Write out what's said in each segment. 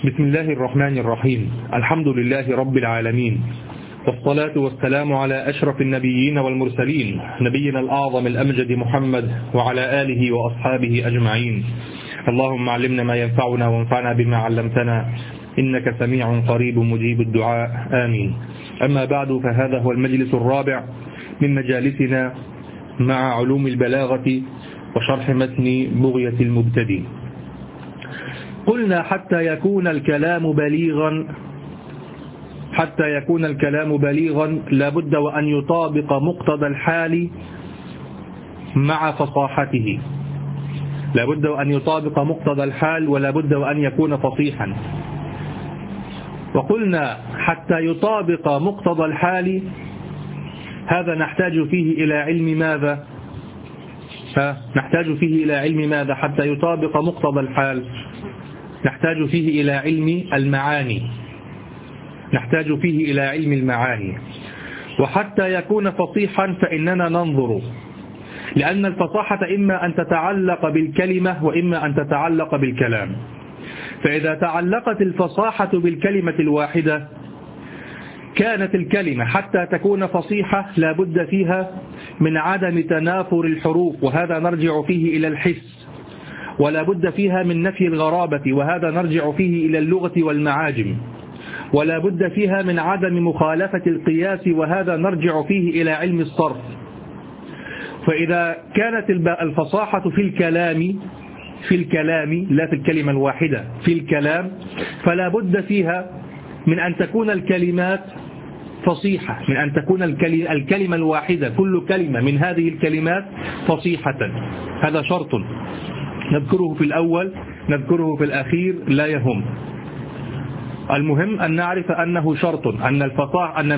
بسم الله الرحمن الرحيم. الحمد لله رب العالمين، والصلاة والسلام على أشرف النبيين والمرسلين، نبينا الأعظم الأمجد محمد وعلى آله وأصحابه أجمعين. اللهم علمنا ما ينفعنا وانفعنا بما علمتنا، إنك سميع قريب مجيب الدعاء، آمين. أما بعد، فهذا هو المجلس الرابع من مجالسنا مع علوم البلاغة وشرح متن بغية المبتدئ. قلنا حتى يكون الكلام بليغا لابد وأن يطابق مقتضى الحال مع فصاحته، لابد وأن يطابق مقتضى الحال ولابد وأن يكون فصيحا. وقلنا حتى يطابق مقتضى الحال هذا نحتاج فيه إلى علم ماذا؟ نحتاج فيه إلى علم ماذا حتى يطابق مقتضى الحال؟ نحتاج فيه إلى علم المعاني، نحتاج فيه إلى علم المعاني. وحتى يكون فصيحا فإننا ننظر، لأن الفصاحة إما أن تتعلق بالكلمة وإما أن تتعلق بالكلام. فإذا تعلقت الفصاحة بالكلمة الواحدة كانت الكلمة حتى تكون فصيحة لابد فيها من عدم تنافر الحروف، وهذا نرجع فيه إلى الحس، ولا بد فيها من نفي الغرابة، وهذا نرجع فيه إلى اللغة والمعاجم، ولا بد فيها من عدم مخالفة القياس، وهذا نرجع فيه إلى علم الصرف. فإذا كانت الفصاحة في الكلام لا في الكلمة الواحدة، في الكلام، فلا بد فيها من أن تكون الكلمات فصيحة، من أن تكون الكلمة الواحدة كل كلمة من هذه الكلمات فصيحة. هذا شرط نذكره في الأول، نذكره في الأخير، لا يهم. المهم أن نعرف أنه شرط، أن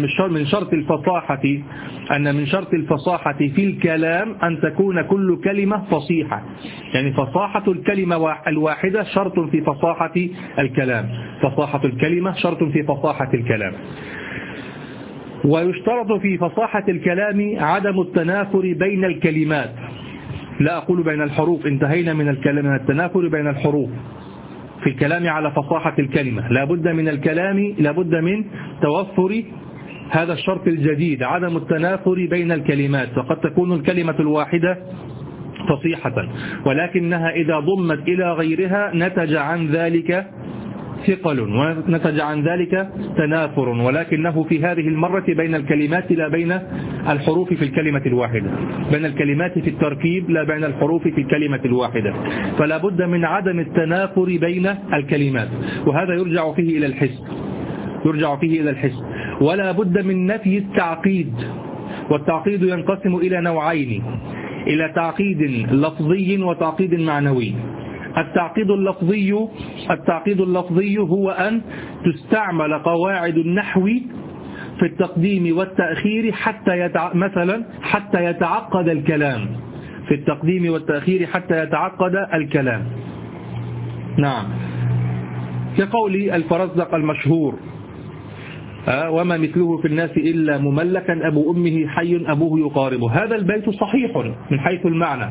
من شرط الفصاحة في الكلام أن تكون كل كلمة فصيحة، يعني فصاحة الكلمة الواحدة شرط في فصاحة الكلام، فصاحة الكلمة شرط في فصاحة الكلام. ويشترط في فصاحة الكلام عدم التنافر بين الكلمات، لا أقول بين الحروف، انتهينا من التنافر بين الحروف في الكلام على فصاحة الكلمة. لابد من توفر هذا الشرط الجديد، عدم التنافر بين الكلمات. فقد تكون الكلمة الواحدة فصيحة، ولكنها إذا ضمت إلى غيرها نتج عن ذلك ثقل ونتج عن ذلك تنافر، ولكنه في هذه المرة بين الكلمات لا بين الحروف في الكلمة الواحدة، بين الكلمات في التركيب لا بين الحروف في الكلمة الواحدة. فلا بد من عدم التنافر بين الكلمات، وهذا يرجع فيه إلى الحس. ولا بد من نفي التعقيد، والتعقيد ينقسم إلى نوعين، إلى تعقيد لفظي وتعقيد معنوي. التعقيد اللفظي هو أن تستعمل قواعد النحو في التقديم والتأخير حتى يتعقد الكلام، في التقديم والتأخير حتى يتعقد الكلام. نعم، كقول الفرزدق المشهور: وما مثله في الناس إلا مملكا أبو أمه حي أبوه يقاربه. هذا البيت صحيح من حيث المعنى،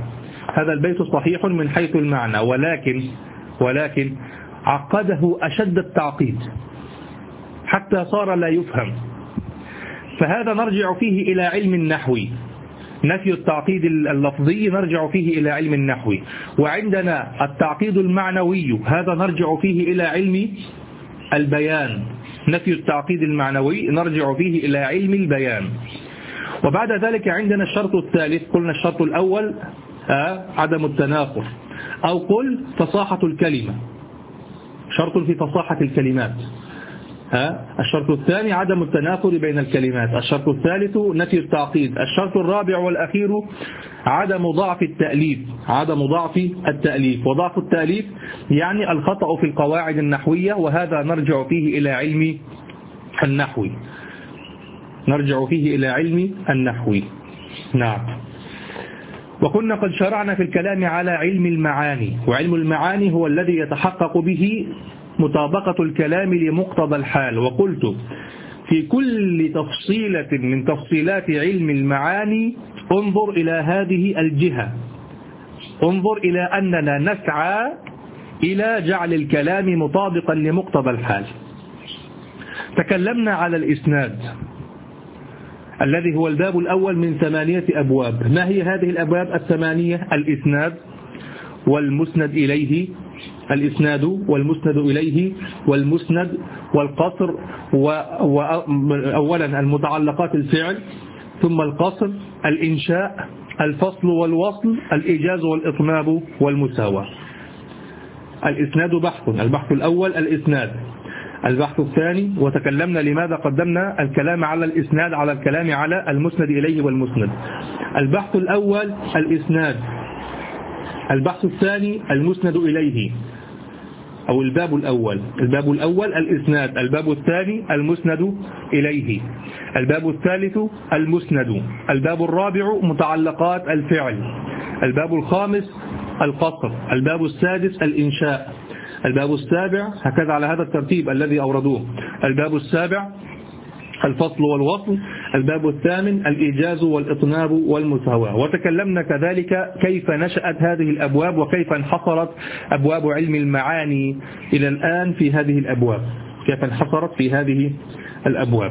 ولكن عقده أشد التعقيد حتى صار لا يفهم. فهذا نرجع فيه إلى علم النحو، نفي التعقيد اللفظي نرجع فيه إلى علم النحو. وعندنا التعقيد المعنوي، هذا نرجع فيه إلى علم البيان، نفي التعقيد المعنوي نرجع فيه إلى علم البيان. وبعد ذلك عندنا الشرط الثالث. قلنا الشرط الأول عدم التنافر، أو قل فصاحة الكلمة، شرط في فصاحة الكلمات. الشرط الثاني عدم التنافر بين الكلمات. الشرط الثالث نفي التعقيد. الشرط الرابع والأخير عدم ضعف التأليف. وضعف التأليف يعني الخطأ في القواعد النحوية، وهذا نرجع فيه إلى علم النحو. نعم. وكنا قد شرعنا في الكلام على علم المعاني، وعلم المعاني هو الذي يتحقق به مطابقة الكلام لمقتضى الحال. وقلت في كل تفصيلة من تفصيلات علم المعاني انظر إلى هذه الجهة، انظر إلى أننا نسعى إلى جعل الكلام مطابقا لمقتضى الحال. تكلمنا على الإسناد الذي هو الباب الأول من 8 أبواب. ما هي هذه الأبواب 8؟ الإسناد والمسند إليه، الإسناد والمسند إليه والمسند والقصر، وأولا المتعلقات الفعل، ثم القصر، الإنشاء، الفصل والوصل، الإيجاز والإطناب والمساواة. الإسناد بحث، البحث الأول الإسناد. البحث الثاني، وتكلمنا لماذا قدمنا الكلام على الإسناد على الكلام على المسند إليه والمسند. البحث الأول الإسناد، البحث الثاني المسند إليه أو الباب الأول. الباب الأول الإسناد، الباب الثاني المسند إليه، الباب الثالث المسند، الباب الرابع متعلقات الفعل، الباب الخامس القصر، الباب السادس الإنشاء، الباب السابع هكذا على هذا الترتيب الذي أوردوه، الباب السابع الفصل والوصل، الباب الثامن الإيجاز والإطناب والمساواة. وتكلمنا كذلك كيف نشأت هذه الأبواب وكيف انحصرت أبواب علم المعاني إلى الآن في هذه الأبواب، كيف انحصرت في هذه الأبواب.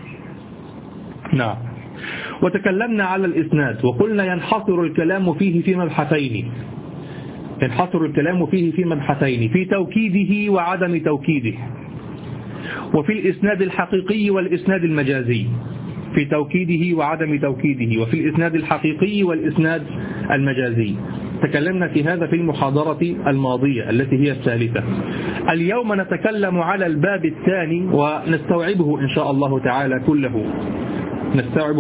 نعم. وتكلمنا على الإسناد وقلنا ينحصر الكلام فيه في مبحثين، ينحصر الكلام فيه في مبحثين: في توكيده وعدم توكيده، وفي الإسناد الحقيقي والإسناد المجازي. في توكيده وعدم توكيده، وفي الإسناد الحقيقي والإسناد المجازي. تكلمنا في هذا في المحاضرة الماضية التي هي الثالثة. اليوم نتكلم على الباب الثاني ونستوعبه إن شاء الله تعالى كله، نستوعب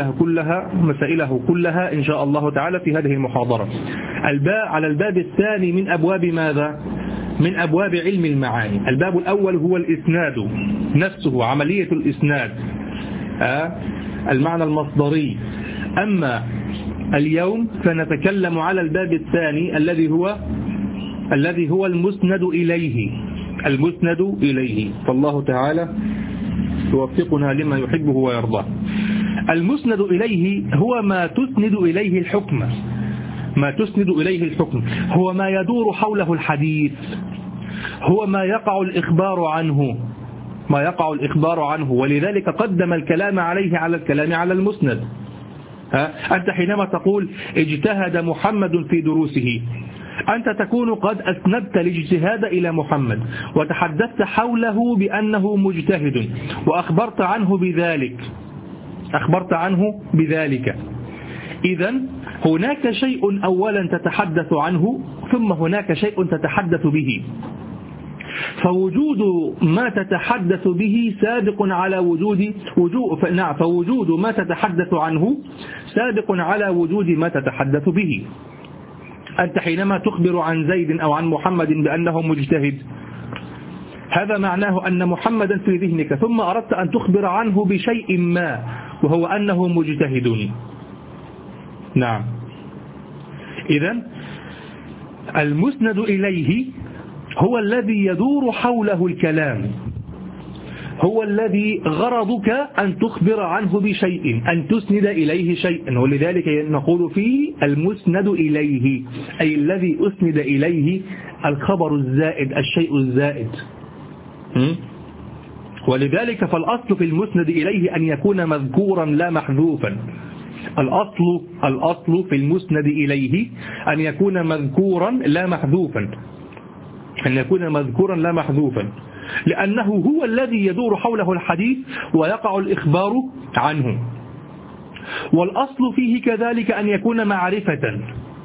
مسائله كلها إن شاء الله تعالى في هذه المحاضرة. على الباب الثاني من أبواب ماذا؟ من أبواب علم المعاني. الباب الأول هو الإسناد نفسه، عملية الإسناد، المعنى المصدري. أما اليوم فنتكلم على الباب الثاني الذي هو المسند إليه، المسند إليه. فالله تعالى يوفقنا لما يحبه ويرضاه. المسند إليه هو ما تسند إليه الحكم، ما تسند إليه الحكم، هو ما يدور حوله الحديث، هو ما يقع الإخبار عنه، ولذلك قدم الكلام عليه على الكلام على المسند. أنت حينما تقول اجتهد محمد في دروسه، أنت تكون قد أسندت الاجتهاد إلى محمد وتحدثت حوله بأنه مجتهد وأخبرت عنه بذلك. إذن هناك شيء أولا تتحدث عنه، ثم هناك شيء تتحدث به. فوجود ما تتحدث به سابق على فوجود ما تتحدث عنه سابق على وجود ما تتحدث به. أنت حينما تخبر عن زيد أو عن محمد بأنه مجتهد، هذا معناه أن محمدا في ذهنك، ثم أردت أن تخبر عنه بشيء ما وهو أنه مجتهد. نعم. إذن المسند إليه هو الذي يدور حوله الكلام، هو الذي غرضك أن تخبر عنه بشيء، أن تسند إليه شيئا، ولذلك نقول فيه المسند إليه، أي الذي أسند إليه الخبر الزائد، الشيء الزائد. ولذلك فالأصل في المسند إليه أن يكون مذكورا لا محذوفا. الأصل في المسند إليه أن يكون مذكورا لا محذوفا، أن يكون مذكورا لا محذوفا، لأنه هو الذي يدور حوله الحديث ويقع الإخبار عنه. والأصل فيه كذلك أن يكون معرفة،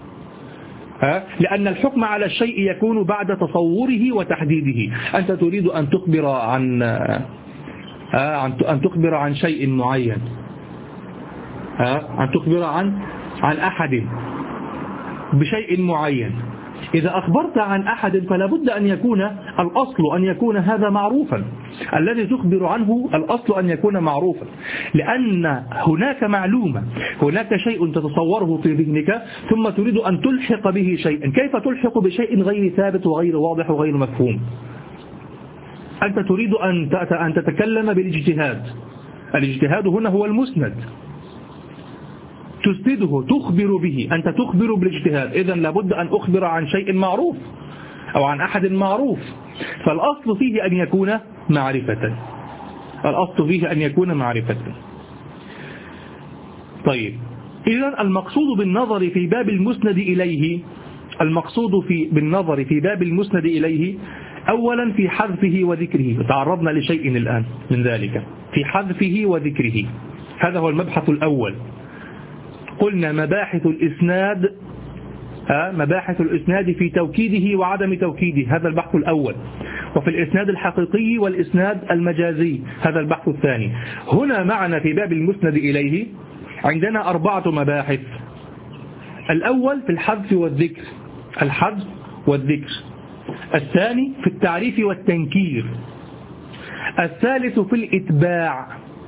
لأن الحكم على الشيء يكون بعد تصوره وتحديده. أنت تريد أن تخبر عن شيء معين، أن تخبر عن أحد بشيء معين. إذا أخبرت عن أحد فلا بد أن يكون الأصل أن يكون هذا معروفا، الذي تخبر عنه الأصل أن يكون معروفا، لأن هناك معلومة، هناك شيء تتصوره في ذهنك ثم تريد أن تلحق به شيئا. كيف تلحق بشيء غير ثابت وغير واضح وغير مفهوم؟ أنت تريد أن تتكلم بالاجتهاد، الاجتهاد هنا هو المسند، تسنده، تخبر به، أنت تخبر بالاجتهاد. إذن لابد أن أخبر عن شيء معروف، أو عن أحد معروف، فالأصل فيه أن يكون معرفة. الأصل فيه أن يكون معرفة. طيب، إذن المقصود بالنظر في باب المسند إليه، المقصود بالنظر في باب المسند إليه أولا في حذفه وذكره. تعرضنا لشيء الآن من ذلك، في حذفه وذكره. هذا هو المبحث الأول. قلنا مباحث الإسناد، مباحث الإسناد في توكيده وعدم توكيده، هذا البحث الأول. وفي الإسناد الحقيقي والإسناد المجازي، هذا البحث الثاني. هنا معنا في باب المسند إليه عندنا 4 مباحث. الأول في الحذف والذكر، الحذف والذكر. الثاني في التعريف والتنكير. الثالث في الإتباع،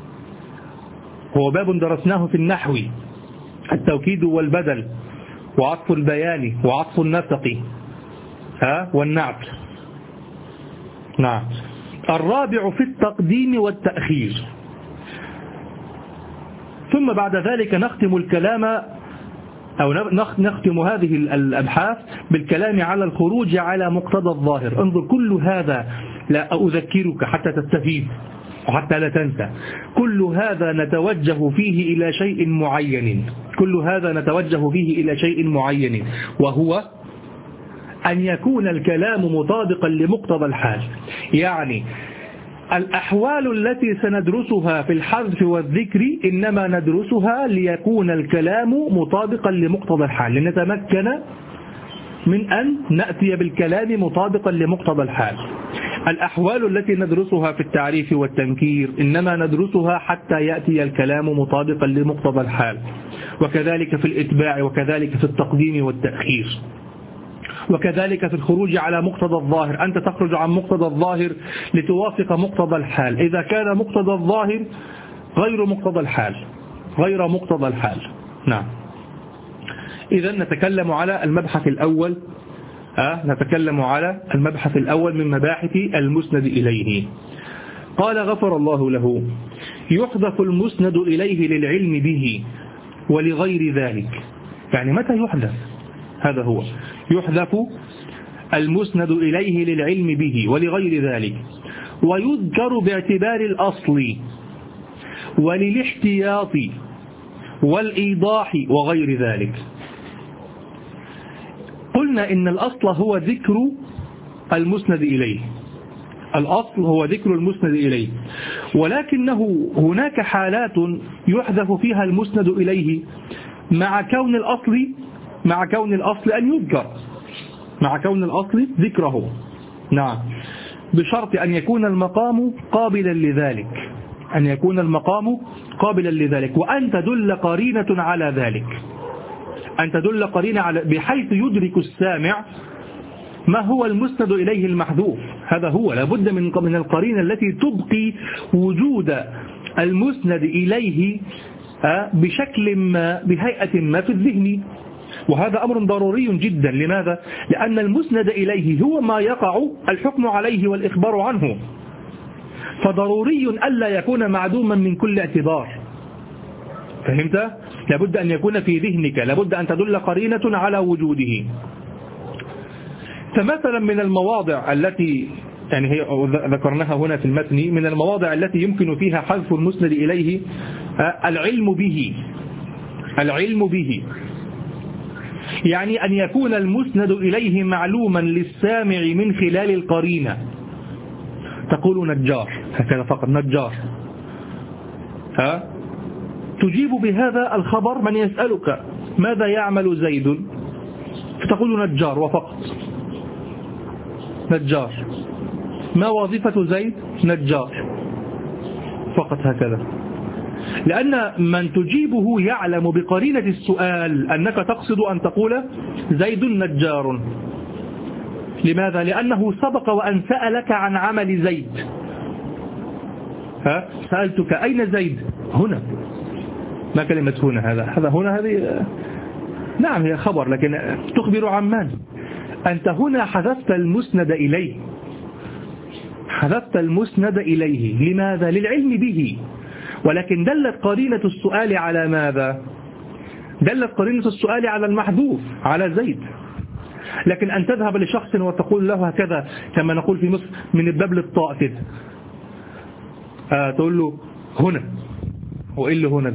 هو باب درسناه في النحو، التوكيد والبدل وعطف البيان وعطف النسق والنعت. نعم. الرابع في التقديم والتأخير. ثم بعد ذلك نختم الكلام أو نختم هذه الأبحاث بالكلام على الخروج على مقتضى الظاهر. انظر، كل هذا لا أذكرك حتى تستفيد وحتى لا تنسى، كل هذا نتوجه فيه إلى شيء معين، كل هذا نتوجه فيه إلى شيء معين، وهو أن يكون الكلام مطابقا لمقتضى الحال. يعني الأحوال التي سندرسها في الحذف والذكر إنما ندرسها ليكون الكلام مطابقا لمقتضى الحال، لنتمكن من أن نأتي بالكلام مطابقا لمقتضى الحال. الأحوال التي ندرسها في التعريف والتنكير إنما ندرسها حتى يأتي الكلام مطابقا لمقتضى الحال، وكذلك في الإتباع، وكذلك في التقديم والتأخير، وكذلك في الخروج على مقتضى الظاهر. أنت تخرج عن مقتضى الظاهر لتوافق مقتضى الحال، إذا كان مقتضى الظاهر غير مقتضى الحال، غير مقتضى الحال. نعم. إذا نتكلم على المبحث الأول، نتكلم على المبحث الأول من مباحث المسند إليه. قال غفر الله له: يحذف المسند إليه للعلم به ولغير ذلك. يعني متى يحذف؟ هذا هو، يحذف المسند إليه للعلم به ولغير ذلك، ويذكر باعتبار الأصل وللاحتياط والإيضاح وغير ذلك. قلنا إن الأصل هو ذكر المسند إليه، الأصل هو ذكر المسند إليه، ولكنه هناك حالات يحذف فيها المسند إليه مع كون الأصل أن يذكر، مع كون الأصل ذكره. نعم، بشرط أن يكون المقام قابلا لذلك، أن يكون المقام قابلا لذلك، وأن تدل قرينة على ذلك، أن تدل قرينة على بحيث يدرك السامع ما هو المسند إليه المحذوف. هذا هو، لابد من القرينة التي تبقي وجود المسند إليه بشكل ما، بهيئة ما في الذهن، وهذا أمر ضروري جدا. لماذا؟ لأن المسند إليه هو ما يقع الحكم عليه والإخبار عنه، فضروري ألا يكون معدوما من كل اعتبار. فهمت؟ لابد أن يكون في ذهنك، لابد أن تدل قرينة على وجوده. فمثلا من المواضع التي يعني هي ذكرناها هنا في المتن، من المواضع التي يمكن فيها حذف المسند إليه العلم به، العلم به، يعني أن يكون المسند إليه معلوما للسامع من خلال القرينة. تقول نجار، هكذا فقط نجار، تجيب بهذا الخبر من يسألك ماذا يعمل زيد، فتقول نجار وفقط، نجار. ما وظيفة زيد؟ نجار فقط، هكذا. لأن من تجيبه يعلم بقرينة السؤال أنك تقصد أن تقول زيد نجار. لماذا؟ لأنه سبق وأن سألك عن عمل زيد. سألتك أين زيد؟ هنا. ما كلمة هنا؟ هذا هنا، هذه نعم هي خبر، لكن تخبر عن من؟ أنت هنا حذفت المسند إليه، حذفت المسند إليه. لماذا؟ للعلم به. ولكن دلت قرينة السؤال على ماذا؟ دلت قرينة السؤال على المحذوف، على زيد. لكن أن تذهب لشخص وتقول له هكذا كما نقول في مصر من الباب للطاء كده، تقول له هنا، وإيه اللي هنا ده؟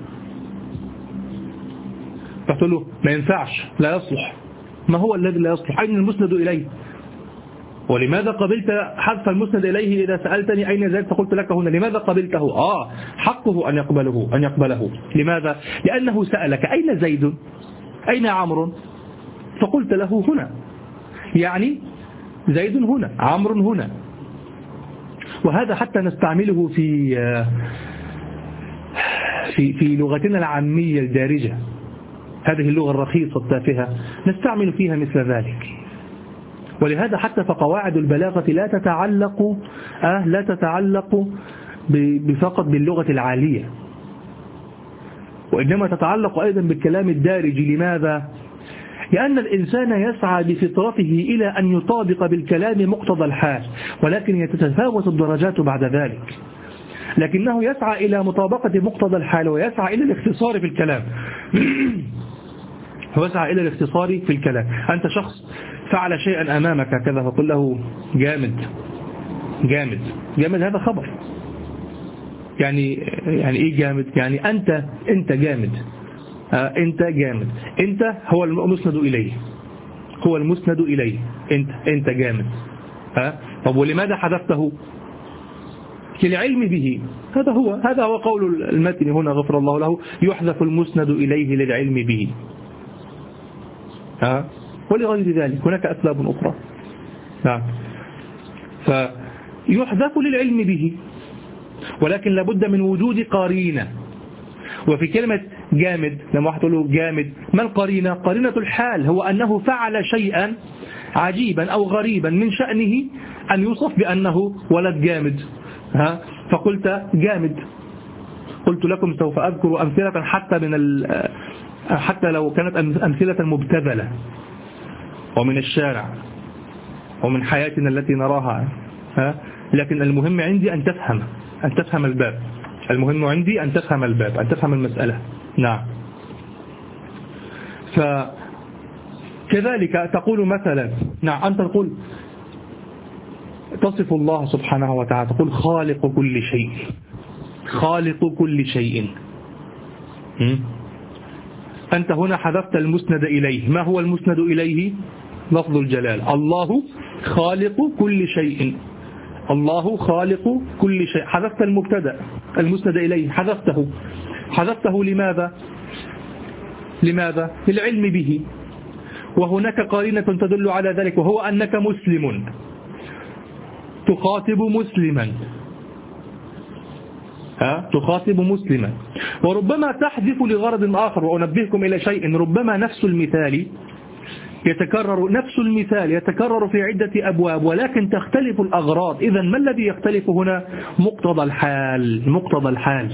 فتقول له ما ينفعش، لا يصلح. ما هو الذي لا يصلح؟ أين المسند إليه؟ ولماذا قبلت حذف المسند إليه إذا سألتني أين زيد فقلت لك هنا؟ لماذا قبلته؟ حقه أن يقبله. لماذا؟ لأنه سألك أين زيد؟ أين عمرو؟ فقلت له هنا، يعني زيد هنا، عمرو هنا. وهذا حتى نستعمله في لغتنا العامية الدارجة، هذه اللغة الرخيصة التافهة نستعمل فيها مثل ذلك. ولهذا حتى فقواعد البلاغة لا تتعلق بفقط باللغة العالية، وإنما تتعلق أيضا بالكلام الدارج. لماذا؟ لأن الإنسان يسعى بفطرته إلى أن يطابق بالكلام مقتضى الحال، ولكن تتفاوت الدرجات بعد ذلك، لكنه يسعى إلى مطابقة مقتضى الحال ويسعى إلى الاختصار في الكلام. ويسعى إلى الاختصار في الكلام. أنت شخص فعل شيئا أمامك كذا فقل له جامد. هذا خبر. يعني إيه جامد؟ يعني أنت جامد. أنت جامد. أنت هو المسند إليه. أنت جامد. طب ولماذا حذفته؟ للعلم به. هذا هو قول المتن هنا غفر الله له، يحذف المسند إليه للعلم به. ولغير ذلك هناك أسباب أخرى. نعم. فيحذف للعلم به، ولكن لابد من وجود قرينة. وفي كلمة جامد لما واحد تقول له جامد، ما القرينة؟ قرينة الحال، هو أنه فعل شيئا عجيبا أو غريبا من شأنه أن يوصف بأنه ولد جامد. فقلت جامد. قلت لكم سوف أذكر أمثلة حتى لو كانت أمثلة مبتذلة ومن الشارع ومن حياتنا التي نراها. لكن المهم عندي أن تفهم الباب. المهم عندي أن تفهم الباب، أن تفهم المسألة. نعم. فكذلك تقول مثلا، نعم، أنت تقول تصف الله سبحانه وتعالى، تقول خالق كل شيء. أنت هنا حذفت المسند إليه. ما هو المسند إليه؟ لفظ الجلال، الله خالق كل شيء. حذفت المبتدأ المسند إليه، حذفته لماذا؟ للعلم به. وهناك قرينة تدل على ذلك، وهو أنك مسلم تخاطب مسلما. وربما تحذف لغرض آخر. وأنبهكم إلى شيء، ربما نفس المثال يتكرر في عدة أبواب، ولكن تختلف الأغراض. إذن ما الذي يختلف هنا؟ مقتضى الحال.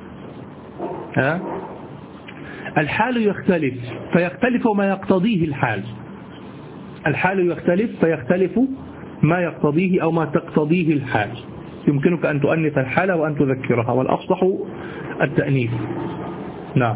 الحال يختلف فيختلف ما يقتضيه الحال. الحال يختلف فيختلف ما يقتضيه أو ما تقتضيه الحال. يمكنك أن تؤنث الحالة وأن تذكرها، والأفصح التأنيث. نعم.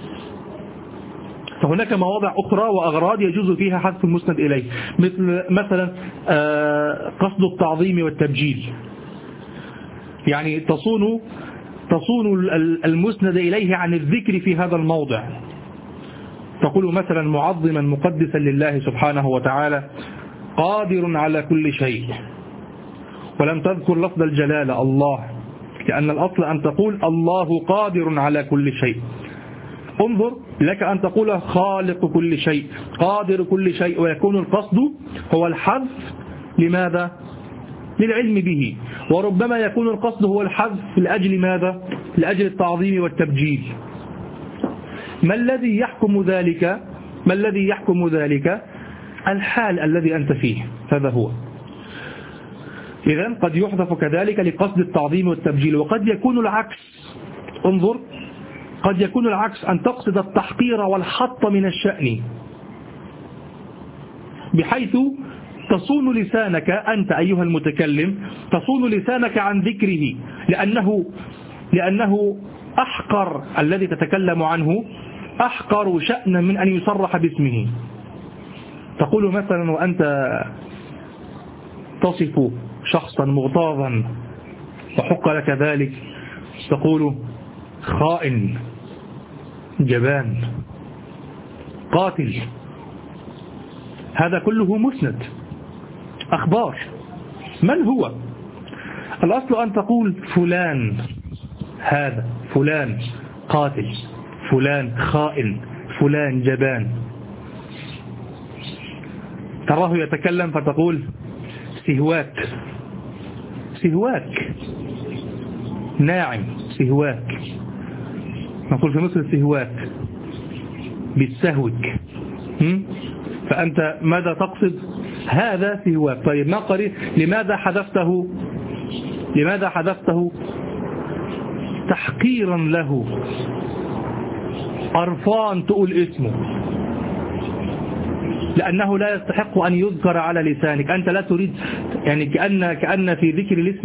فهناك مواضع أخرى وأغراض يجوز فيها حذف المسند إليه، مثلا قصد التعظيم والتبجيل. يعني تصون المسند إليه عن الذكر في هذا الموضع. تقول مثلا معظما مقدسا لله سبحانه وتعالى قادر على كل شيء، ولم تذكر لفظ الجلالة الله، لأن الأصل أن تقول الله قادر على كل شيء. انظر، لك أن تقول خالق كل شيء، قادر كل شيء، ويكون القصد هو الحذف. لماذا؟ للعلم به. وربما يكون القصد هو الحذف لأجل ماذا؟ لأجل التعظيم والتبجيل. ما الذي يحكم ذلك؟ الحال الذي أنت فيه، هذا هو. إذن قد يحذف كذلك لقصد التعظيم والتبجيل. وقد يكون العكس. انظر، قد يكون العكس، أن تقصد التحقير والحط من الشأن، بحيث تصون لسانك أنت أيها المتكلم، تصون لسانك عن ذكره، لأنه أحقر، الذي تتكلم عنه أحقر شأنا من أن يصرح باسمه. تقول مثلا وأنت تصف شخصا مغتاظا وحق لك ذلك، تقول خائن، جبان، قاتل. هذا كله مسند أخبار. من هو؟ الأصل أن تقول فلان، هذا فلان قاتل، فلان خائن، فلان جبان. تراه يتكلم فتقول سهواك، سهواك، ناعم، سهواك. نقول في مصر سهواك بالسهوك. فأنت ماذا تقصد؟ هذا سهواك. طيب ما قريب، لماذا حذفته؟ لماذا حذفته؟ تحقيرا له، أرفان تقول اسمه، لأنه لا يستحق أن يذكر على لسانك. أنت لا تريد، يعني كأن في ذكر الاسم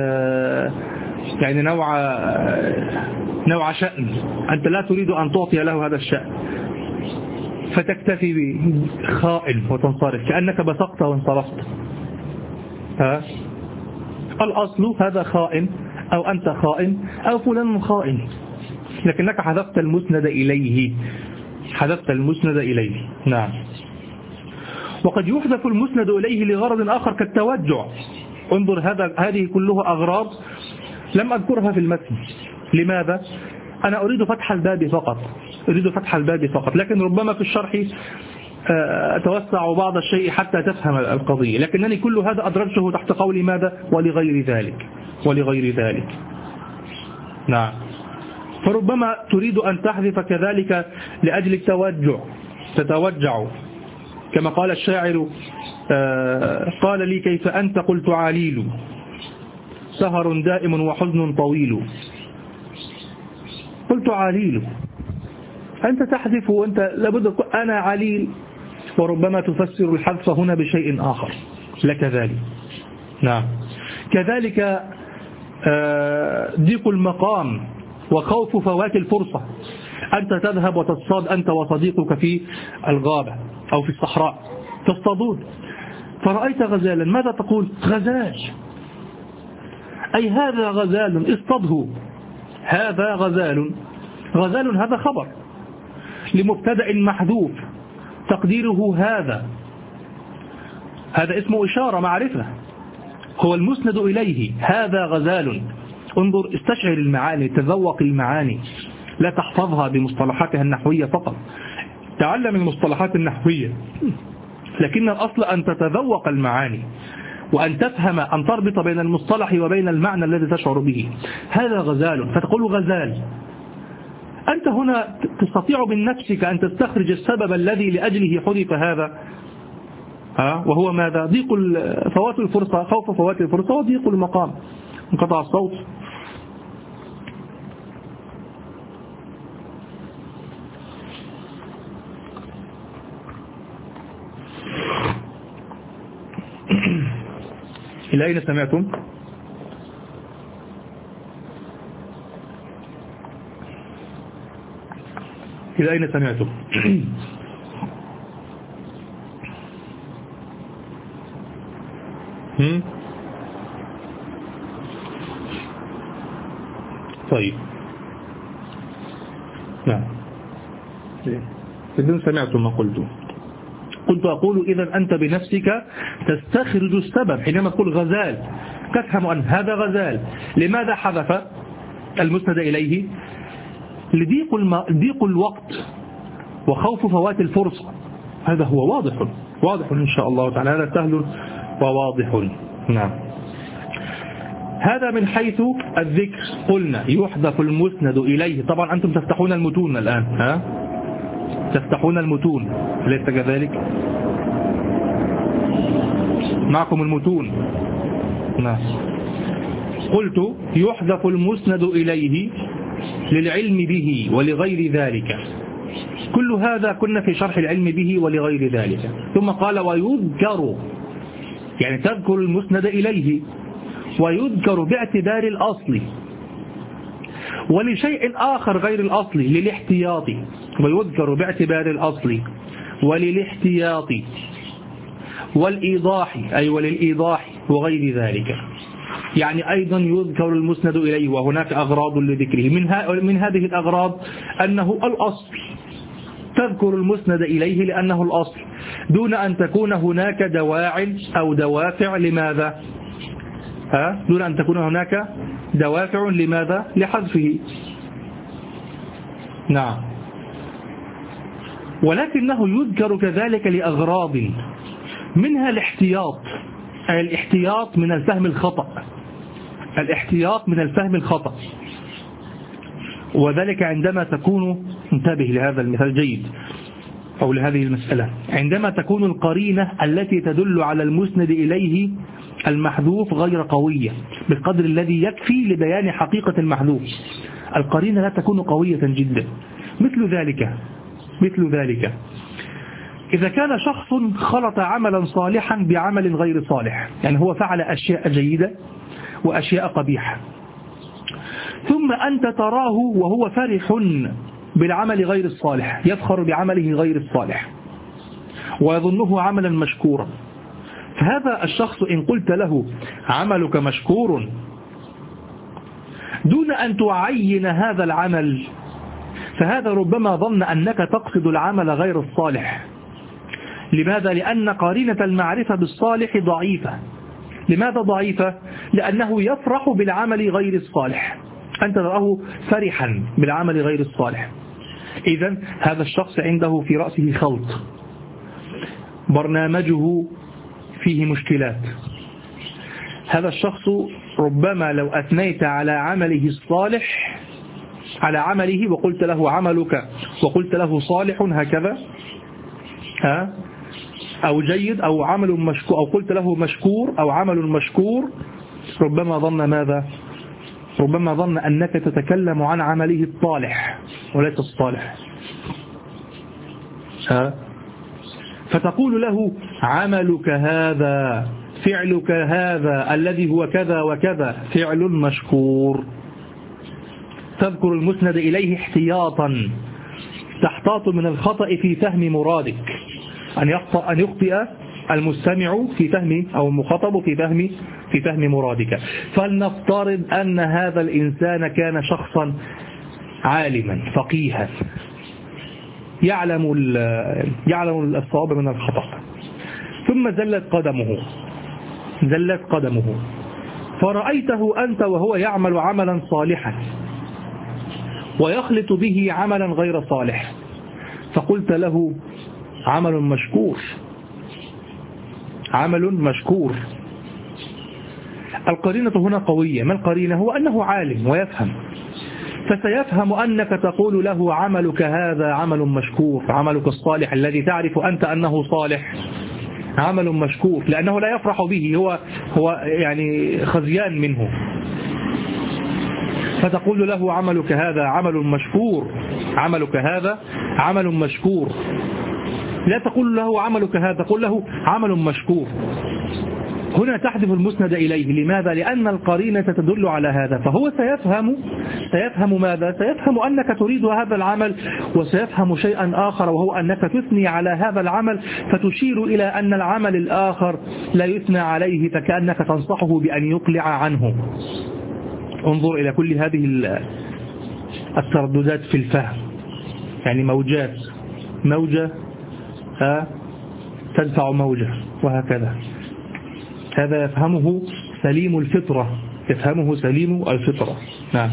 يعني نوع شأن، أنت لا تريد أن تعطي له هذا الشأن، فتكتفي بخائن وتنصرف كأنك بسقت وانصرفت. الأصل هذا خائن، أو أنت خائن، أو فلان خائن، لكنك حذفت المسند إليه، حذفت المسند إليه. نعم. وقد يحذف المسند إليه لغرض آخر كالتوجع. انظر، هذه كلها أغراض لم أذكرها في المتن. لماذا؟ أنا أريد فتح الباب فقط، أريد فتح الباب فقط، لكن ربما في الشرح أتوسع بعض الشيء حتى تفهم القضية، لكنني كل هذا أدرجته تحت قولي ماذا؟ ولغير ذلك، ولغير ذلك. نعم. فربما تريد أن تحذف كذلك لأجل التوجع، تتوجع، كما قال الشاعر قال لي كيف أنت قلت عليل، سهر دائم وحزن طويل. قلت عليل، أنت تحذف وأنت لابد أنا عليل، وربما تفسر الحذف هنا بشيء آخر لك ذلك. نعم. كذلك ضيق المقام وخوف فوات الفرصة. أنت تذهب وتصطاد أنت وصديقك في الغابة أو في الصحراء، تصطادون، فرأيت غزالا، ماذا تقول؟ غزال، أي هذا غزال اصطاده، هذا غزال. غزال هذا خبر لمبتدأ محذوف تقديره هذا اسمه إشارة معرفة، هو المسند إليه، هذا غزال. انظر، استشعر المعاني، تذوق المعاني، لا تحفظها بمصطلحاتها النحوية فقط، تعلم المصطلحات النحوية، لكن الأصل أن تتذوق المعاني وأن تفهم، أن تربط بين المصطلح وبين المعنى الذي تشعر به. هذا غزال، فتقول غزال. أنت هنا تستطيع من نفسك أن تستخرج السبب الذي لأجله حذف هذا، وهو ماذا؟ ضيق فوات الفرصة، خوف فوات الفرصة، وضيق المقام. انقطع الصوت. إلى أين سمعتم؟ إلى أين سمعتم؟ طيب. نعم. إذن سمعتم ما قلت. كنت أقول إذا أنت بنفسك تستخرج السبب حينما تقول غزال، تفهم أن هذا غزال. لماذا حذف المسند إليه؟ لضيق الوقت وخوف فوات الفرصة. هذا هو واضح إن شاء الله تعالى، هذا سهل وواضح. نعم. هذا من حيث الذكر. قلنا يحذف المسند إليه. طبعا أنتم تفتحون المتون الآن، تفتحون المتون، أليس كذلك؟ معكم المتون. نعم. قلت يحذف المسند إليه للعلم به ولغير ذلك. كل هذا كنا في شرح العلم به ولغير ذلك. ثم قال ويذكر، يعني تذكر المسند إليه، ويذكر باعتبار الأصل ولشيء آخر غير الأصل للاحتياط. ويذكر باعتبار الأصل وللاحتياط. والإيضاح أي وللإيضاح وغير ذلك. يعني أيضا يذكر المسند إليه وهناك أغراض لذكره. من هذه الأغراض أنه الأصل، تذكر المسند إليه لأنه الأصل دون أن تكون هناك دواعي أو دوافع لماذا؟ دون أن تكون هناك دوافع لماذا؟ لحذفه. نعم. ولكنه يذكر كذلك لأغراض، منها الاحتياط، أي الاحتياط من الفهم الخطأ، الاحتياط من الفهم الخطأ. وذلك عندما تكون، انتبه لهذا المثال جيد أو لهذه المسألة، عندما تكون القرينة التي تدل على المسند إليه المحذوف غير قوية بالقدر الذي يكفي لبيان حقيقة المحذوف. القرينة لا تكون قوية جدا. مثل ذلك إذا كان شخص خلط عملا صالحا بعمل غير صالح، يعني هو فعل أشياء جيدة وأشياء قبيحة، ثم أنت تراه وهو فرح بالعمل غير الصالح، يفخر بعمله غير الصالح ويظنه عملا مشكورا، فهذا الشخص إن قلت له عملك مشكور دون أن تعين هذا العمل، فهذا ربما ظن أنك تقصد العمل غير الصالح. لماذا؟ لأن قرينة المعرفة بالصالح ضعيفة. لماذا ضعيفة؟ لأنه يفرح بالعمل غير الصالح، أنت تراه فرحا بالعمل غير الصالح. إذن هذا الشخص عنده في رأسه خلط، برنامجه فيه مشكلات. هذا الشخص ربما لو أثنيت على عمله الصالح، على عمله وقلت له عملك وقلت له صالح هكذا أو جيد أو عمل مشكور، أو قلت له مشكور أو عمل مشكور، ربما ظن ماذا؟ ربما ظن أنك تتكلم عن عمله الطالح وليس الصالح. فتقول له عملك هذا، فعلك هذا الذي هو كذا وكذا فعل مشكور. تذكر المسند إليه احتياطا، تحتاط من الخطأ في فهم مرادك، أن يخطئ المستمع في فهم أو المخاطب في فهم مرادك. فلنفترض أن هذا الإنسان كان شخصا عالما فقيها يعلم الصواب من الخطأ، ثم زلت قدمه فرأيته أنت وهو يعمل عملا صالحا ويخلط به عملا غير صالح، فقلت له عمل مشكور. القرينة هنا قوية. ما القرينة؟ هو أنه عالم ويفهم، فسيفهم أنك تقول له عملك هذا عمل مشكور، عملك الصالح الذي تعرف أنت أنه صالح عمل مشكور، لأنه لا يفرح به، هو يعني خزيان منه. فتقول له عملك هذا عمل مشكور، عملك هذا عمل مشكور. لا تقول له عملك هذا، تقول له عمل مشكور. هنا تحذف المسند إليه. لماذا؟ لأن القرينة تدل على هذا، فهو سيفهم ماذا؟ سيفهم أنك تريد هذا العمل، وسيفهم شيئا آخر وهو أنك تثني على هذا العمل، فتشير إلى أن العمل الآخر لا يثنى عليه، فكأنك تنصحه بأن يقلع عنه. انظر إلى كل هذه الترددات في الفهم، يعني موجات، موجة تدفع موجة وهكذا. هذا يفهمه سليم الفطرة. نعم.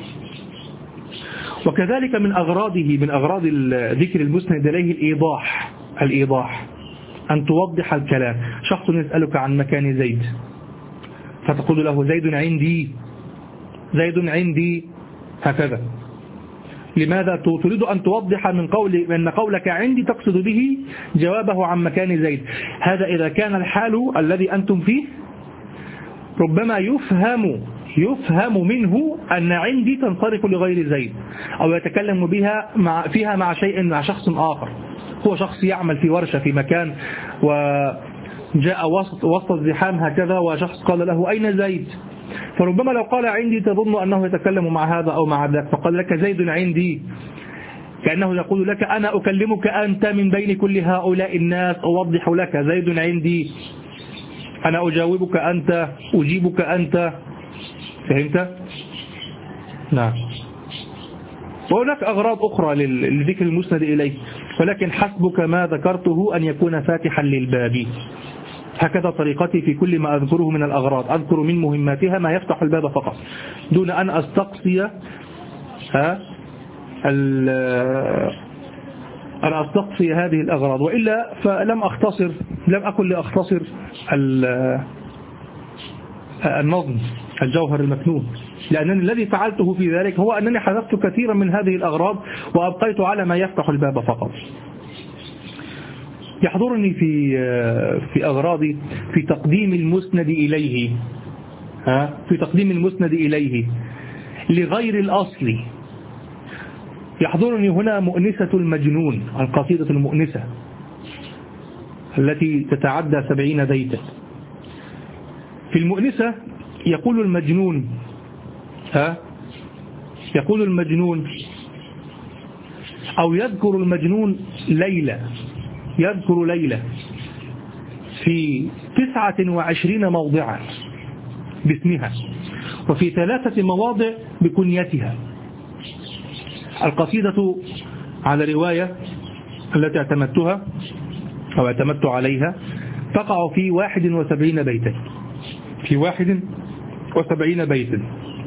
وكذلك من أغراض ذكر المسند إليه الإيضاح، أن توضح الكلام. شخص يسألك عن مكان زيد، فتقول له زيد عندي هكذا. لماذا؟ تريد أن توضح أن قولك عندي تقصد به جوابه عن مكان زيد. هذا إذا كان الحال الذي أنتم فيه ربما يفهم منه أن عندي تنصرف لغير زيد، أو يتكلم فيها مع شخص آخر. هو شخص يعمل في ورشة في مكان وجاء وسط الزحام هكذا، وشخص قال له أين زيد؟ فربما لو قال عندي تظن أنه يتكلم مع هذا أو مع ذاك، فقال لك زيد عندي، كأنه يقول لك أنا أكلمك أنت من بين كل هؤلاء الناس، أوضح لك زيد عندي، أنا أجاوبك أنت، أجيبك أنت. فهمت؟ نعم. وهناك أغراض أخرى لذكر المسند إليه، ولكن حسبك ما ذكرته أن يكون فاتحا للباب. هكذا طريقتي في كل ما أذكره من الأغراض، أذكر من مهماتها ما يفتح الباب فقط دون أن أستقصي هذه الأغراض، وإلا فلم أكن لأختصر النظم الجوهر المكنون، لأنني الذي فعلته في ذلك هو أنني حذفت كثيرا من هذه الأغراض وأبقيت على ما يفتح الباب فقط. يحضرني في أغراضي في تقديم المسند إليه، في تقديم المسند إليه لغير الأصل. يحضرني هنا مؤنسة المجنون، القصيدة المؤنسة التي تتعدى 70 بيتا. في المؤنسة يقول المجنون أو يذكر المجنون ليلة، يذكر ليلة في 29 موضعا باسمها، وفي 3 مواضع بكنيتها. القصيدة على رواية التي اعتمدتها أو اعتمدت عليها تقع في 71 بيتا، في 71 بيتا.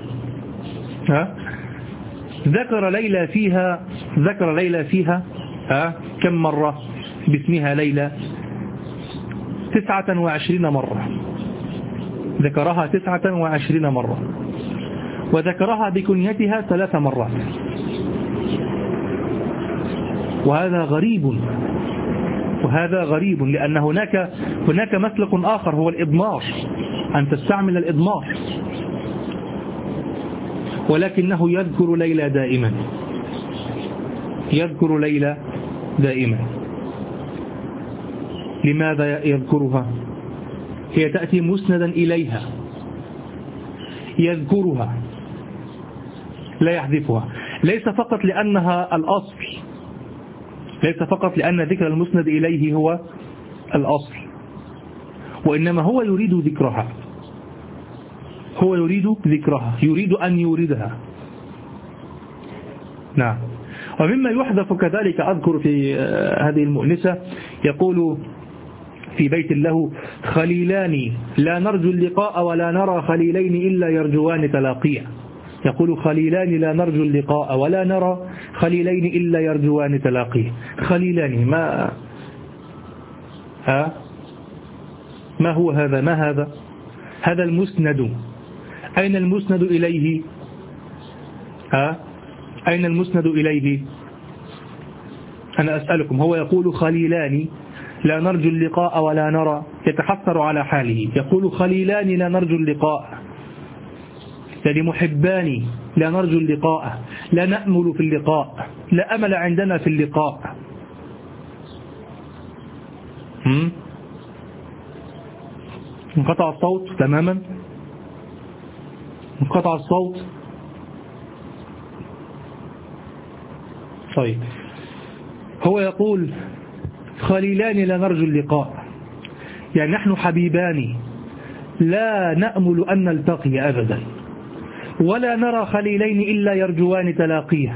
ذكر ليلى فيها كم مرة باسمها ليلى؟ 29 مرة، ذكرها 29 مرة، وذكرها بكنيتها 3 مرات. وهذا غريب لأن هناك مسلك آخر هو الإضمار، أن تستعمل الإضمار، ولكنه يذكر ليلى دائما. لماذا يذكرها؟ هي تأتي مسندا إليها، يذكرها لا يحذفها، ليس فقط لأنها الأصل، ليس فقط لأن ذكر المسند إليه هو الأصل، وإنما هو يريد ذكرها، يريد أن يوردها. نعم. ومما يحذف كذلك أذكر في هذه المؤنسة يقول في بيت له: خليلان لا نرجو اللقاء ولا نرى خليلين إلا يرجوان تلاقيا. يقول: خليلان لا نرجو اللقاء ولا نرى خليلين إلا يرجوان تلاقيه. خليلان ما هو هذا؟ ما هذا المسند؟ أين المسند إليه؟ أين المسند إليه؟ أنا أسألكم. هو يقول: خليلان لا نرجو اللقاء ولا نرى، يتحسر على حاله، يقول: خليلان لا نرجو اللقاء، يعني محبان لا نرجو اللقاء، لا نأمل في اللقاء، لا أمل عندنا في اللقاء. انقطع الصوت تماما، انقطع الصوت. طيب، هو يقول: خليلان لا نرجو اللقاء، يعني نحن حبيبان لا نأمل أن نلتقي أبدا، ولا نرى خليلين إلا يرجوان تلاقيه.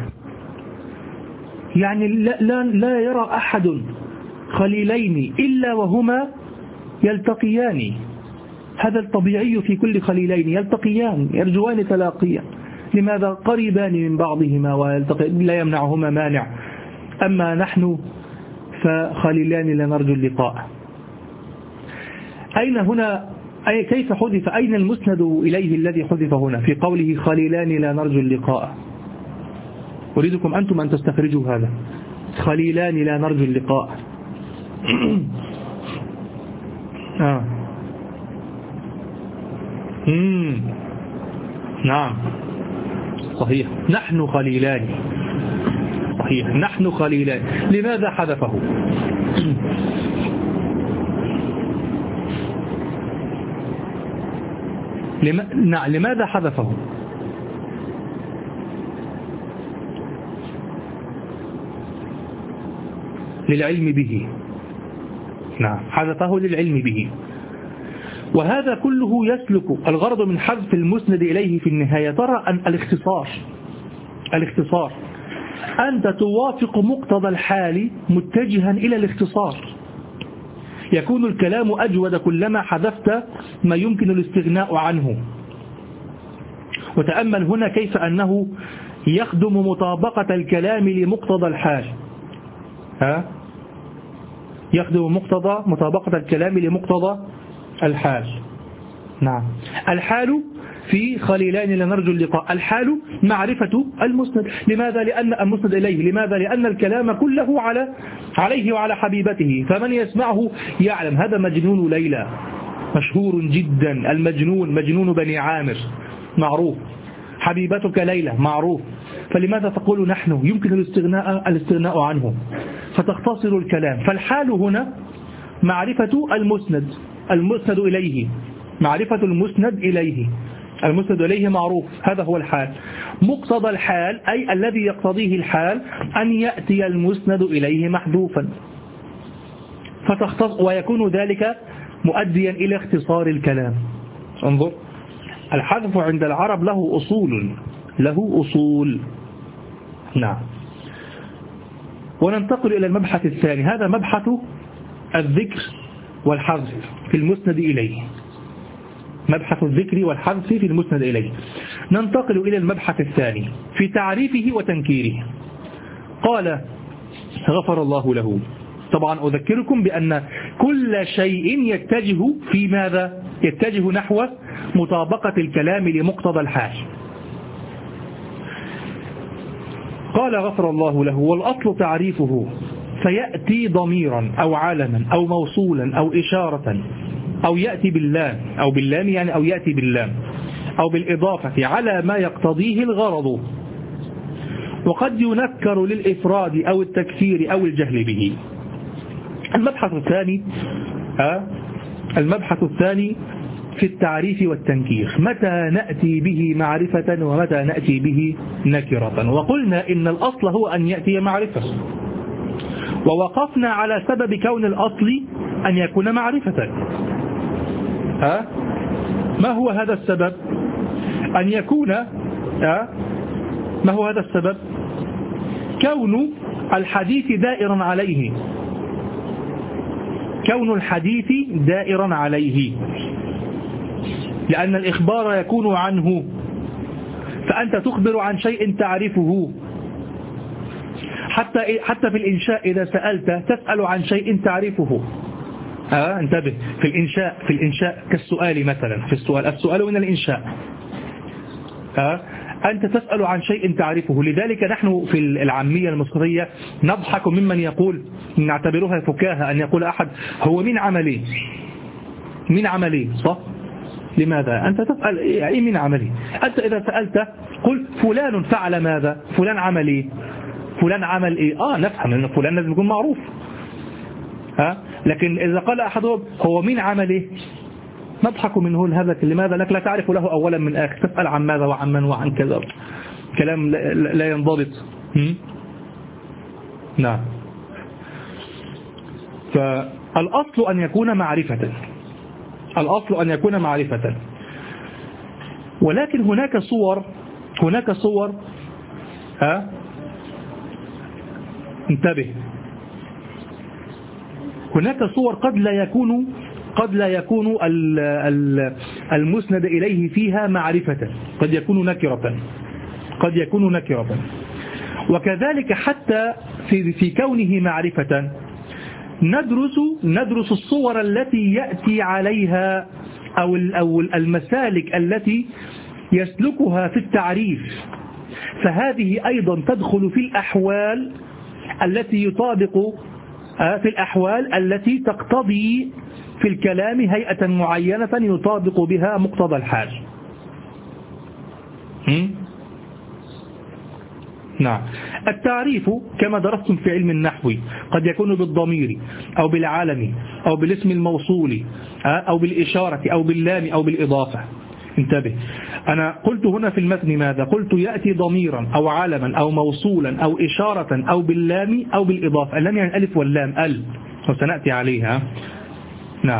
يعني لا يرى أحد خليلين إلا وهما يلتقيان. هذا الطبيعي في كل خليلين، يلتقيان يرجوان تلاقيا. لماذا؟ قريبان من بعضهما ويلتقي، لا يمنعهما مانع. أما نحن فخليلان لا نرجو اللقاء. أين هنا؟ كيف حذف؟ أين المسند إليه الذي حذف هنا في قوله خليلان لا نرجو اللقاء؟ أريدكم أنتم أن تستخرجوا هذا. خليلان لا نرجو اللقاء. نعم، صحيح، نحن خليلان، صحيح، نحن خليلان. لماذا حذفه؟ لماذا حذفه؟ للعلم به. نعم، حذفه للعلم به. وهذا كله يسلك الغرض من حذف المسند إليه في النهاية. ترى أن الاختصار أنت توافق مقتضى الحال متجها إلى الاختصار، يكون الكلام أجود كلما حذفت ما يمكن الاستغناء عنه. وتأمل هنا كيف أنه يخدم مطابقة الكلام لمقتضى الحال. يخدم مطابقة الكلام لمقتضى الحال. نعم، الحال في خليلان لنرجو اللقاء، الحال معرفة المسند. لماذا؟ لأن المسند إليه. لماذا؟ لأن الكلام كله عليه وعلى حبيبته، فمن يسمعه يعلم هذا مجنون ليلى مشهور جدا، المجنون مجنون بني عامر معروف، حبيبتك ليلى معروف، فلماذا تقول نحن يمكن الاستغناء عنه، فتختصر الكلام. فالحال هنا معرفة المسند إليه، معرفة المسند إليه، المسند إليه معروف، هذا هو الحال. مقتضى الحال أي الذي يقتضيه الحال أن يأتي المسند إليه محذوفا، ويكون ذلك مؤديا إلى اختصار الكلام. انظر، الحذف عند العرب له أصول. نعم. وننتقل إلى المبحث الثاني، هذا مبحث الذكر والحذف في المسند إليه، مبحث الذكر والحذف في المسند إليه. ننتقل إلى المبحث الثاني في تعريفه وتنكيره. قال غفر الله له. طبعا أذكركم بأن كل شيء يتجه في ماذا؟ يتجه نحو مطابقة الكلام لمقتضى الحال. قال غفر الله له: والأصل تعريفه، فيأتي ضميرا أو علما أو موصولا أو إشارة، أو يأتي باللام يعني، أو يأتي باللام أو بالإضافة على ما يقتضيه الغرض، وقد ينكر للإفراد أو التكثير أو الجهل به. المبحث الثاني في التعريف والتنكير، متى نأتي به معرفة ومتى نأتي به نكرة. وقلنا إن الأصل هو أن يأتي معرفة، ووقفنا على سبب كون الأصل أن يكون معرفة. ما هو هذا السبب؟ أن يكون ما هو هذا السبب؟ كون الحديث دائرا عليه، كون الحديث دائرا عليه، لأن الإخبار يكون عنه، فأنت تخبر عن شيء تعرفه. حتى في الإنشاء إذا سألت تسأل عن شيء تعرفه. انتبه، في الإنشاء كالسؤال مثلا، في السؤال من الإنشاء. أنت تسأل عن شيء تعرفه. لذلك نحن في العامية المصرية نضحك ممن يقول، نعتبرها فكاهة، أن يقول أحد: هو من عملي صح؟ لماذا؟ أنت تسأل يعني من عملي. أنت إذا سألت قل فلان فعل ماذا؟ فلان عمل إيه؟ فلان عمل إيه؟ نفهم أن فلان لازم يكون معروف. لكن إذا قال أحدهم هو من عمل إيه؟ نضحك منه هذا. لماذا؟ لك لا تعرف له أولا من آخر، تسأل عن ماذا وعن من وعن كذا، كلام لا ينضبط. نعم. فالأصل أن يكون معرفة، الأصل أن يكون معرفة. ولكن هناك صور انتبه، هناك صور قد لا يكون المسند إليه فيها معرفة، قد يكون نكرة. وكذلك حتى في كونه معرفة ندرس الصور التي يأتي عليها أو المسالك التي يسلكها في التعريف، فهذه أيضا تدخل في الأحوال التي تقتضي في الكلام هيئة معينة يطابق بها مقتضى الحال. نعم. التعريف كما درستم في علم النحو قد يكون بالضمير أو بالعلم أو بالاسم الموصول أو بالإشارة أو باللام أو بالإضافة. انتبه، أنا قلت هنا في المتن ماذا؟ قلت يأتي ضميرا أو علما أو موصولا أو إشارة أو باللام أو بالإضافة. اللام يعني الألف واللام، وسنأتي عليها. نعم.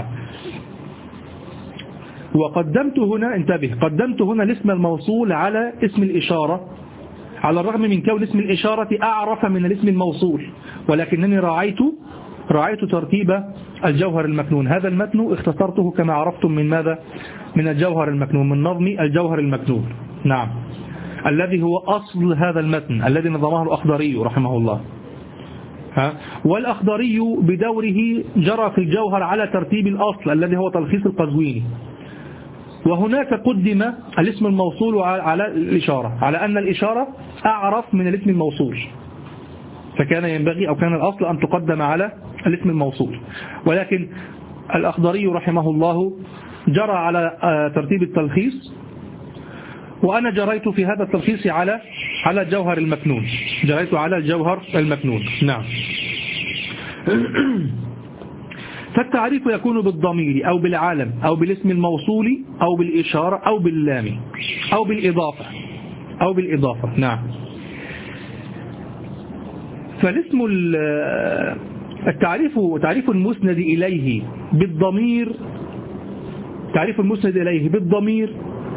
وقدمت هنا، انتبه، قدمت هنا الاسم الموصول على اسم الإشارة، على الرغم من كون اسم الإشارة أعرف من الاسم الموصول، ولكنني راعيت ترتيب الجوهر المكنون. هذا المتن اختصرته كما عرفتم من ماذا؟ من الجوهر المكنون، من نظم الجوهر المكنون. نعم، الذي هو أصل هذا المتن الذي نظمه الأخضري رحمه الله. والأخضري بدوره جرى في الجوهر على ترتيب الأصل الذي هو تلخيص القزويني، وهناك قدم الاسم الموصول على الإشارة، على أن الإشارة أعرف من الاسم الموصول، فكان ينبغي أو كان الأصل أن تقدم على الاسم الموصول. ولكن الأخضري رحمه الله جرى على ترتيب التلخيص، وأنا جريت في هذا التلخيص على الجوهر المكنون، جريت على الجوهر المكنون. نعم. فالتعريف يكون بالضمير أو بالعالم أو بالاسم الموصول أو بالإشارة أو باللام أو بالإضافة. نعم. فالاسم تعريف المسند إليه بالضمير، تعريف المسند إليه بالضمير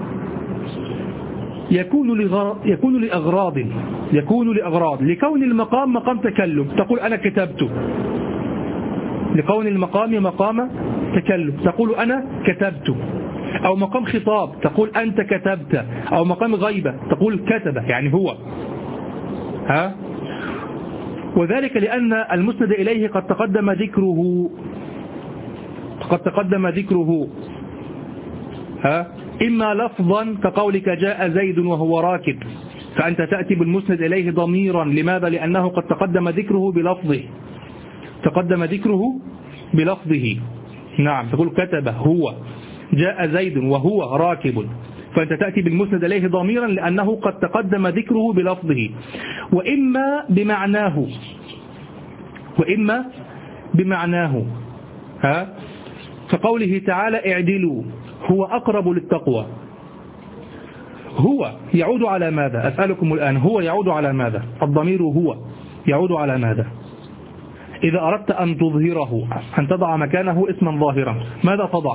يكون لأغراض، لكون المقام مقام تكلم تقول أنا كتبت، لكون المقام مقام تكلم تقول أنا كتبت، أو مقام خطاب تقول أنت كتبت، أو مقام غيبة تقول كتب، يعني هو. وذلك لأن المسند إليه قد تقدم ذكره إما لفظا كقولك جاء زيد وهو راكب، فأنت تأتي بالمسند إليه ضميرا. لماذا؟ لأنه قد تقدم ذكره بلفظه. نعم، تقول كتب هو، جاء زيد وهو راكب، فأنت تأتي بالمسند إليه ضميرا لأنه قد تقدم ذكره بلفظه. وإما بمعناه فقوله تعالى اعدلوا هو أقرب للتقوى. هو يعود على ماذا؟ أسألكم الآن، هو يعود على ماذا؟ الضمير هو يعود على ماذا؟ إذا أردت أن تظهره، أن تضع مكانه اسما ظاهرا، ماذا تضع؟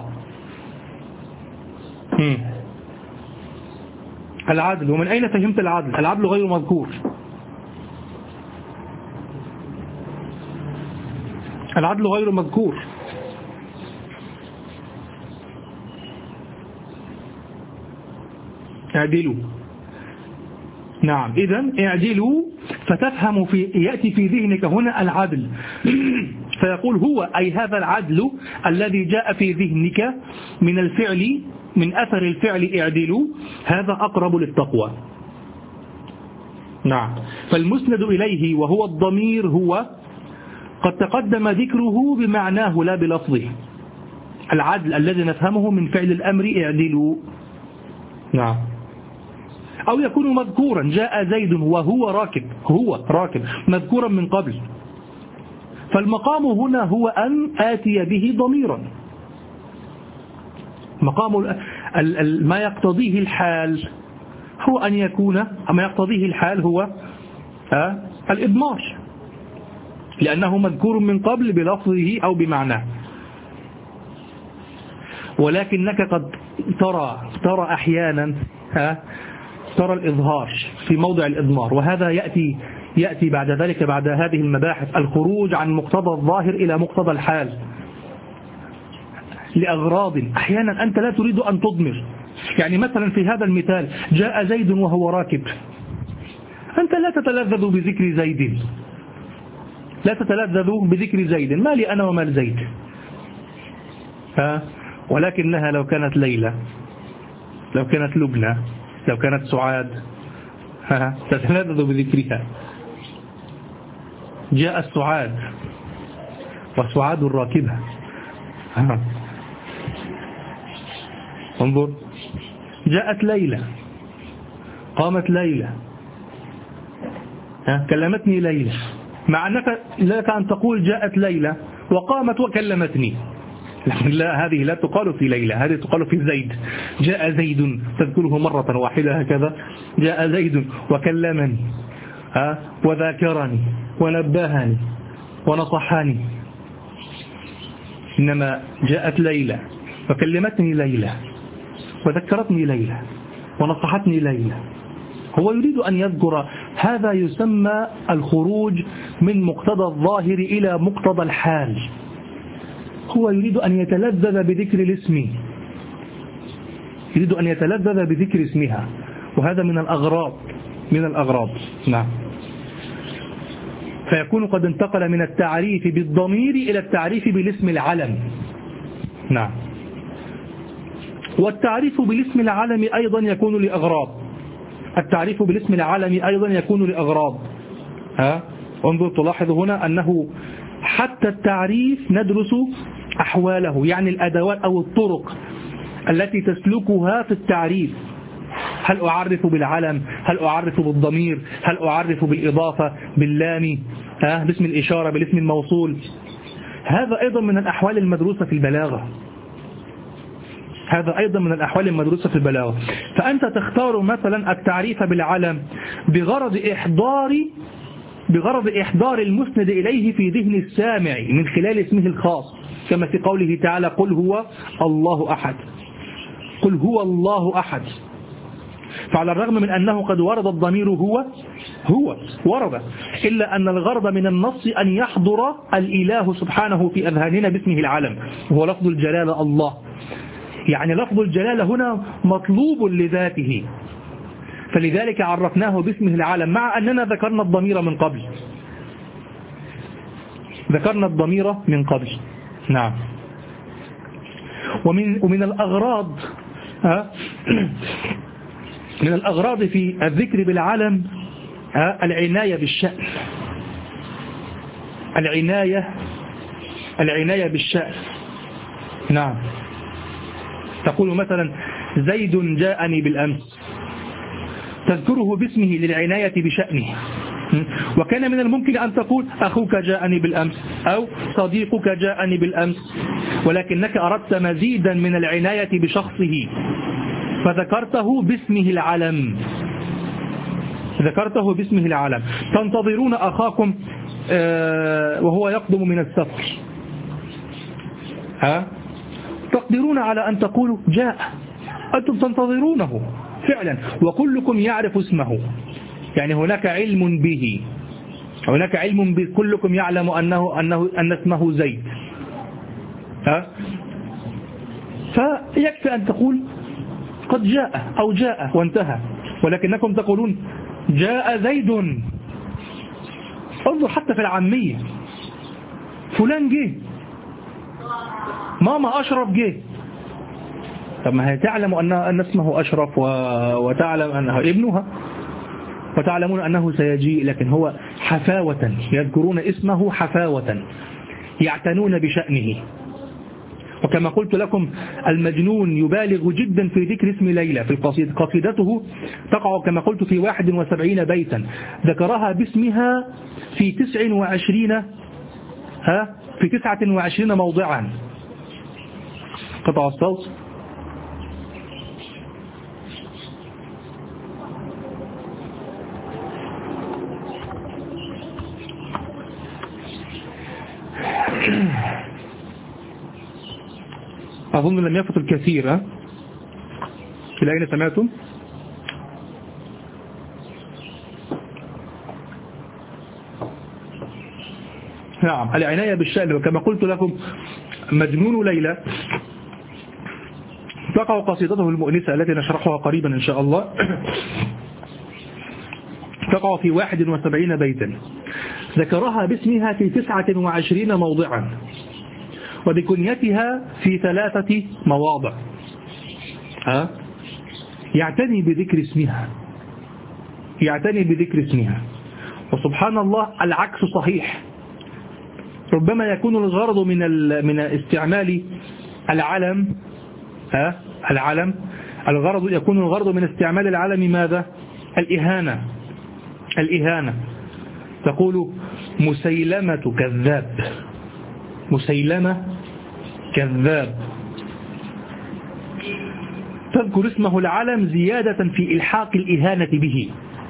العدل. ومن أين فهمت العدل؟ العدل غير مذكور، العدل غير مذكور. اعدلوا. نعم، إذن اعدلوا، فتفهم يأتي في ذهنك هنا العدل فيقول هو أي هذا العدل الذي جاء في ذهنك من الفعل، من أثر الفعل اعدلوا، هذا أقرب للتقوى. نعم. فالمسند إليه وهو الضمير هو قد تقدم ذكره بمعناه لا بلفظه. العدل الذي نفهمه من فعل الأمر اعدلوا. نعم. أو يكون مذكورا، جاء زيد وهو راكب، هو راكب مذكورا من قبل، فالمقام هنا هو أن آتي به ضميرا. مقام ما يقتضيه الحال هو أن يكون، ما يقتضيه الحال هو الإضمار، لأنه مذكور من قبل بلفظه أو بمعناه. ولكنك قد ترى أحيانا ترى الإظهار في موضع الإضمار، وهذا يأتي بعد ذلك، بعد هذه المباحث، الخروج عن مقتضى الظاهر إلى مقتضى الحال لأغراض. أحيانا أنت لا تريد أن تضمر، يعني مثلا في هذا المثال جاء زيد وهو راكب، أنت لا تتلذذ بذكر زيد، لا تتلذذ بذكر زيد، ما لي أنا وما لزيد. ولكنها لو كانت ليلى، لو كانت لبنى، لو كانت سعاد، تتلذذ بذكرها. جاء السعاد وسعاد الراكبة. انظر، جاءت ليلى، قامت ليلى، كلمتني ليلى، مع أنك لك أن تقول جاءت ليلى وقامت وكلمتني، لا، هذه لا تقال في ليلى، هذه تقال في زيد. جاء زيد، تذكره مرة واحدة هكذا، جاء زيد وكلمني وذاكرني ونبهني ونصحني. إنما جاءت ليلى وكلمتني ليلى وذكرتني ليلى ونصحتني ليلى. هو يريد أن يذكر، هذا يسمى الخروج من مقتضى الظاهر إلى مقتضى الحال. هو يريد أن يتلذذ بذكر الاسم، يريد أن يتلذذ بذكر اسمها، وهذا من الأغراض. نعم. فيكون قد انتقل من التعريف بالضمير إلى التعريف بالاسم العلم. نعم. والتعريف بالاسم العلم أيضا يكون لأغراض. التعريف بالاسم العلم أيضا يكون لأغراض. انظر، تلاحظ هنا أنه حتى التعريف ندرس أحواله، يعني الأدوات أو الطرق التي تسلكها في التعريف. هل أعرف بالعلم؟ هل أعرف بالضمير؟ هل أعرف بالإضافة باللام، باسم الإشارة، بالاسم الموصول؟ هذا أيضا من الأحوال المدروسة في البلاغة. هذا أيضا من الأحوال المدروسة في البلاغة. فأنت تختار مثلا التعريف بالعلم بغرض إحضار المسند إليه في ذهن السامع من خلال اسمه الخاص، كما في قوله تعالى: قل هو الله أحد. قل هو الله أحد. فعلى الرغم من أنه قد ورد الضمير هو ورد، إلا أن الغرض من النص أن يحضر الإله سبحانه في أذهاننا باسمه العلم، وهو لفظ الجلالة الله. يعني لفظ الجلالة هنا مطلوب لذاته، فلذلك عرفناه باسمه العلم، مع أننا ذكرنا الضمير من قبل. نعم. ومن الأغراض من الأغراض في الذكر بالعلم العناية بالشأن. العناية بالشأن. نعم. تقول مثلا: زيد جاءني بالأمس، تذكره باسمه للعناية بشأنه. وكان من الممكن أن تقول: أخوك جاءني بالأمس، أو صديقك جاءني بالأمس، ولكنك أردت مزيدا من العناية بشخصه فذكرته باسمه العلم. تنتظرون أخاكم وهو يقدم من السفر، تقدرون على أن تقولوا: جاء. أنتم تنتظرونه فعلا، وكلكم يعرف اسمه، يعني هناك علم به، كلكم يعلم أن اسمه زيد. فيكفي أن تقول: قد جاء، أو جاء وانتهى. ولكنكم تقولون: جاء زيد. انظر حتى في العامية، فلان جه، ماما أشرف جه. طب ما هي تعلم أن اسمه أشرف، وتعلم أنه ابنها، وتعلمون أنه سيجيء، لكن هو حفاوة يذكرون اسمه، حفاوة يعتنون بشأنه. وكما قلت لكم، المجنون يبالغ جدا في ذكر اسم ليلى في القصيدة. قصيدته تقع كما قلت في 71 بيتا، ذكرها باسمها في 29 موضعا. قطع الصوت. أظن لم يفت الكثير. إلى أين سمعتم؟ نعم. العناية بالشأن، وكما قلت لكم، مجنون ليلى تقع قصيدته المؤنسة التي نشرحها قريبا إن شاء الله، تقع في 71 بيتا، ذكرها باسمها في 29 موضعا، وبكنيتها في 3 مواضع. يعتني بذكر اسمها. وسبحان الله، العكس صحيح. ربما يكون الغرض من استعمال العلم، يكون الغرض من استعمال العلم ماذا؟ الإهانة. تقول: مسيلمة كذاب. مسيلمة كذاب. تذكر اسمه العلم زيادة في إلحاق الإهانة به.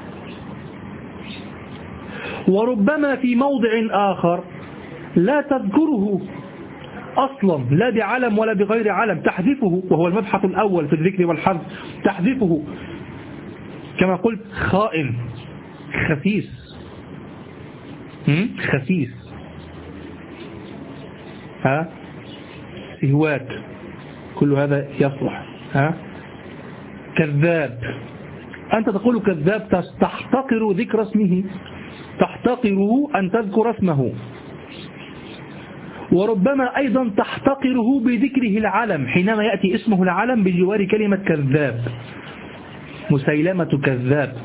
وربما في موضع آخر لا تذكره أصلا، لا بعلم ولا بغير علم، تحذفه، وهو المبحث الأول في الذكر والحذف، تحذفه كما قلت خائن، خسيس، خسيس، سهوات، كل هذا يصلح. كذاب، أنت تقول كذاب، تحتقر ذكر اسمه، تحتقره أن تذكر اسمه. وربما أيضا تحتقره بذكره العلم، حينما يأتي اسمه العلم بجوار كلمة كذاب. مسيلمة كذاب،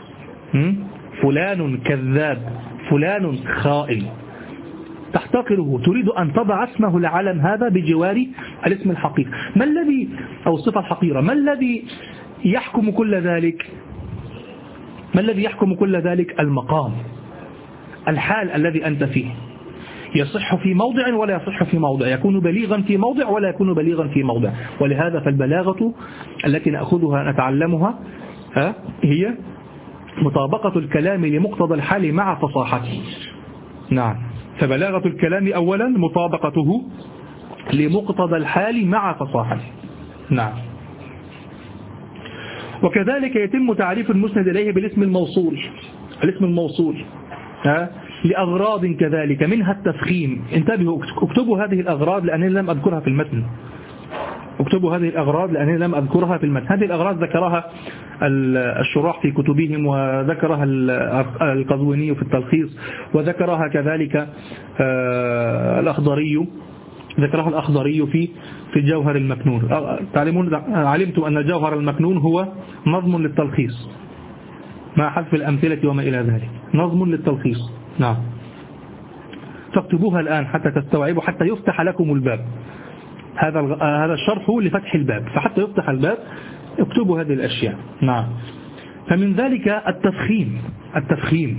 فلان كذاب، فلان خائن، تحتقره، تريد أن تضع اسمه العلم هذا بجوار الاسم الحقيقي. ما الذي، أو الصفة الحقيرة، ما الذي يحكم كل ذلك؟ ما الذي يحكم كل ذلك؟ المقام، الحال الذي أنت فيه. يصح في موضع ولا يصح في موضع، يكون بليغا في موضع ولا يكون بليغا في موضع. ولهذا فالبلاغة التي نأخذها نتعلمها هي مطابقة الكلام لمقتضى الحال مع فصاحته. نعم، فبلاغة الكلام أولا مطابقته لمقتضى الحال مع فصاحته. نعم. وكذلك يتم تعريف المسند إليه بالاسم الموصول. الاسم الموصول لأغراض كذلك، منها التفخيم. انتبهوا، اكتبوا هذه الأغراض لأنني لم أذكرها في المتن. اكتبوا هذه الأغراض لأنني لم أذكرها في المتن. هذه الأغراض ذكرها الشراح في كتبهم، وذكرها القزويني في التلخيص، وذكرها كذلك الأخضري، ذكرها الأخضري في الجوهر المكنون. علمتم أن الجوهر المكنون هو نظم للتلخيص مع حذف الأمثلة وما إلى ذلك، نظم للتلخيص. نعم، فاكتبوها الآن حتى تستوعبوا، حتى يفتح لكم الباب. هذا الشرح لفتح الباب، فحتى يفتح الباب اكتبوا هذه الأشياء. نعم. فمن ذلك التفخيم،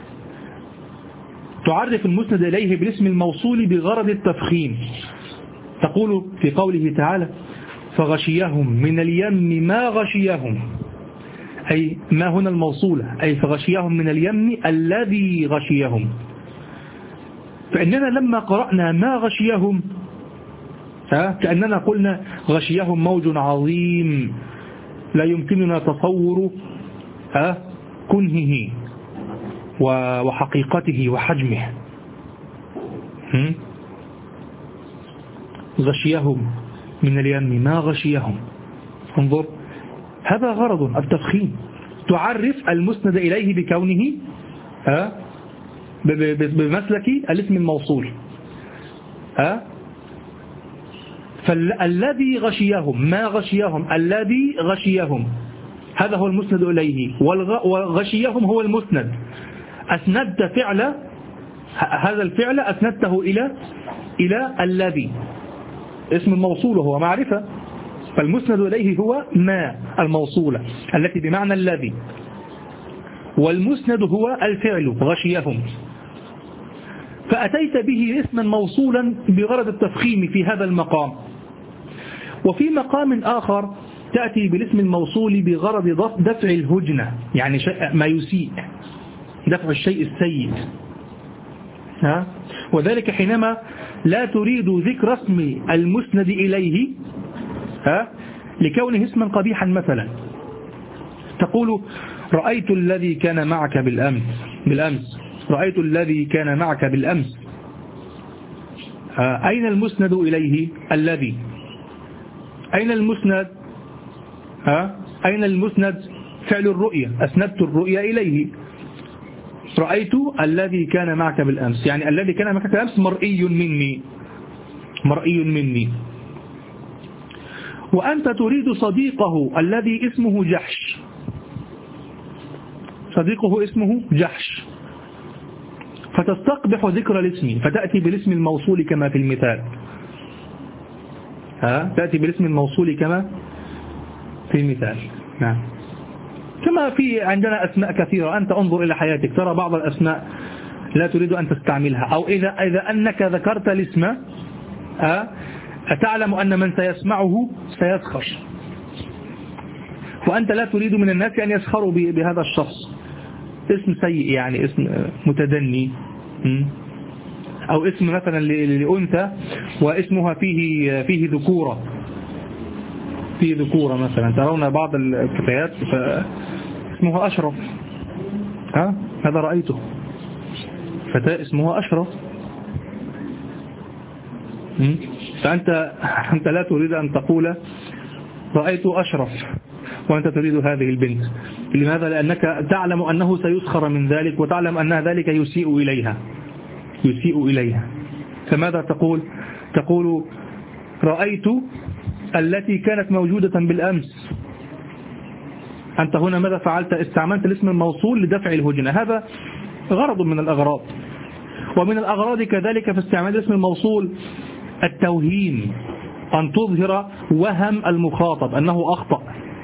تعرف المسند إليه بالاسم الموصول بغرض التفخيم. تقول في قوله تعالى: فغشيهم من اليم ما غشيهم، أي ما هنا الموصولة، أي فغشيهم من اليم الذي غشيهم. فإننا لما قرأنا ما غشيهم كأننا قلنا غشيهم موج عظيم لا يمكننا تصور كنهه وحقيقته وحجمه. غشيهم من اليم ما غشيهم. انظر، هذا غرض التفخيم، تعرف المسند إليه بكونه بمسلك الاسم الموصول. فالذي غشيهم، ما غشيهم، الذي غشيهم، هذا هو المسند إليه، وغشيهم هو المسند. أسندت فعل، هذا الفعل أسندته إلى الذي، اسم الموصول هو معرفة، فالمسند إليه هو ما الموصولة التي بمعنى الذي، والمسند هو الفعل غشيهم. فأتيت به اسما موصولا بغرض التفخيم في هذا المقام. وفي مقام آخر تأتي بالاسم الموصول بغرض دفع الهجنة، يعني ما يسيء، دفع الشيء السيء. وذلك حينما لا تريد ذكر اسم المسند إليه لكونه اسما قبيحا. مثلا تقول: رأيت الذي كان معك بالأمس، رأيت الذي كان معك بالأمس. أين المسند إليه؟ الذي. أين المسند؟ أين المسند؟ فعل الرؤية، أسندت الرؤية إليه. رأيت الذي كان معك بالأمس، يعني الذي كان معك بالأمس مرئي مني، مرئي مني. وأنت تريد صديقه الذي اسمه جحش، صديقه اسمه جحش، فتستقبح ذكر الاسم، فتأتي بالاسم الموصول كما في المثال. تأتي بالاسم الموصول كما في المثال. نعم. كما في عندنا أسماء كثيرة، أنت انظر إلى حياتك ترى بعض الأسماء لا تريد أن تستعملها، أو إذا أنك ذكرت الاسم أتعلم أن من سيسمعه سيسخر، وأنت لا تريد من الناس أن يسخروا بهذا الشخص. اسم سيء يعني، اسم متدني، أو اسم مثلا لأنثى واسمها فيه ذكورة، فيه ذكورة مثلا. ترون بعض الفتيات اسمها أشرف، هذا رأيته، فتاة اسمها أشرف، فأنت لا تريد أن تقول رأيت أشرف وأنت تريد هذه البنت. لماذا؟ لأنك تعلم أنه سيسخر من ذلك، وتعلم أن ذلك يسيء إليها. فماذا تقول رأيت التي كانت موجودة بالأمس. أنت هنا ماذا فعلت؟ استعملت الاسم الموصول لدفع الهجنة، هذا غرض من الأغراض. ومن الأغراض كذلك في استعمال الاسم الموصول التوهيم، أن تظهر وهم المخاطب أنه أخطأ،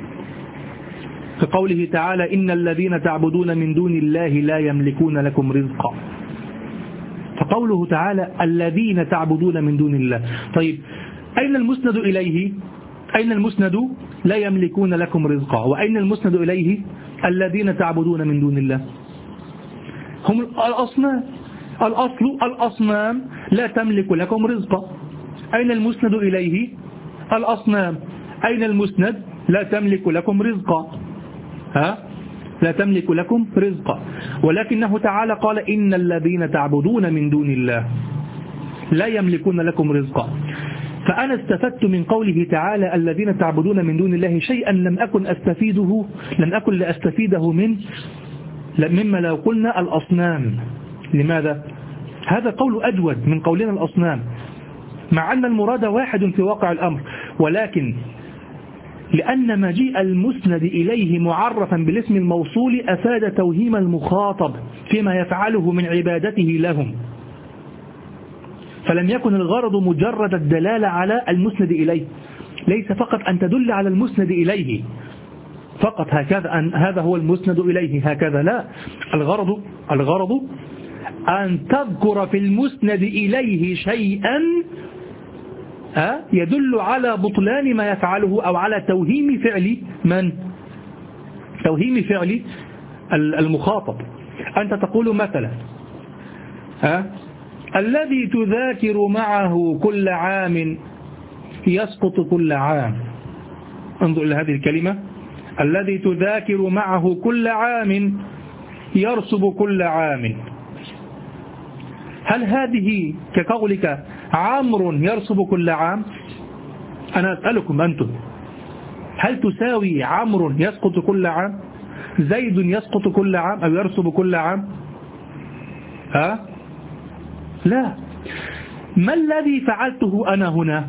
كقوله تعالى إن الذين تعبدون من دون الله لا يملكون لكم رزقا. فقوله تعالى الذين تعبدون من دون الله، طيب أين المسند إليه؟ أين المسند لا يملكون لكم رزقا، وأين المسند إليه الذين تعبدون من دون الله؟ هم الأصنام، الأصنام لا تملك لكم رزقا. أين المسند إليه؟ الأصنام. أين المسند؟ لا تملك لكم رزقا، لا تملك لكم رزقا. ولكنه تعالى قال إن الذين تعبدون من دون الله لا يملكون لكم رزقا. فأنا استفدت من قوله تعالى الذين تعبدون من دون الله شيئا لم أكن لأستفيده مما لو قلنا الأصنام. لماذا؟ هذا قول أجود من قولنا الأصنام، مع أن المراد واحد في واقع الأمر، ولكن لأن مجيء المسند إليه معرفا بالاسم الموصول أفاد توهيم المخاطب فيما يفعله من عبادته لهم، فلم يكن الغرض مجرد الدلالة على المسند إليه، ليس فقط أن تدل على المسند إليه فقط هكذا، هذا هو المسند إليه هكذا، لا، الغرض أن تذكر في المسند إليه شيئا يدل على بطلان ما يفعله أو على توهيم فعل توهيم فعل المخاطب. أنت تقول مثلا الذي تذاكر معه كل عام يسقط كل عام. انظر إلى هذه الكلمة، الذي تذاكر معه كل عام يرسب كل عام. هل هذه كقولك عمرو يرسب كل عام؟ أنا أسألكم أنتم، هل تساوي عمرو يسقط كل عام؟ زيد يسقط كل عام أو يرسب كل عام؟ لا. ما الذي فعلته أنا هنا؟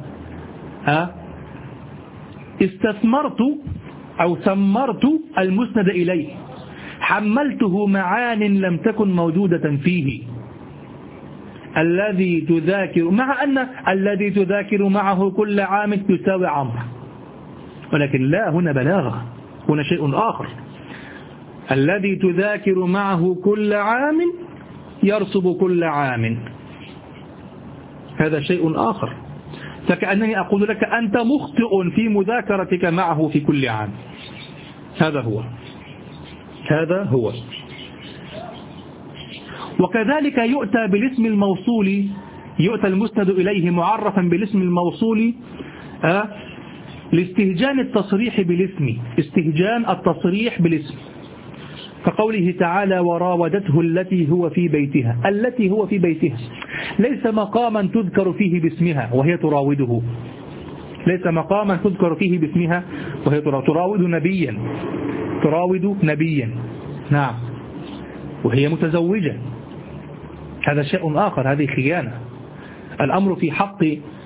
استثمرت أو ثمرت المسند إليه، حملته معان لم تكن موجودة فيه. الذي تذاكر، مع أن الذي تذاكر معه كل عام تساوي عمرو، ولكن لا، هنا بلاغة، هنا شيء آخر. الذي تذاكر معه كل عام يرسب كل عام، هذا شيء آخر. فكأنني أقول لك أنت مخطئ في مذاكرتك معه في كل عام. هذا هو. وكذلك يؤتى بالاسم الموصول، يؤتى المسند إليه معرفا بالاسم الموصول لاستهجان التصريح بالاسم، استهجان التصريح بالاسم، كقوله تعالى وراودته التي هو في بيتها. التي هو في بيتها ليس مقاما تذكر فيه باسمها وهي تراوده، ليس مقاما تذكر فيه باسمها وهي تراود نبيا، نعم، وهي متزوجة، هذا شيء آخر، هذه خيانة. الأمر في حق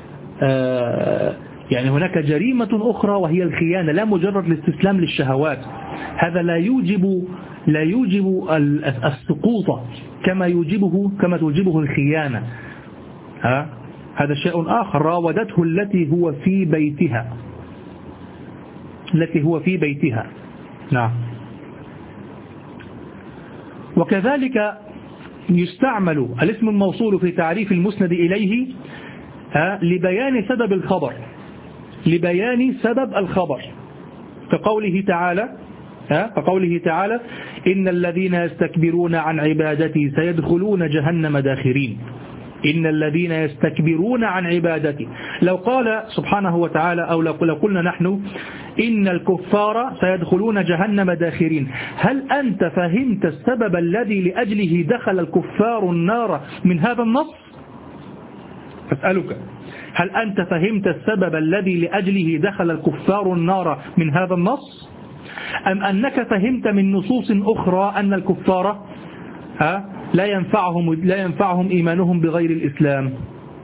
يعني هناك جريمة أخرى وهي الخيانة، لا مجرد الاستسلام للشهوات. هذا لا يوجب السقوط كما توجبه الخيانة. هذا شيء آخر. راودته التي هو في بيتها، نعم. وكذلك يستعمل الاسم الموصول في تعريف المسند إليه لبيان سبب الخبر، لبيان سبب الخبر، كقوله تعالى إن الذين يستكبرون عن عبادتي سيدخلون جهنم داخرين. إن الذين يستكبرون عن عبادتي، لو قال سبحانه وتعالى أو لو قلنا نحن إن الكفار سيدخلون جهنم داخرين، هل أنت فهمت السبب الذي لأجله دخل الكفار النار من هذا النص؟ أسألك، هل أنت فهمت السبب الذي لأجله دخل الكفار النار من هذا النص؟ أم أنك فهمت من نصوص أخرى أن الكفار لا ينفعهم إيمانهم بغير الإسلام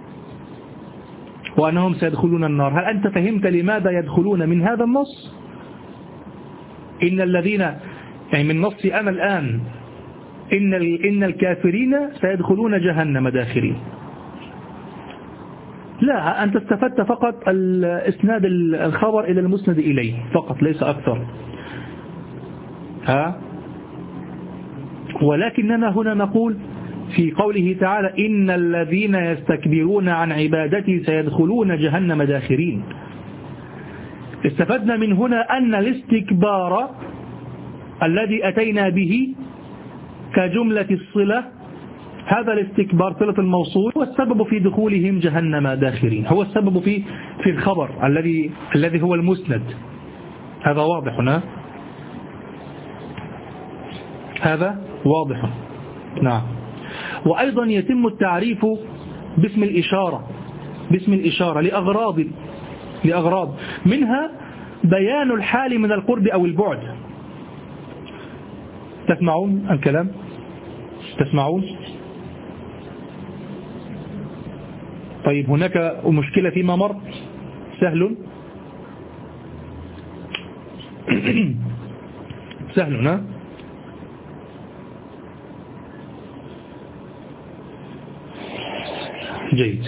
وأنهم سيدخلون النار؟ هل أنت فهمت لماذا يدخلون من هذا النص؟ إن الذين، يعني من نص أنا الآن، إن الكافرين سيدخلون جهنم داخرين. لا، أنت استفدت فقط إسناد الخبر إلى المسند إليه فقط، ليس أكثر. ولكننا هنا نقول في قوله تعالى إن الذين يستكبرون عن عبادتي سيدخلون جهنم داخرين، استفدنا من هنا أن الاستكبار الذي أتينا به كجملة الصلة، هذا الاستكبار صلة الموصول هو السبب في دخولهم جهنم داخرين، هو السبب في الخبر الذي هو المسند. هذا واضح هنا، هذا واضح. نعم. وأيضا يتم التعريف باسم الإشارة لأغراض منها بيان الحال من القرب أو البعد. تسمعون الكلام؟ تسمعون؟ طيب، هناك مشكلة فيما مر؟ سهل سهل. جيد.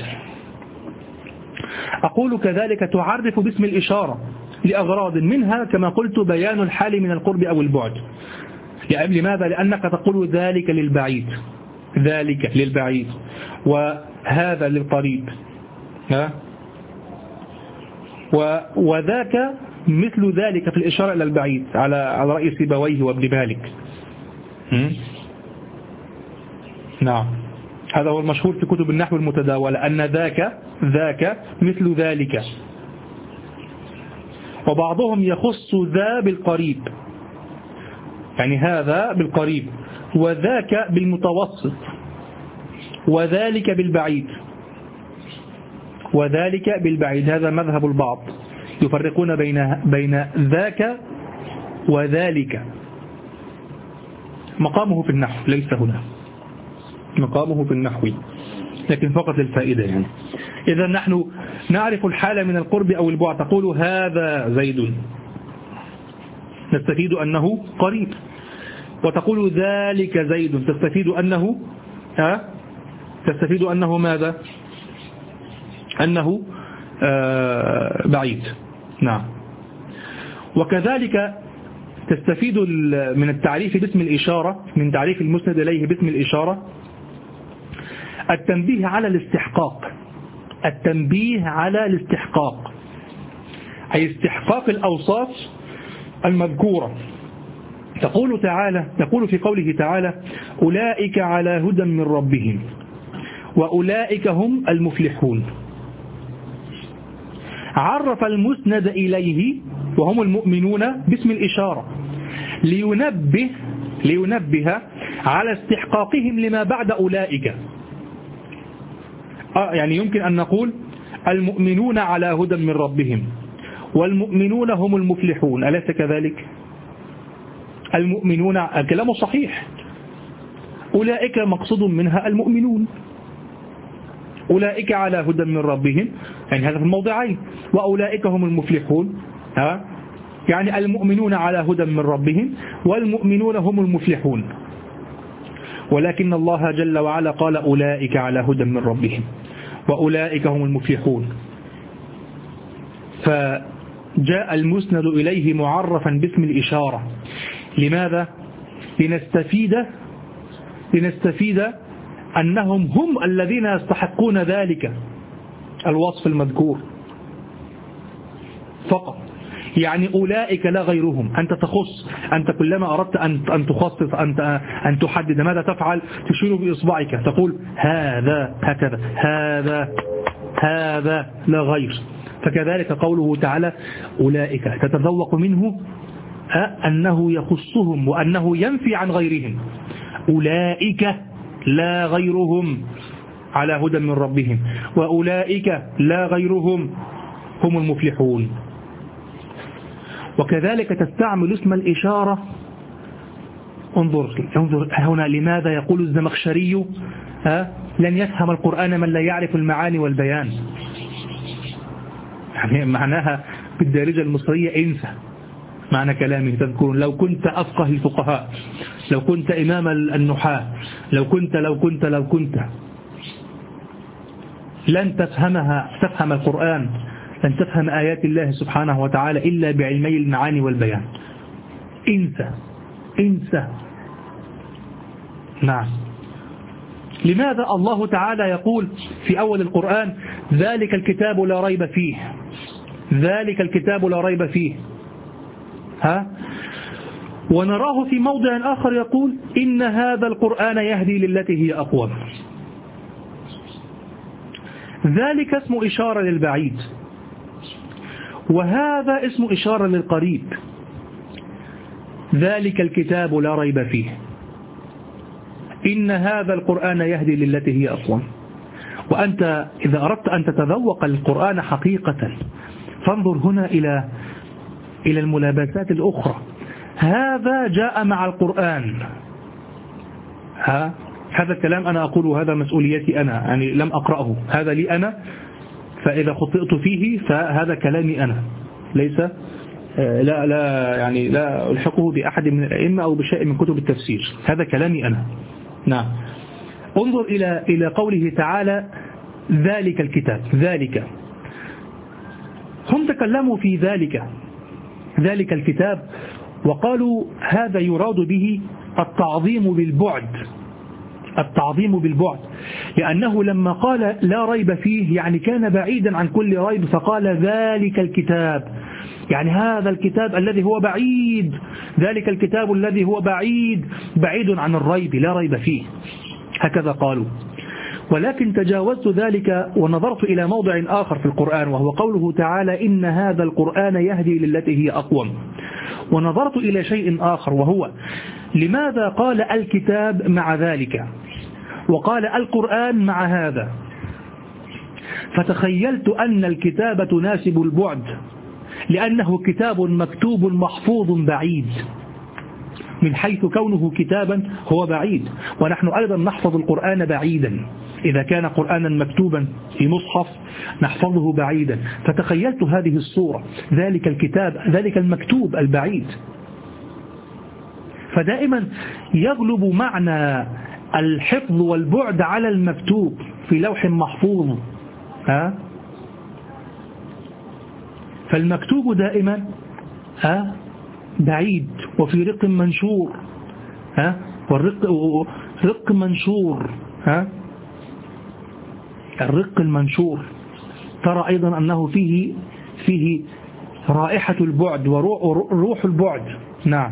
أقول كذلك تعرف باسم الإشارة لأغراض منها كما قلت بيان الحال من القرب أو البعد. لماذا؟ لأنك تقول ذلك للبعيد وهذا للقريب، وذاك مثل ذلك في الإشارة إلى البعيد على رأي سيبويه وابن مالك. نعم، هذا هو المشهور في كتب النحو المتداولة، أن ذاك مثل ذلك. وبعضهم يخص ذا بالقريب، يعني هذا بالقريب وذاك بالمتوسط وذلك بالبعيد. هذا مذهب البعض، يفرقون بين ذاك وذلك. مقامه في النحو، ليس هنا، مقامه في النحو، لكن فقط للفائدة يعني. إذا نحن نعرف الحالة من القرب أو البعد. تقول هذا زيد، نستفيد أنه قريب. وتقول ذلك زيد، تستفيد أنه ماذا؟ أنه بعيد. نعم. وكذلك تستفيد من التعريف باسم الإشارة، من تعريف المسند إليه باسم الإشارة، التنبيه على الاستحقاق، أي استحقاق الأوصاف المذكورة. تقول في قوله تعالى أولئك على هدى من ربهم وأولئك هم المفلحون. عرف المسند إليه وهم المؤمنون باسم الإشارة لينبه على استحقاقهم لما بعد أولئك. يعني يمكن أن نقول المؤمنون على هدى من ربهم والمؤمنون هم المفلحون، أليس كذلك؟ المؤمنون، الكلام صحيح، أولئك مقصود منها المؤمنون، أولئك على هدى من ربهم، يعني هذا في الموضعين. وأولئك هم المفلحون، يعني المؤمنون على هدى من ربهم والمؤمنون هم المفلحون. ولكن الله جل وعلا قال أولئك على هدى من ربهم وأولئك هم المفلحون، فجاء المسند إليه معرفا باسم الإشارة. لماذا؟ لنستفيد أنهم هم الذين يستحقون ذلك، الوصف المذكور فقط. يعني أولئك لا غيرهم. أنت تخص، أنت كلما أردت أن تخصص، أن تحدد ماذا تفعل، تشير بإصبعك تقول هذا هكذا، هذا لا غير. فكذلك قوله تعالى أولئك تتذوق منه أنه يخصهم وأنه ينفي عن غيرهم. أولئك لا غيرهم على هدى من ربهم، وأولئك لا غيرهم هم المفلحون. وكذلك تستعمل اسم الإشارة. انظر هنا لماذا يقول الزمخشري لن يفهم القرآن من لا يعرف المعاني والبيان. يعني معناها بالدارجة المصرية انسى معنى كلامه. تذكرون لو كنت أفقه الفقهاء، لو كنت إمام النحاة، لو كنت لن تفهم القرآن، لن تفهم آيات الله سبحانه وتعالى إلا بعلمي المعاني والبيان. انسى. نعم. لماذا الله تعالى يقول في أول القرآن ذلك الكتاب لا ريب فيه، ذلك الكتاب لا ريب فيه، ونراه في موضع آخر يقول إن هذا القرآن يهدي للتي هي أقوم. ذلك اسم إشارة للبعيد، وهذا اسم إشارة للقريب. ذلك الكتاب لا ريب فيه، إن هذا القرآن يهدي للتي هي أقوم. وأنت إذا أردت أن تتذوق القرآن حقيقة فانظر هنا إلى الملابسات الأخرى. هذا جاء مع القرآن. هذا الكلام أنا أقوله، هذا مسؤوليتي أنا، يعني لم أقرأه، هذا لي أنا، فإذا خطئت فيه فهذا كلامي أنا، ليس لا ألحقه بأحد من الأئمة أو بشيء من كتب التفسير، هذا كلامي أنا. نعم. انظر إلى قوله تعالى ذلك الكتاب. ذلك هم تكلموا في ذلك الكتاب وقالوا هذا يراد به التعظيم بالبعد، لأنه لما قال لا ريب فيه يعني كان بعيدا عن كل ريب، فقال ذلك الكتاب، يعني هذا الكتاب الذي هو بعيد، ذلك الكتاب الذي هو بعيد عن الريب، لا ريب فيه، هكذا قالوا. ولكن تجاوزت ذلك ونظرت إلى موضع آخر في القرآن، وهو قوله تعالى إن هذا القرآن يهدي للتي هي أقوم. ونظرت إلى شيء آخر، وهو لماذا قال الكتاب مع ذلك وقال القرآن مع هذا؟ فتخيلت أن الكتاب تناسب البعد، لأنه كتاب مكتوب محفوظ بعيد، من حيث كونه كتابا هو بعيد، ونحن أيضا نحفظ القرآن بعيدا. إذا كان قرآنا مكتوبا في مصحف نحفظه بعيدا، فتخيلت هذه الصورة، ذلك الكتاب، ذلك المكتوب البعيد. فدائما يغلب معنى الحفظ والبعد على المكتوب في لوح محفوظ. فالمكتوب دائما بعيد وفي رق منشور، والرق منشور، الرق المنشور ترى أيضا أنه فيه رائحة البعد وروح البعد. نعم.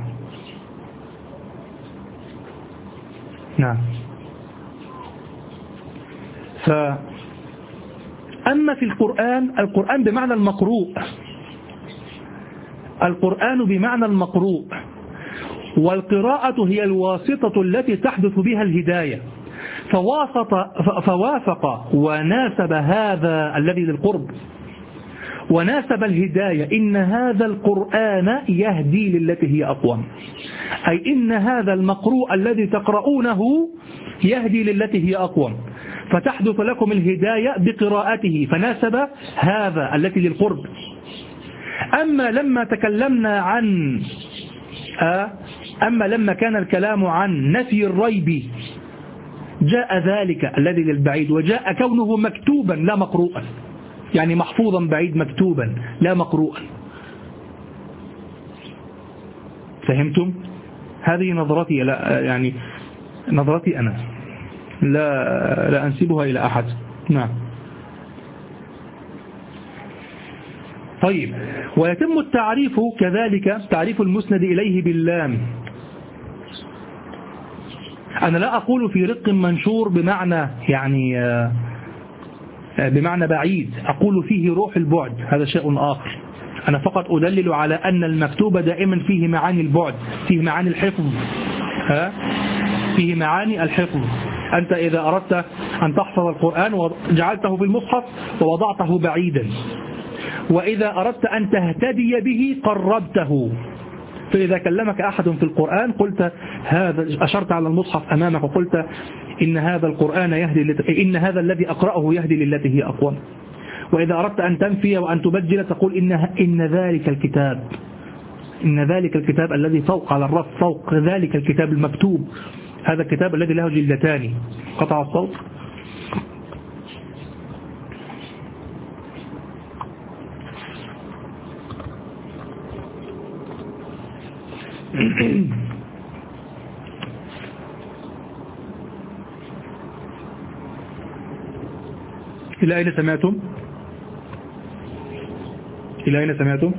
أما في القرآن بمعنى المقروء، القرآن بمعنى المقروء، والقراءة هي الواسطة التي تحدث بها الهداية، فوافق وناسب هذا الذي للقرب وناسب الهداية. إن هذا القرآن يهدي للتي هي أقوم، أي إن هذا المقروء الذي تقرؤونه يهدي للتي هي أقوم، فتحدث لكم الهداية بقراءته، فناسب هذا التي للقرب. أما لما كان الكلام عن نفي الريب جاء ذلك الذي للبعيد، وجاء كونه مكتوبا لا مقروءا، يعني محفوظا بعيد مكتوبا لا مقروءا. فهمتم؟ هذه نظرتي، يعني نظرتي أنا، لا أنسبها إلى أحد. نعم. طيب، ويتم التعريف كذلك تعريف المسند إليه باللام. أنا لا أقول في رق منشور بمعنى يعني بمعنى بعيد، أقول فيه روح البعد، هذا شيء آخر. أنا فقط أدلل على أن المكتوب دائما فيه معاني البعد، فيه معاني الحفظ، فيه معاني الحفظ. أنت إذا أردت أن تحفظ القرآن وجعلته في المصحف ووضعته بعيدا، وإذا أردت أن تهتدي به قربته. فإذا كلمك أحد في القرآن قلت هذا، أشرت على المصحف أمامك وقلت إن هذا القرآن يهدي إن هذا الذي أقرأه يهدي للتي هي أقوم. وإذا أردت أن تنفي وأن تبجل تقول إن ذلك الكتاب الذي فوق على الرف، فوق ذلك الكتاب المكتوب، هذا الكتاب الذي له جلدتان. قطع الصوت. إلى أين سمعتم؟ إلى أين سمعتم؟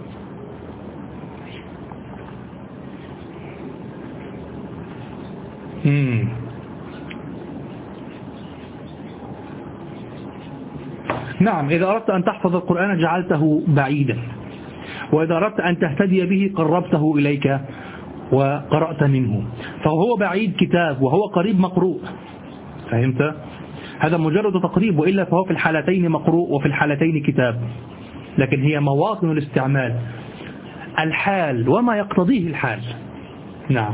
نعم، إذا أردت أن تحفظ القرآن جعلته بعيدا، وإذا أردت أن تهتدي به قربته إليك وقرأت منه. فهو بعيد كتاب وهو قريب مقروء. فهمت؟ هذا مجرد تقريب، وإلا فهو في الحالتين مقروء وفي الحالتين كتاب، لكن هي مواطن الاستعمال، الحال وما يقتضيه الحال. نعم.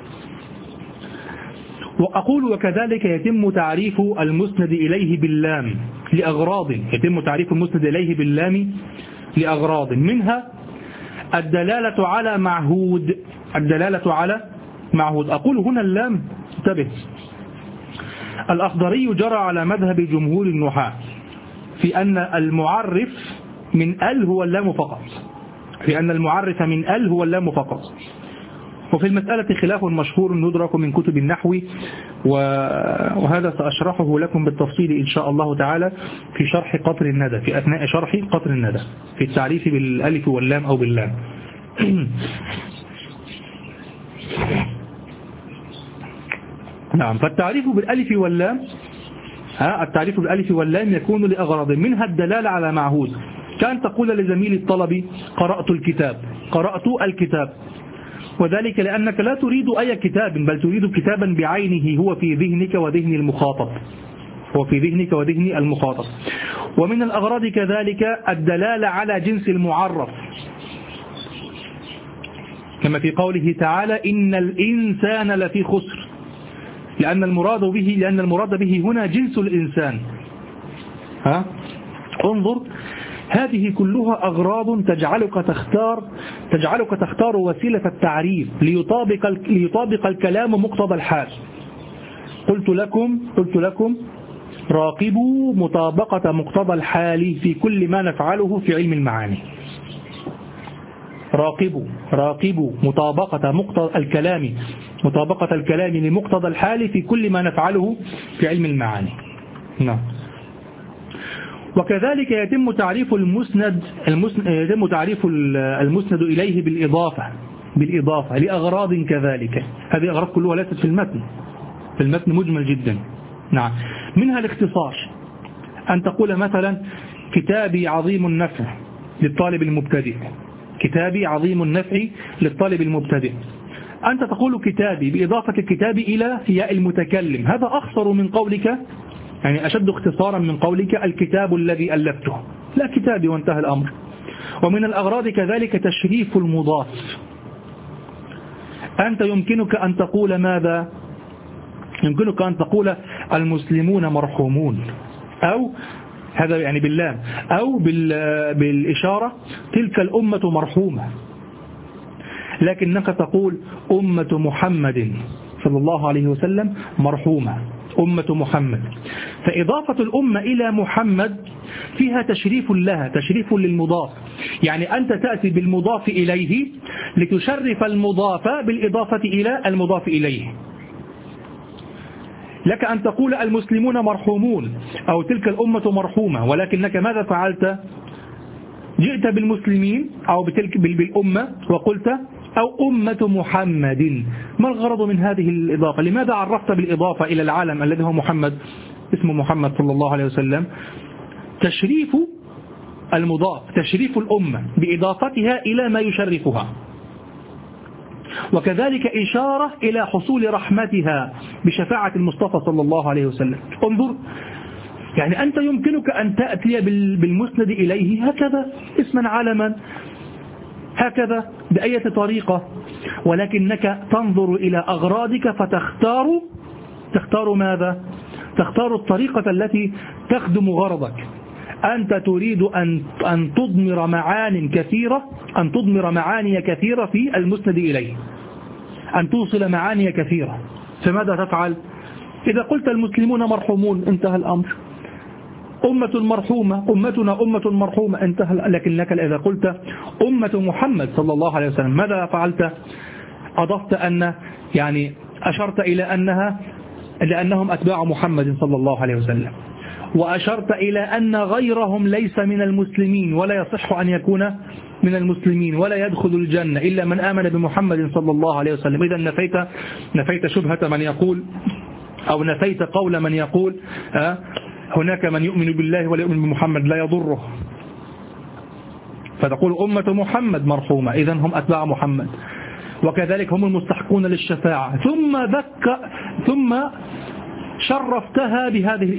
وأقول وكذلك يتم تعريف المسند إليه باللام لأغراض، يتم تعريف المسند إليه باللام لأغراض، منها الدلالة على معهود. الدلالة على معهود. أقول هنا اللام، انتبه، الأخضري جرى على مذهب جمهور النحاة في أن المعرف من ال هو اللام فقط، في أن المعرف من ال هو اللام فقط. وفي المسألة خلاف مشهور يدرك من كتب النحو، وهذا سأشرحه لكم بالتفصيل إن شاء الله تعالى في شرح قطر الندى، في أثناء شرح قطر الندى في التعريف بالألف واللام أو باللام. نعم. فالتعريف بالألف واللام، التعريف بالألف واللام يكون لأغراض، منها الدلالة على معهود، كان تقول لزميل الطلب قرأت الكتاب، وذلك لأنك لا تريد أي كتاب، بل تريد كتابا بعينه هو في ذهنك وذهن المخاطب، ومن الأغراض كذلك الدلالة على جنس المعرف، كما في قوله تعالى إن الإنسان لفي خسر، لأن المراد به هنا جنس الإنسان. انظر، هذه كلها أغراض تجعلك تختار وسيلة التعريف ليطابق الكلام مقتضى الحال. قلت لكم راقبوا مطابقة مقتضى الحال في كل ما نفعله في علم المعاني. راقبوا مطابقة الكلام لمقتضى الحال في كل ما نفعله في علم المعاني. نعم. وكذلك يتم تعريف المسند إليه بالإضافة لأغراض كذلك. هذه أغراض كلها ليست في المتن مجمل جدا. نعم. منها الاختصار، أن تقول مثلا كتابي عظيم النفع للطالب المبتدئ، أنت تقول كتابي بإضافة الكتاب إلى ياء المتكلم، هذا أخصر من قولك، يعني أشد اختصارا من قولك الكتاب الذي ألفته، لا كتابي وانتهى الأمر. ومن الأغراض كذلك تشريف المضاف، أنت يمكنك أن تقول ماذا؟ يمكنك أن تقول المسلمون مرحومون، أو هذا يعني باللام، أو بالإشارة تلك الأمة مرحومة، لكنك تقول أمة محمد صلى الله عليه وسلم مرحومة، أمة محمد. فإضافة الأمة إلى محمد فيها تشريف لها، تشريف للمضاف، يعني أنت تأتي بالمضاف إليه لتشرف المضاف بالإضافة إلى المضاف إليه. لك أن تقول المسلمون مرحومون أو تلك الأمة مرحومة، ولكنك ماذا فعلت؟ جئت بالمسلمين أو بتلك بالأمة وقلت أو أمة محمد. ما الغرض من هذه الإضافة؟ لماذا عرفت بالإضافة إلى العالم الذي هو محمد، اسمه محمد صلى الله عليه وسلم؟ تشريف المضاف، تشريف الأمة بإضافتها إلى ما يشرفها، وكذلك إشارة إلى حصول رحمتها بشفاعة المصطفى صلى الله عليه وسلم. انظر، يعني أنت يمكنك أن تأتي بالمسند إليه هكذا اسما علما هكذا بأية طريقة، ولكنك تنظر إلى أغراضك فتختار ماذا؟ تختار الطريقة التي تخدم غرضك. أنت تريد أن تضمر معاني كثيرة في المسند إليه، أن توصل معاني كثيرة. فماذا تفعل؟ إذا قلت المسلمون مرحومون انتهى الأمر، أمة مرحومة، أمتنا أمة مرحومة انتهى. لكنك إذا قلت أمة محمد صلى الله عليه وسلم ماذا فعلت؟ أضفت أن يعني أشرت إلى لأنهم أتباع محمد صلى الله عليه وسلم، وأشرت إلى أن غيرهم ليس من المسلمين ولا يصح أن يكون من المسلمين ولا يدخل الجنة إلا من آمن بمحمد صلى الله عليه وسلم. إذا نفيت شبهة من يقول أو نفيت قول من يقول هناك من يؤمن بالله ولا يؤمن بمحمد لا يضره، فتقول أمة محمد مرحومة، إذا هم أتباع محمد، وكذلك هم المستحقون للشفاعة. ثم شرفتها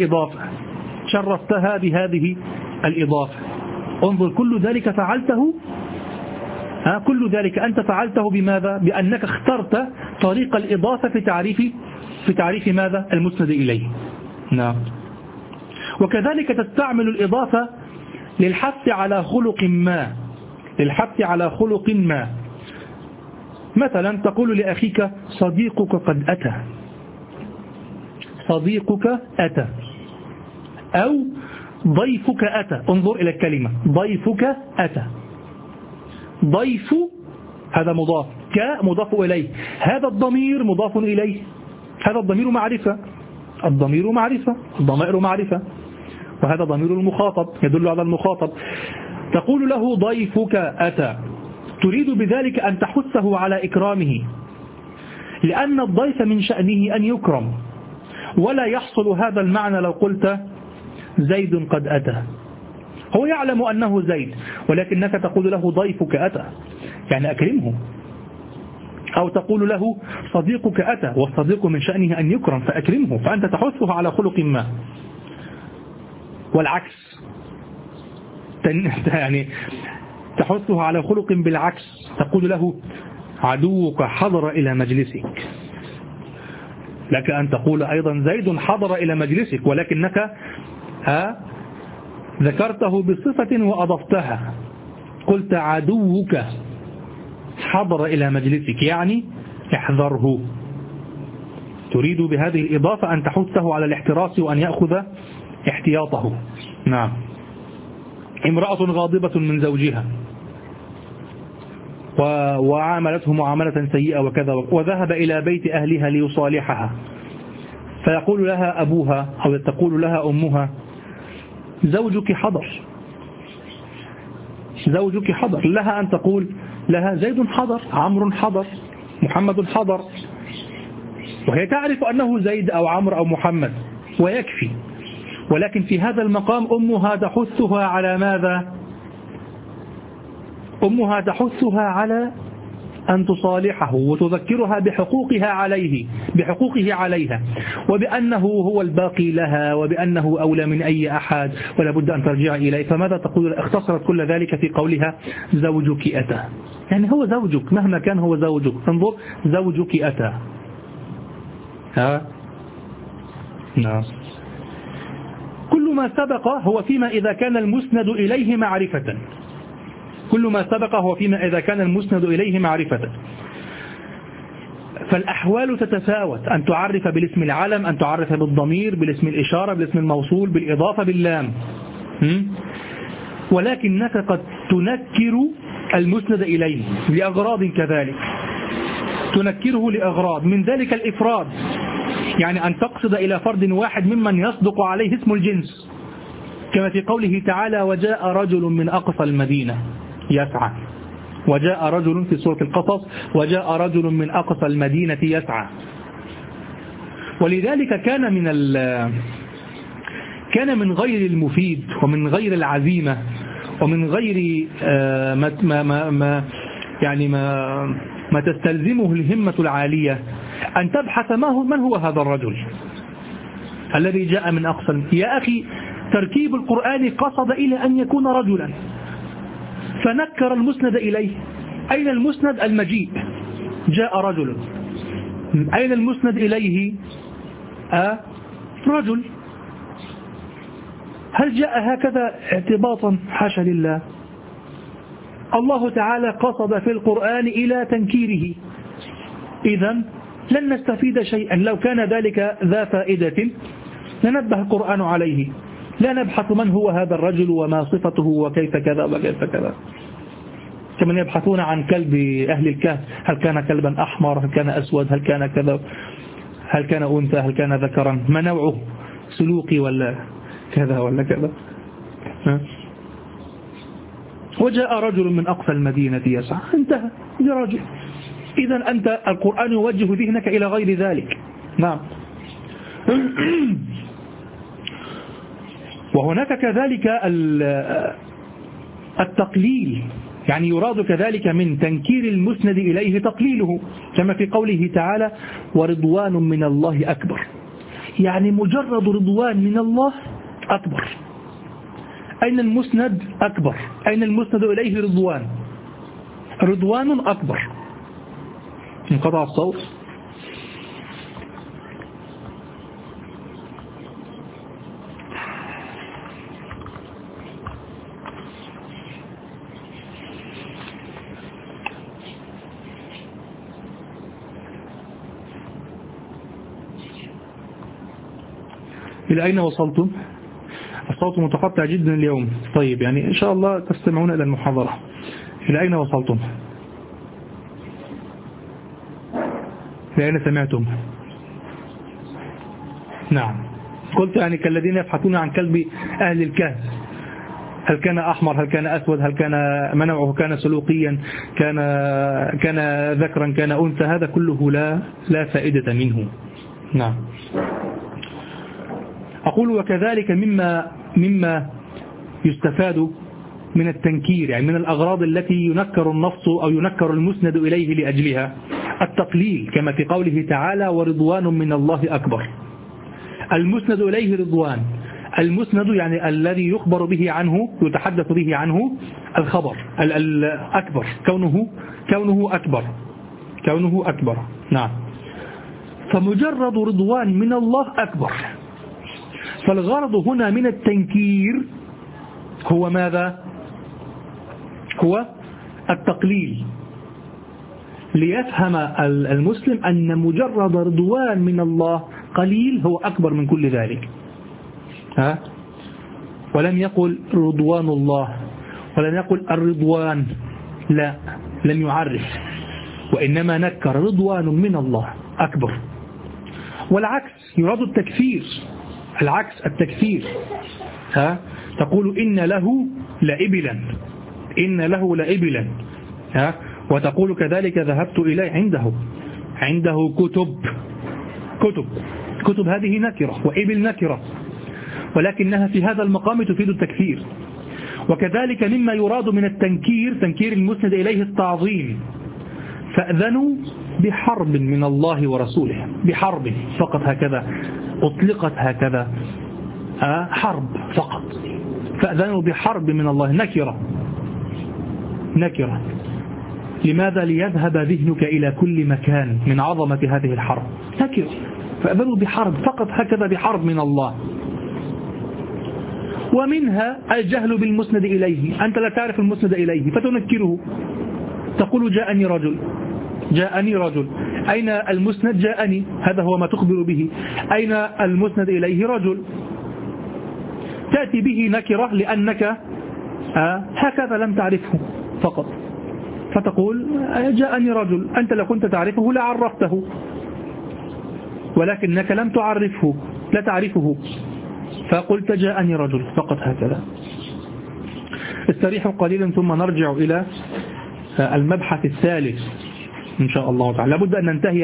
بهذه الإضافة. انظر، كل ذلك فعلته، كل ذلك أنت فعلته بماذا؟ بأنك اخترت طريق الإضافة في تعريف ماذا؟ المسند إليه. نعم. وكذلك تستعمل الإضافة للحث على خلق ما، مثلا تقول لأخيك صديقك قد أتى، صديقك أتى، أو ضيفك أتى. انظر إلى الكلمة ضيفك أتى، ضيف هذا مضاف، مضاف إليه، هذا الضمير مضاف إليه، هذا الضمير معرفة، الضمير معرفة، الضمائر معرفة، وهذا ضمير المخاطب يدل على المخاطب. تقول له ضيفك أتى، تريد بذلك أن تحثه على إكرامه، لأن الضيف من شأنه أن يكرم، ولا يحصل هذا المعنى لو قلت زيد قد أتى. هو يعلم أنه زيد، ولكنك تقول له ضيفك أتى، يعني أكرمه. أو تقول له صديقك أتى، والصديق من شأنه أن يكرم فأكرمه، فأنت تحثه على خلق ما. والعكس، يعني تحثه على خلق بالعكس، تقول له عدوك حضر إلى مجلسك، لك أن تقول أيضا زيد حضر إلى مجلسك، ولكنك ذكرته بصفة وأضفتها، قلت عدوك حضر إلى مجلسك، يعني احذره. تريد بهذه الإضافة أن تحثه على الاحتراس وأن يأخذ احتياطه. نعم. امرأة غاضبة من زوجها وعاملته معاملة سيئة وكذا، وذهب إلى بيت أهلها ليصالحها، فيقول لها أبوها أو تقول لها أمها زوجك حضر، زوجك حضر. لها أن تقول لها زيد حضر، عمرو حضر، محمد حضر، وهي تعرف أنه زيد أو عمرو أو محمد ويكفي. ولكن في هذا المقام أمها تحثها على ماذا؟ أمها تحثها على أن تصالحه وتذكرها بحقوقه عليها، وبأنه هو الباقي لها، وبأنه أولى من أي أحد، ولا بد أن ترجع إليه. فماذا تقول؟ اختصرت كل ذلك في قولها زوجك أتى، يعني هو زوجك مهما كان، هو زوجك. انظر، زوجك أتى. نعم. كل ما سبق هو فيما إذا كان المسند إليه معرفة، كل ما سبق هو فيما إذا كان المسند إليه معرفة. فالأحوال تتفاوت، أن تعرف بالاسم العلم، أن تعرف بالضمير، بالاسم الإشارة، بالاسم الموصول، بالإضافة، باللام. ولكنك قد تنكر المسند إليه لأغراض كذلك، تنكره لأغراض، من ذلك الإفراد، يعني أن تقصد إلى فرد واحد ممن يصدق عليه اسم الجنس، كما في قوله تعالى وجاء رجل من أقصى المدينة يسعى. وجاء رجل في سورة القصص وجاء رجل من أقصى المدينة يسعى. ولذلك كان من غير المفيد ومن غير العزيمة ومن غير ما تستلزمه الهمة العالية أن تبحث من هو هذا الرجل الذي جاء من أقصى. يا أخي تركيب القرآن قصد إلى أن يكون رجلا فنكر المسند إليه. أين المسند؟ المجيء، جاء رجل. أين المسند إليه؟ رجل. هل جاء هكذا اعتباطا؟ حاشا لله. الله تعالى قصد في القرآن إلى تنكيره، إذن لن نستفيد شيئا. لو كان ذلك ذا فائدة لنبه القرآن عليه، لا نبحث من هو هذا الرجل وما صفته وكيف كذا وكيف كذا. كمن يبحثون عن كلب أهل الكهف، هل كان كلبا أحمر، هل كان أسود، هل كان كذا، هل كان أنثى، هل كان ذكرا، ما نوعه، سلوكي ولا كذا ولا كذا. وجاء رجل من أقصى المدينة يسعى، انتهى لرجل. إذن أنت القرآن يوجه ذهنك إلى غير ذلك. نعم. وهناك كذلك التقليل، يعني يراد كذلك من تنكير المسند إليه تقليله، كما في قوله تعالى ورضوان من الله أكبر. يعني مجرد رضوان من الله أكبر. أين المسند؟ أكبر. أين المسند إليه؟ رضوان. رضوان أكبر. انقطع الصوت. إلى أين وصلتم؟ الصوت متقطع جدا اليوم. طيب يعني إن شاء الله تستمعون إلى المحاضرة. إلى أين وصلتم؟ إلى أين سمعتم؟ نعم. قلت يعني كالذين يبحثون عن كلب أهل الكهف، هل كان أحمر، هل كان أسود، هل كان منوعه، كان سلوقيا، كان ذكرا، كان أنثى، هذا كله لا فائدة منه. نعم. أقول وكذلك مما يستفاد من التنكير، يعني من الأغراض التي ينكر النص أو ينكر المسند إليه لأجلها التقليل، كما في قوله تعالى ورضوان من الله أكبر. المسند إليه رضوان، المسند يعني الذي يخبر به عنه، يتحدث به عنه الخبر الأكبر، كونه أكبر. نعم. فمجرد رضوان من الله أكبر. فالغرض هنا من التنكير هو ماذا؟ هو التقليل، ليفهم المسلم أن مجرد رضوان من الله قليل هو أكبر من كل ذلك. ولم يقل رضوان الله، ولم يقل الرضوان، لا، لم يعرف، وإنما نكر رضوان من الله أكبر. والعكس يراد التكفير، العكس التكفير. تقول إن له لإبلا، وتقول كذلك ذهبت إليه عنده كتب هذه نكرة وإبل نكرة، ولكنها في هذا المقام تفيد التكفير. وكذلك مما يراد من التنكير، تنكير المسند إليه التعظيم. فأذنوا بحرب من الله ورسوله، بحرب فقط، هكذا أطلقت، هكذا حرب فقط. فأذنوا بحرب من الله، نكرة. لماذا؟ ليذهب ذهنك إلى كل مكان من عظمة هذه الحرب. نكرة. فأذنوا بحرب فقط، هكذا بحرب من الله. ومنها الجهل بالمسند إليه، أنت لا تعرف المسند إليه فتنكره، تقول جاءني رجل. أين المسند؟ جاءني، هذا هو ما تخبر به. أين المسند إليه؟ رجل. تأتي به نكرة لأنك هكذا لم تعرفه فقط، فتقول جاءني رجل. أنت لو كنت تعرفه لعرفته، ولكنك لم تعرفه، لا تعرفه، فقلت جاءني رجل فقط هكذا. استريحوا قليلا ثم نرجع إلى المبحث الثالث إن شاء الله تعالى. لابد أن ننتهي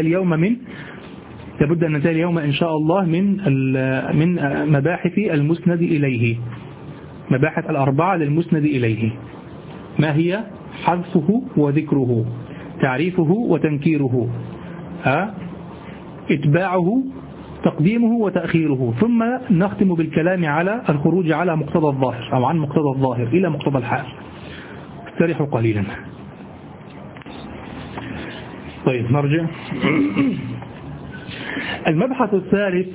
اليوم إن شاء الله من مباحث المسند إليه، مباحث الأربعة للمسند إليه. ما هي؟ حذفه وذكره، تعريفه وتنكيره، اتباعه، تقديمه وتأخيره، ثم نختم بالكلام على الخروج على مقتضى الظاهر أو عن مقتضى الظاهر إلى مقتضى الحال. استريحوا قليلا. طيب نرجع. المبحث الثالث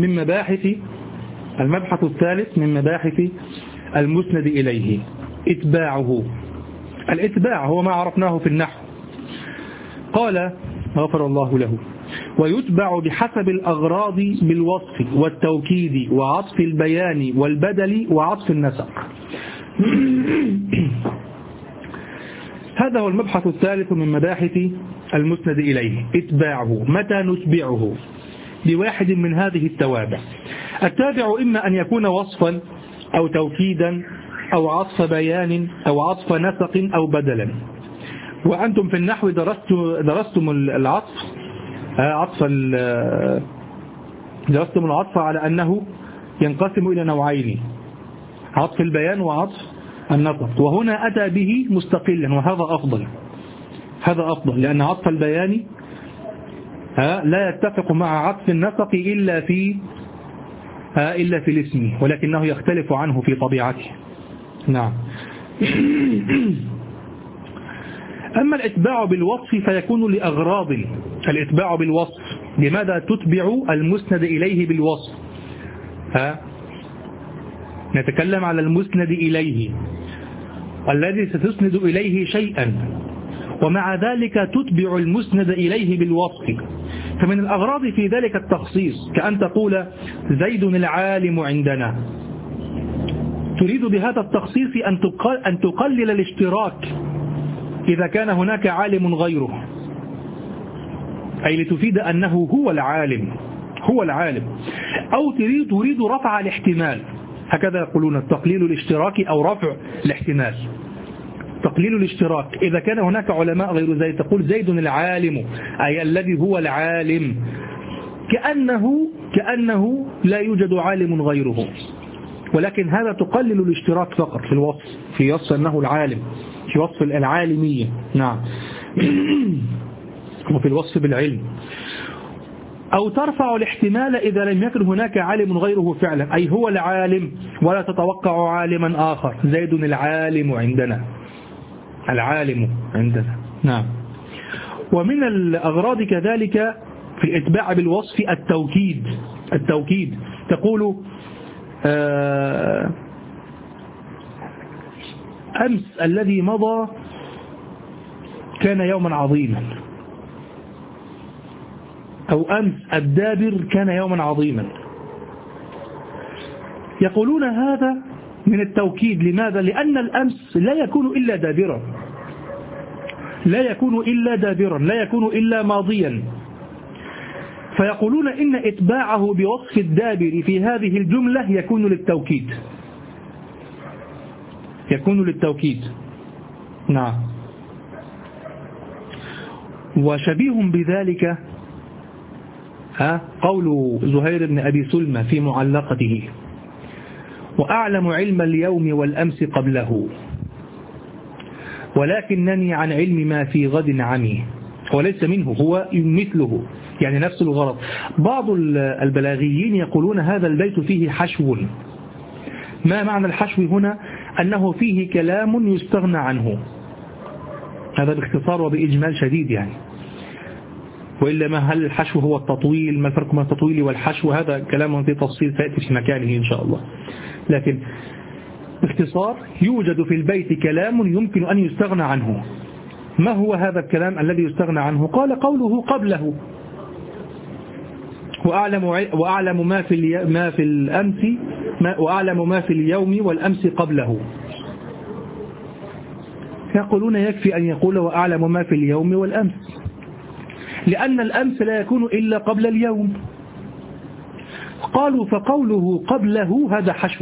من مباحث المسند إليه اتباعه. الاتباع هو ما عرفناه في النحو. قال غفر الله له: ويتبع بحسب الأغراض بالوصف والتوكيد وعطف البيان والبدل وعطف النسق. هذا هو المبحث الثالث من مباحث المسند إليه، اتباعه. متى نتبعه؟ بواحد من هذه التوابع. التابع إما أن يكون وصفا أو توكيدا أو عطف بيان أو عطف نسق أو بدلا. وأنتم في النحو درستم العطف، درستم العطف على أنه ينقسم إلى نوعين: عطف البيان وعطف النسق. وهنا أتى به مستقلا، وهذا أفضل، لأن عطف البيان لا يتفق مع عطف النسق إلا في الاسم، ولكنه يختلف عنه في طبيعته. نعم. أما الاتباع بالوصف فيكون لأغراض. الاتباع بالوصف، لماذا تتبع المسند إليه بالوصف؟ نتكلم على المسند إليه الذي ستسند إليه شيئا، ومع ذلك تتبع المسند إليه بالوصف. فمن الأغراض في ذلك التخصيص، كأن تقول زيد العالم عندنا. تريد بهذا التخصيص أن تقلل الاشتراك إذا كان هناك عالم غيره، أي لتفيد أنه هو العالم. أو تريد رفع الاحتمال، هكذا يقولون التقليل الاشتراكي أو رفع الاحتمال. تقليل الاشتراك إذا كان هناك علماء غير زيد، تقول زيد العالم، أي الذي هو العالم، كأنه لا يوجد عالم غيره، ولكن هذا تقلل الاشتراك فقط في الوصف، في وصف أنه العالم، في وصف العالمية. نعم. وفي الوصف بالعلم. أو ترفع الاحتمال إذا لم يكن هناك عالم غيره فعلا، أي هو العالم ولا تتوقع عالما آخر. زيد العالم عندنا، نعم. ومن الأغراض كذلك في الإتباع بالوصف التوكيد. تقول أمس الذي مضى كان يوما عظيما، أو أمس الدابر كان يوما عظيما. يقولون هذا من التوكيد. لماذا؟ لأن الأمس لا يكون إلا دابرا، لا يكون إلا ماضيا. فيقولون إن إتباعه بوصف الدابر في هذه الجملة يكون للتوكيد. نعم. وشبيه بذلك قول زهير بن أبي سلمى في معلقته: وأعلم علم اليوم والأمس قبله، ولكنني عن علم ما في غد عمي. وليس منه، هو مثله، يعني نفس الغرض. بعض البلاغيين يقولون هذا البيت فيه حشو. ما معنى الحشو هنا؟ أنه فيه كلام يستغنى عنه. هذا باختصار وبإجمال شديد يعني. وإلا ما هل الحشو هو التطويل؟ ما الفرق بين التطويل والحشو؟ هذا كلام في تفصيل سيأتي في مكانه إن شاء الله. لكن باختصار يوجد في البيت كلام يمكن أن يستغنى عنه. ما هو هذا الكلام الذي يستغنى عنه؟ قال قوله قبله: وأعلم ما في الأمس، وأعلم ما في اليوم والأمس قبله. يقولون يكفي أن يقول وأعلم ما في اليوم والأمس، لأن الأمس لا يكون إلا قبل اليوم. قالوا فقوله قبله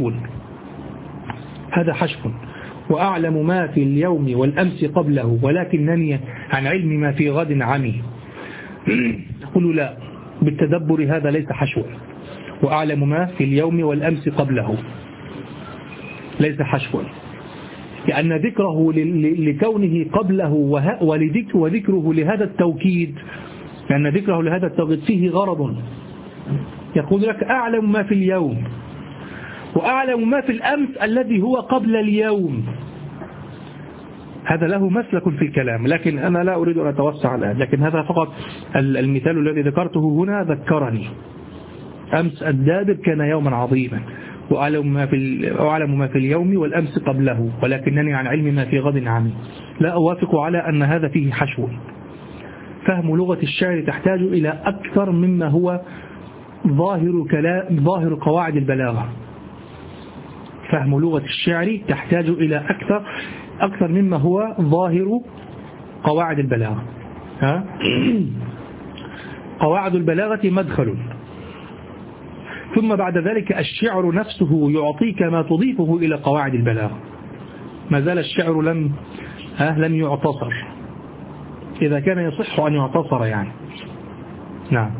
هذا حشو وأعلم ما في اليوم والأمس قبله ولكنني عن علم ما في غد عمي. يقول لا، بالتدبر هذا ليس حشو، وأعلم ما في اليوم والأمس قبله ليس حشوا، لأن ذكره لكونه قبله وذكره لهذا التوكيد، لأن ذكره لهذا التوكيد فيه غرض. يقول لك أعلم ما في اليوم وأعلم ما في الأمس الذي هو قبل اليوم. هذا له مسلك في الكلام، لكن أنا لا أريد أن أتوسع الآن، لكن هذا فقط المثال الذي ذكرته هنا ذكرني. أمس الدابر كان يوما عظيما، وأعلم ما في اليوم والأمس قبله ولكنني عن علم ما في غد عمي. لا أوافق على أن هذا فيه حشو. فهم لغة الشعر تحتاج إلى أكثر مما هو ظاهر قواعد البلاغة. فهم لغة الشعر تحتاج إلى أكثر مما هو ظاهر قواعد البلاغة. قواعد البلاغة مدخل، ثم بعد ذلك الشعر نفسه يعطيك ما تضيفه إلى قواعد البلاغة. ما زال الشعر لم يعتصر، إذا كان يصح أن يعتصر يعني. نعم.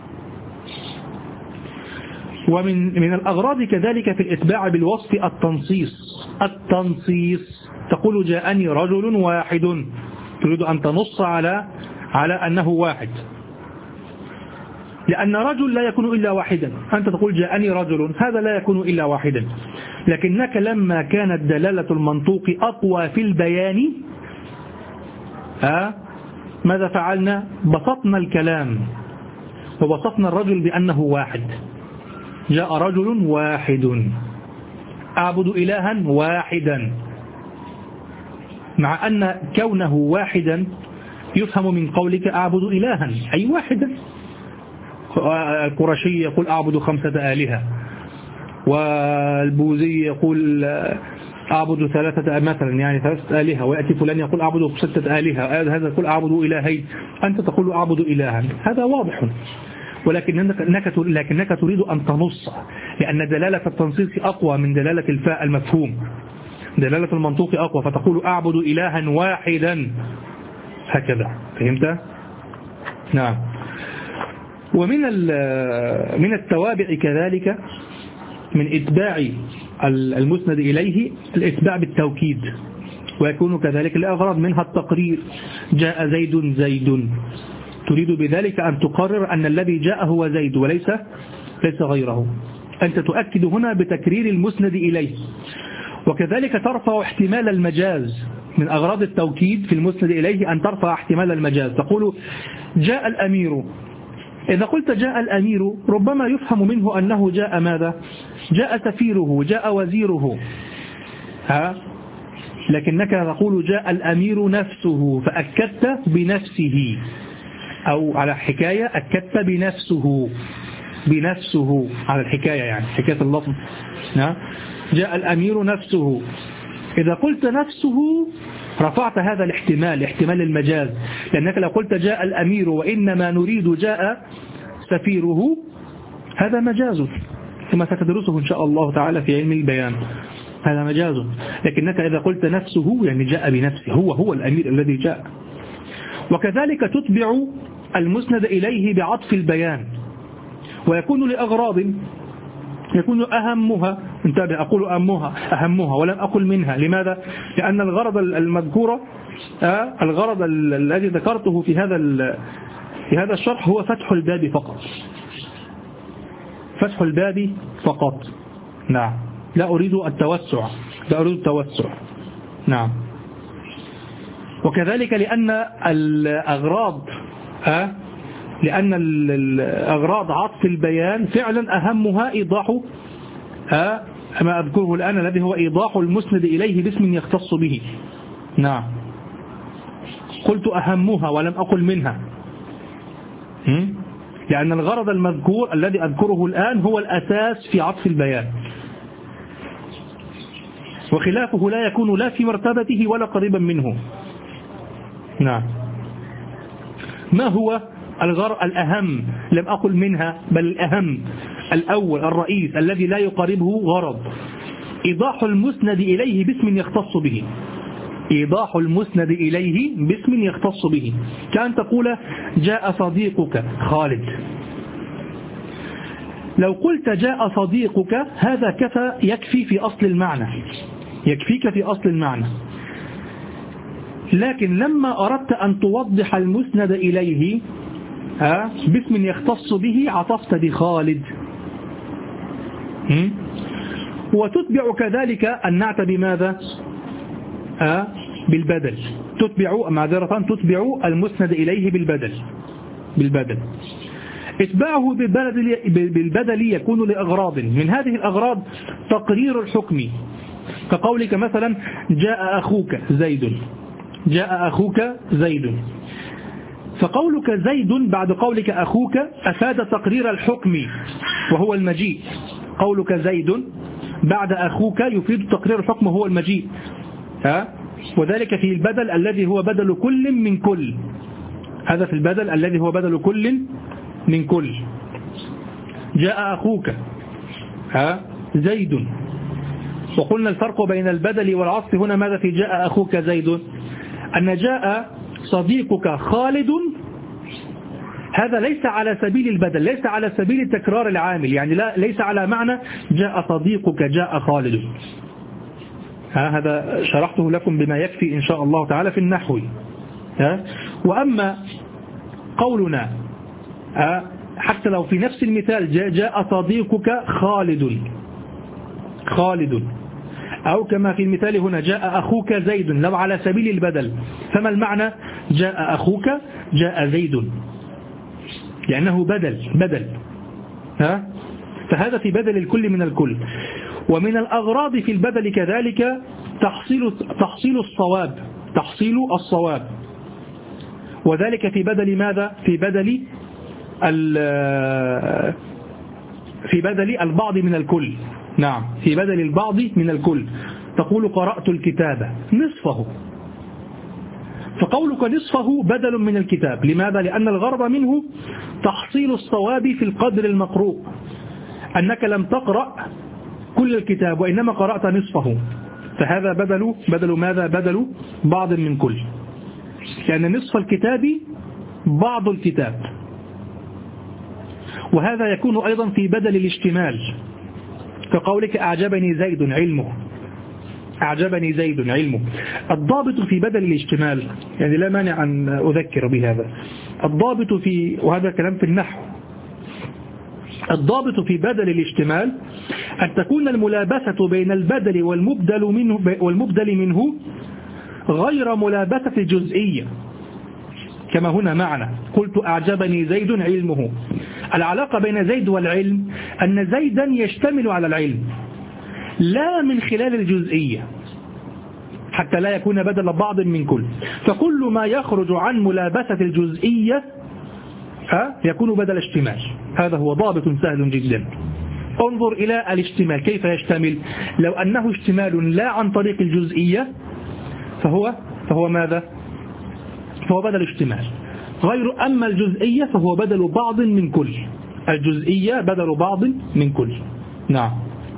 ومن الأغراض كذلك في الإتباع بالوصف التنصيص. تقول جاءني رجل واحد، تريد أن تنص على أنه واحد، لأن رجل لا يكون إلا واحدا. أنت تقول جاءني رجل، هذا لا يكون إلا واحدا، لكنك لما كانت دلالة المنطوق أقوى في البيان ماذا فعلنا؟ بسطنا الكلام وبسطنا الرجل بأنه واحد. جاء رجل واحد، أعبد إلها واحدا، مع أن كونه واحدا يفهم من قولك أعبد إلها أي واحدا. القرشي يقول أعبد 5 آلهة، والبوذي يقول أعبد 3 مثلا، يعني 3 آلهة، ويأتي فلان يقول أعبد 6 آلهة، هذا يقول أعبد إلهين، أنت تقول أعبد إلها. هذا واضح، لكنك تريد أن تنص، لأن دلالة التنصيص أقوى من دلالة الفاء المفهوم. دلالة المنطوق أقوى، فتقول أعبد إلها واحدا، هكذا. فهمت؟ نعم. ومن التوابع كذلك من إتباع المسند إليه الإتباع بالتوكيد، ويكون كذلك لأغراض منها التقرير. جاء زيد، تريد بذلك أن تقرر أن الذي جاء هو زيد وليس غيره. أنت تؤكد هنا بتكرير المسند إليه. وكذلك ترفع احتمال المجاز. من أغراض التوكيد في المسند إليه أن ترفع احتمال المجاز. تقول جاء الأمير، إذا قلت جاء الأمير ربما يفهم منه أنه جاء ماذا؟ جاء سفيره، جاء وزيره، لكنك تقول جاء الأمير نفسه، فأكدت بنفسه، أو على حكاية أكدت بنفسه على الحكاية، يعني حكاية اللفظ. جاء الأمير نفسه، إذا قلت نفسه رفعت هذا الاحتمال، احتمال المجاز، لأنك لو قلت جاء الأمير وإنما نريد جاء سفيره هذا مجاز، كما ستدرسه إن شاء الله تعالى في علم البيان، هذا مجاز. لكنك إذا قلت نفسه يعني جاء بنفسه، هو الأمير الذي جاء. وكذلك تتبع المسند إليه بعطف البيان، ويكون لأغراض، يكون أهمها، انتبه أقول أهمها ولم أقل منها. لماذا؟ لأن الغرض المذكورة، الغرض الذي ذكرته في هذا الشرح هو فتح الباب فقط، فتح الباب فقط. نعم، لا أريد التوسع. نعم. وكذلك لأن الأغراض عطف البيان فعلا أهمها إيضاح ما أذكره الآن، الذي هو إيضاح المسند إليه باسم يختص به. نعم، قلت أهمها ولم أقل منها، لأن الغرض المذكور الذي أذكره الآن هو الأساس في عطف البيان، وخلافه لا يكون لا في مرتبته ولا قريبا منه. نعم. ما هو الغرض الأهم؟ لم أقل منها بل الأهم، الأول الرئيس الذي لا يقاربه غرض، إيضاح المسند إليه باسم يختص به. إيضاح المسند إليه باسم يختص به، كأن تقول جاء صديقك خالد. لو قلت جاء صديقك هذا كفى يكفي في أصل المعنى، يكفيك في أصل المعنى. لكن لما أردت أن توضح المسند إليه باسم يختص به عطفت بخالد. وتتبع كذلك النعت بماذا؟ بالبدل. تتبع المسند إليه بالبدل. اتباعه بالبدل يكون لأغراض، من هذه الأغراض تقرير الحكم، كقولك مثلا جاء أخوك زيد، فقولك زيد بعد قولك أخوك أفاد تقرير الحكم وهو المجيء. قولك زيد بعد أخوك يفيد تقرير الحكم وهو المجيء، وذلك في البدل الذي هو بدل كل من كل. هذا في البدل الذي هو بدل كل من كل. جاء أخوك زيد. وقلنا الفرق بين البدل والعطف هنا ماذا في جاء أخوك زيد؟ أن جاء صديقك خالد هذا ليس على سبيل البدل، ليس على سبيل تكرار العامل، يعني ليس على معنى جاء صديقك جاء خالد. هذا شرحته لكم بما يكفي إن شاء الله تعالى في النحو. وأما قولنا حتى لو في نفس المثال جاء صديقك خالد، أو كما في المثال هنا جاء أخوك زيد، لو على سبيل البدل فما المعنى؟ جاء أخوك جاء زيد، لأنه بدل. فهذا في بدل الكل من الكل. ومن الأغراض في البدل كذلك تحصيل الصواب، وذلك في بدل ماذا؟ في بدل البعض من الكل. نعم، في بدل البعض من الكل. تقول قرأت الكتاب نصفه، فقولك نصفه بدل من الكتاب. لماذا؟ لأن الغرض منه تحصيل الصواب في القدر المقروء، أنك لم تقرأ كل الكتاب وإنما قرأت نصفه، فهذا بدل ماذا؟ بدل بعض من كل، لأن نصف الكتاب بعض الكتاب. وهذا يكون أيضا في بدل الاشتمال، كقولك أعجبني زيد علمه. الضابط في بدل الاشتمال، يعني لا مانع أن أذكر بهذا، الضابط وهذا كلام في النحو، الضابط في بدل الاشتمال أن تكون الملابسة بين البدل والمبدل منه غير ملابسة الجزئية، كما هنا معنا قلت أعجبني زيد علمه. العلاقة بين زيد والعلم أن زيدا يشتمل على العلم لا من خلال الجزئية، حتى لا يكون بدل بعض من كل. فكل ما يخرج عن ملابسة الجزئية يكون بدل اشتمال. هذا هو ضابط سهل جدا. انظر إلى الاشتمال كيف يشتمل. لو أنه اشتمال لا عن طريق الجزئية فهو ماذا؟ فهو بدل اشتمال. غير أما الجزئية فهو بدل بعض من كل. الجزئية بدل بعض من كل. نعم.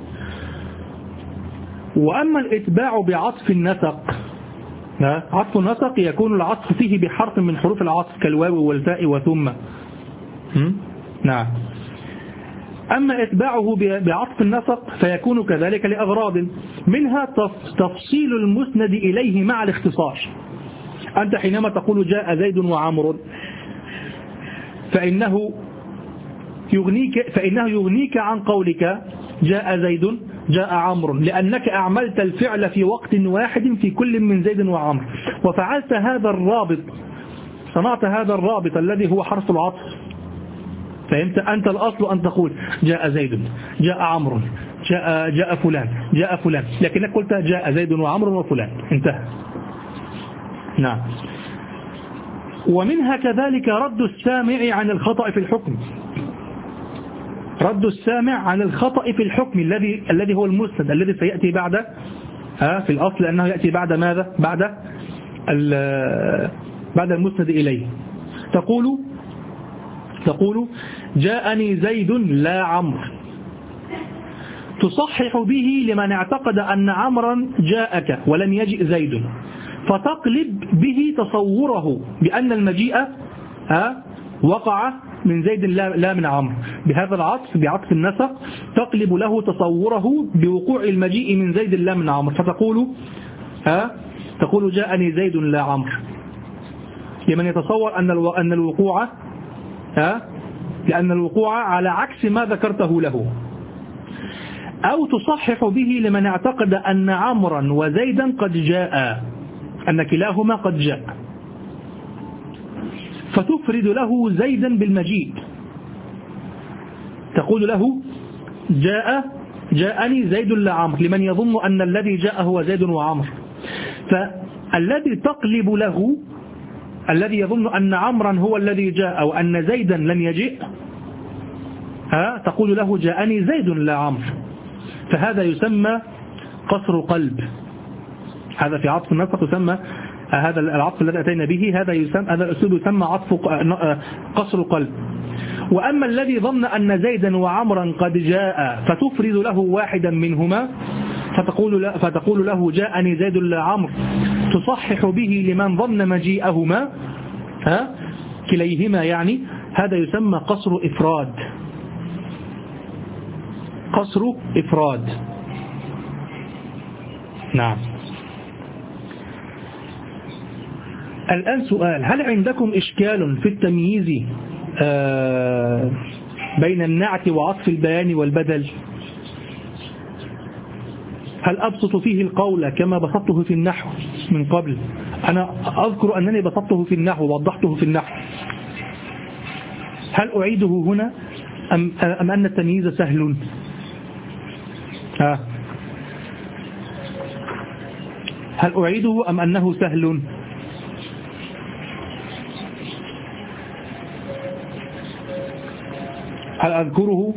وأما الإتباع بعطف النسق، عطف النسق يكون العطف فيه بحرف من حروف العطف كالواو والتاء وثم. نعم. أما إتباعه بعطف النسق فيكون كذلك لأغراض، منها تفصيل المسند إليه مع الاختصار. أنت حينما تقول جاء زيد وعمر فإنه يغنيك عن قولك جاء زيد جاء عمرو، لأنك أعملت الفعل في وقت واحد في كل من زيد وعمر، وفعلت هذا الرابط، صنعت هذا الرابط الذي هو حرف العطف. فهمت؟ أنت الأصل أن تقول جاء زيد جاء عمرو جاء فلان، لكنك قلت جاء زيد وعمرو وفلان، انتهى. نعم. ومنها كذلك رد السامع عن الخطأ في الحكم. رد السامع عن الخطأ في الحكم الذي هو المسند الذي سيأتي بعد في الأصل أنه يأتي بعد ماذا؟ بعد المسند إليه. تقول جاءني زيد لا عمرو، تصحح به لمن اعتقد أن عمرا جاءك ولم يجئ زيد، فتقلب به تصوره بأن المجيء وقع من زيد لا من عمرو. بهذا العطف، بعطف النسق، تقلب له تصوره بوقوع المجيء من زيد لا من عمرو، فتقول تقول جاءني زيد لا عمرو، لمن يتصور أن الوقوع لأن الوقوع على عكس ما ذكرته له. أو تصحح به لمن اعتقد أن عمرا وزيدا قد جاء، أن كلاهما قد جاء، فتفرد له زيدا بالمجيء، تقول له جاءني زيد لا عمرو، لمن يظن أن الذي جاء هو زيد وعمرو. فالذي تقلب له، الذي يظن أن عمرا هو الذي جاء أو أن زيدا لم يجئ، تقول له جاءني زيد لا عمرو، فهذا يسمى قصر قلب. هذا في عطف النسق يسمى، هذا العطف الذي أتينا به هذا الأسلوب يسمى عطف قصر قلب. وأما الذي ظن أن زيدا وعمرا قد جاء فتفرد له واحدا منهما، فتقول له جاءني زيد لا عمرو، تصحح به لمن ظن مجيئهما كليهما، يعني هذا يسمى قصر إفراد. قصر إفراد. نعم. الآن سؤال: هل عندكم إشكال في التمييز بين النعت وعطف البيان والبدل؟ هل أبسط فيه القول كما بسطته في النحو من قبل؟ أنا أذكر أنني بسطته في النحو ووضحته في النحو. هل أعيده هنا أم أن التمييز سهل؟ هل أعيده أم أنه سهل؟ هل أذكره؟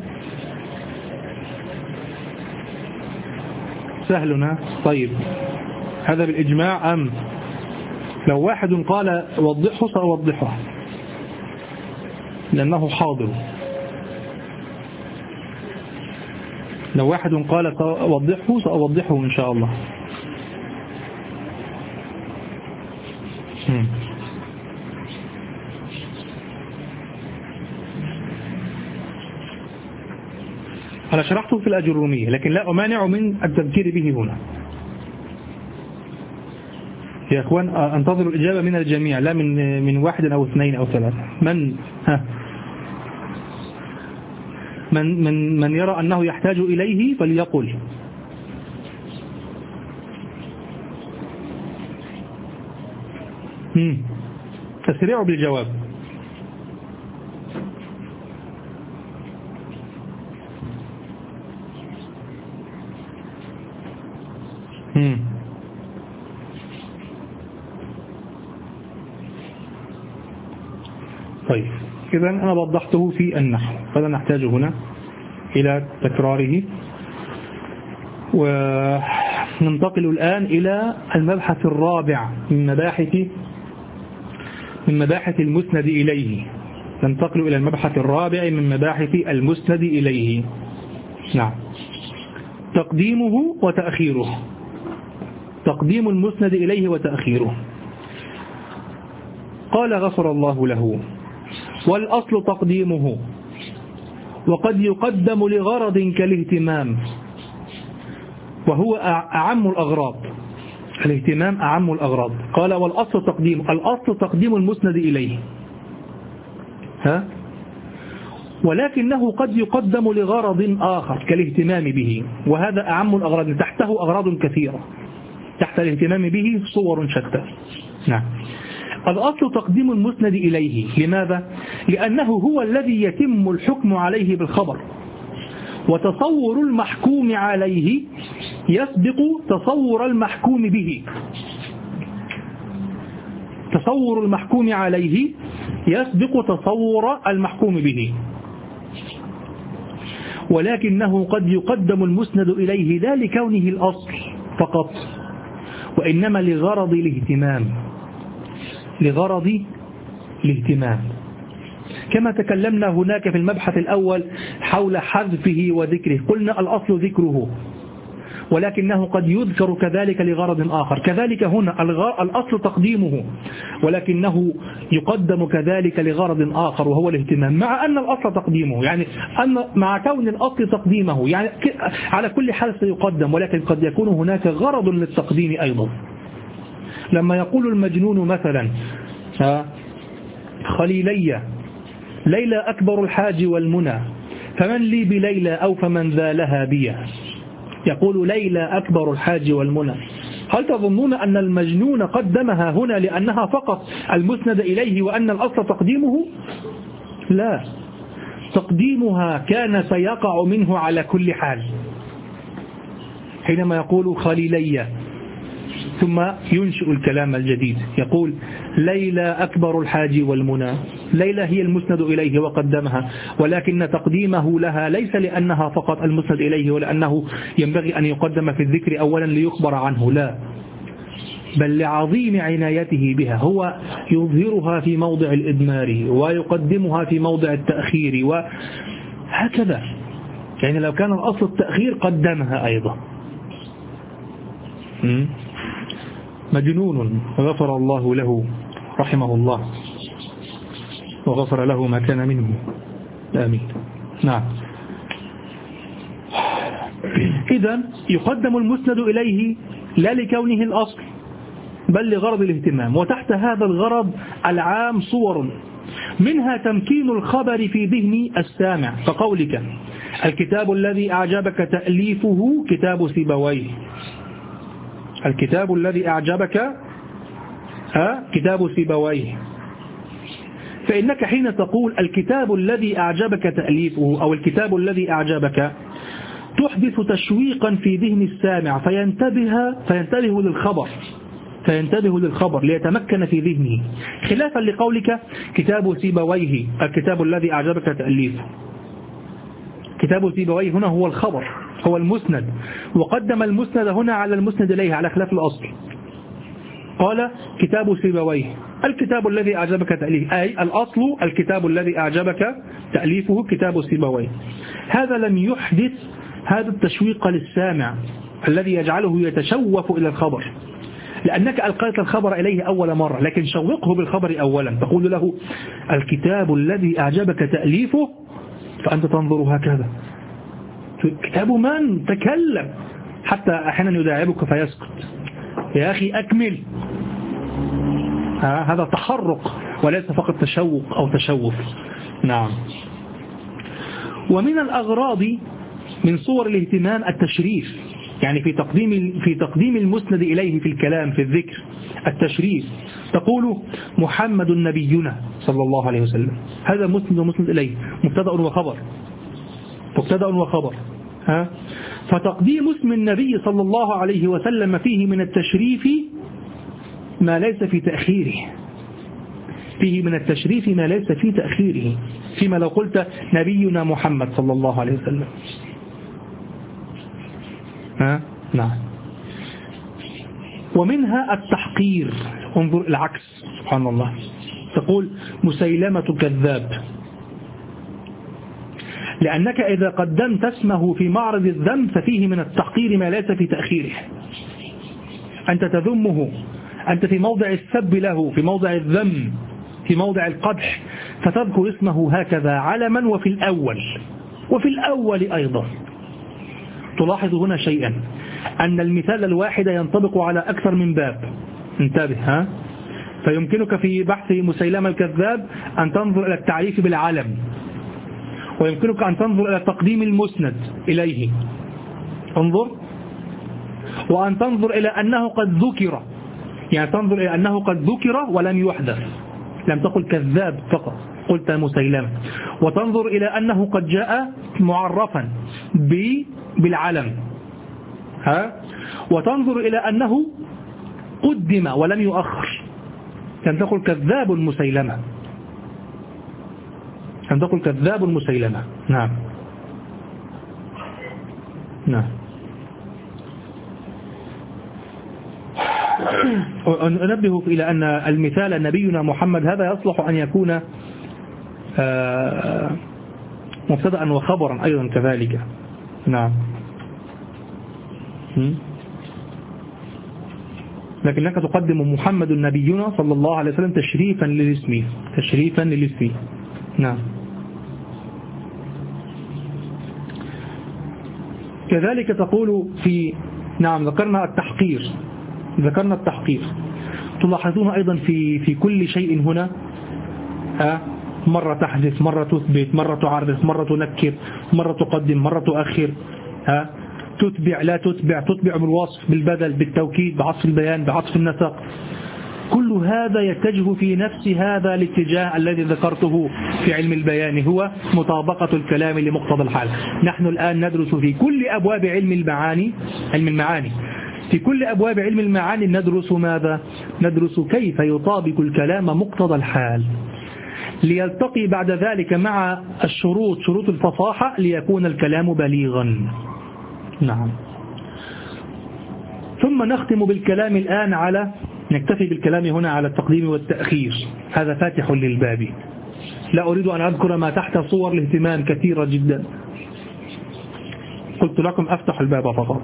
سهل. طيب، هذا بالإجماع أم لو واحد قال وضحه سأوضحه لأنه حاضر؟ لو واحد قال وضحه سأوضحه إن شاء الله. أنا شرحته في الأجرومية لكن لا أمانع من التذكير به هنا. يا أخوان أنتظر الإجابة من الجميع، لا من واحد أو اثنين أو ثلاثة. من يرى أنه يحتاج إليه فليقل. تسريعوا بالجواب. طيب، إذا أنا وضحته في النحو فلا نحتاج هنا إلى تكراره. وننتقل الآن إلى المبحث الرابع من مباحث المسند إليه. ننتقل إلى المبحث الرابع من مباحث المسند إليه. نعم. تقديمه وتأخيره. تقديم المسند إليه وتأخيره. قال غفر الله له: والأصل تقديمه، وقد يقدم لغرض كالاهتمام، وهو أعم الأغراض. الاهتمام أعم الأغراض. قال والأصل تقديم المسند إليه، ولكنه قد يقدم لغرض آخر كالاهتمام به، وهذا أعم الأغراض، تحته أغراض كثيرة، تحت الاهتمام به صور شتى. نعم. الأصل تقديم المسند إليه. لماذا؟ لأنه هو الذي يتم الحكم عليه بالخبر، وتصور المحكوم عليه يسبق تصور المحكوم به. تصور المحكوم عليه يسبق تصور المحكوم به، ولكنه قد يقدم المسند إليه لا لكونه الأصل فقط، وإنما لغرض الاهتمام. كما تكلمنا هناك في المبحث الأول حول حذفه وذكره، قلنا الأصل ذكره ولكنه قد يذكر كذلك لغرض آخر، كذلك هنا الأصل تقديمه ولكنه يقدم كذلك لغرض آخر وهو الاهتمام، مع أن الأصل تقديمه، يعني أن مع كون الأصل تقديمه يعني على كل حال سيقدم، ولكن قد يكون هناك غرض للتقديم أيضا. لما يقول المجنون مثلا خليلي ليلى أكبر الحاج والمنى فمن لي بليلى أو فمن ذا لها بي، يقول ليلى أكبر الحاج والمنى، هل تظنون أن المجنون قدمها هنا لأنها فقط المسند إليه وأن الأصل تقديمه؟ لا، تقديمها كان سيقع منه على كل حال. حينما يقول خليلي ثم ينشئ الكلام الجديد يقول ليلى أكبر الحاج والمنى، ليلى هي المسند إليه وقدمها، ولكن تقديمه لها ليس لأنها فقط المسند إليه ولأنه ينبغي أن يقدم في الذكر أولا ليخبر عنه، لا، بل لعظيم عنايته بها، هو يظهرها في موضع الإدمار ويقدمها في موضع التأخير وهكذا. يعني لو كان الأصل التأخير قدمها أيضا. مجنون غفر الله له رحمه الله وغفر له ما كان منه، آمين. نعم. إذن يقدم المسند إليه لا لكونه الأصل بل لغرض الاهتمام، وتحت هذا الغرض العام صور، منها تمكين الخبر في ذهن السامع، كقولك الكتاب الذي أعجبك تأليفه كتاب سيبويه، الكتاب الذي أعجبك كتاب سيبويه، فإنك حين تقول الكتاب الذي أعجبك تأليفه أو الكتاب الذي أعجبك تحدث تشويقا في ذهن السامع فينتبه للخبر ليتمكن في ذهنه، خلافا لقولك كتاب سيبويه الكتاب الذي أعجبك تأليفه. كتاب سيبويه هنا هو الخبر، هو المسند، وقدم المسند هنا على المسند إليه على خلاف الأصل، قال كتاب سيبويه الكتاب الذي أعجبك تأليفه، أي الأصل الكتاب الذي أعجبك تأليفه كتاب سيبويه. هذا لم يحدث هذا التشويق للسامع الذي يجعله يتشوف إلى الخبر، لأنك ألقيت الخبر إليه أول مرة، لكن شوقه بالخبر أولا، تقول له الكتاب الذي أعجبك تأليفه، فأنت تنظر هكذا كتاب من تكلم، حتى أحيانا يداعبك فيسكت، يا أخي أكمل. هذا تحرق وليس فقط تشوق أو تشوف. نعم. ومن الأغراض من صور الاهتمام التشريف، يعني في تقديم المسند إليه في الكلام في الذكر التشريف، تقول محمد نبينا صلى الله عليه وسلم، هذا مسند إليه مبتدأ وخبر. فتقديم اسم النبي صلى الله عليه وسلم فيه من التشريف ما ليس في تأخيره، فيما لو قلت نبينا محمد صلى الله عليه وسلم. نعم. ومنها التحقير، انظر العكس سبحان الله، تقول مسيلمة كذاب، لأنك إذا قدمت اسمه في معرض الذم ففيه من التحقير ما ليس في تأخيره، أنت تذمه، أنت في موضع السب له، في موضع الذم، في موضع القدح، فتذكر اسمه هكذا علما وفي الأول أيضا. تلاحظ هنا شيئا، أن المثال الواحد ينطبق على أكثر من باب، انتبه. فيمكنك في بحث مسيلمة الكذاب أن تنظر إلى التعريف بالعلم، ويمكنك أن تنظر إلى تقديم المسند إليه، انظر، وأن تنظر إلى أنه قد ذكر، يعني تنظر إلى أنه قد ذكر ولم يحدث، لم تقل كذاب فقط، قلت مسيلمة، وتنظر إلى أنه قد جاء معرفا بالعلم، وتنظر إلى أنه قدم ولم يؤخر، لم تقل كذاب مسيلمة، لم تقل كذاب مسيلمة. نعم. أنبه إلى أن المثال نبينا محمد هذا يصلح أن يكون مبتدأ وخبرا أيضا كذلك. نعم. لكنك تقدم محمد نبينا صلى الله عليه وسلم تشريفا للاسم. نعم. كذلك تقول في نعم ذكرنا التحقير. تلاحظون أيضا في كل شيء هنا مرة تحذف، مرة تثبت، مرة تعرف، مرة تنكر، مرة تقدم، مرة تؤخر، تتبع لا تتبع، تتبع بالوصف، بالبدل، بالتوكيد، بعطف البيان، بعطف النسق. كل هذا يتجه في نفس هذا الاتجاه الذي ذكرته في علم البيان، هو مطابقة الكلام لمقتضى الحال. نحن الآن ندرس في كل أبواب علم المعاني في كل أبواب علم المعاني ندرس ماذا؟ ندرس كيف يطابق الكلام مقتضى الحال، ليلتقي بعد ذلك مع شروط الفصاحة ليكون الكلام بليغا. نعم. ثم نختم بالكلام الآن نكتفي بالكلام هنا على التقديم والتأخير، هذا فاتح للباب، لا أريد أن أذكر ما تحت صور الاهتمام كثيرة جدا، قلت لكم أفتح الباب فقط.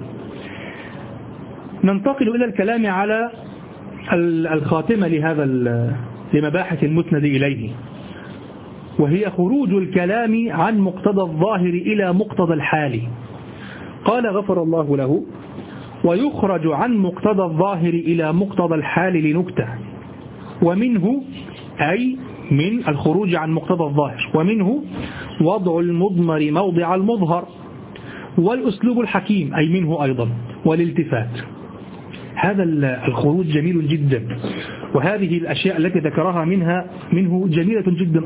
ننتقل إلى الكلام على الخاتمة لمباحث المسند إليه، وهي خروج الكلام عن مقتضى الظاهر إلى مقتضى الحال. قال غفر الله له: ويخرج عن مقتضى الظاهر إلى مقتضى الحال لنكتة، ومنه أي من الخروج عن مقتضى الظاهر، ومنه وضع المضمر موضع المظهر، والأسلوب الحكيم أي منه أيضا، والالتفات. هذا الخروج جميل جدا، وهذه الأشياء التي ذكرها منه جميلة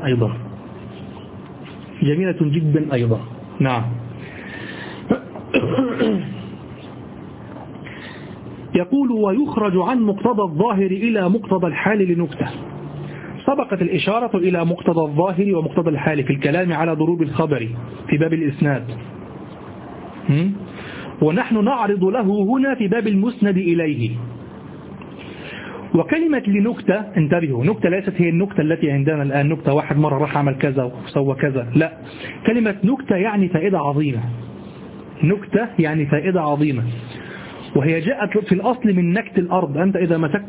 جدا أيضا. نعم. يقول: ويخرج عن مقتضى الظاهر إلى مقتضى الحال لنكتة. سبقت الإشارة إلى مقتضى الظاهر ومقتضى الحال في الكلام على ضروب الخبر في باب الإسناد، ونحن نعرض له هنا في باب المسند إليه. وكلمة لنكتة، انتبهوا، نكتة ليست هي النكتة التي عندنا الآن، نكتة واحد مرة راح عمل كذا وسوى كذا، لا، كلمة نكتة يعني فائدة عظيمة، وهي جاءت في الأصل من نكت الأرض. أنت إذا مسكت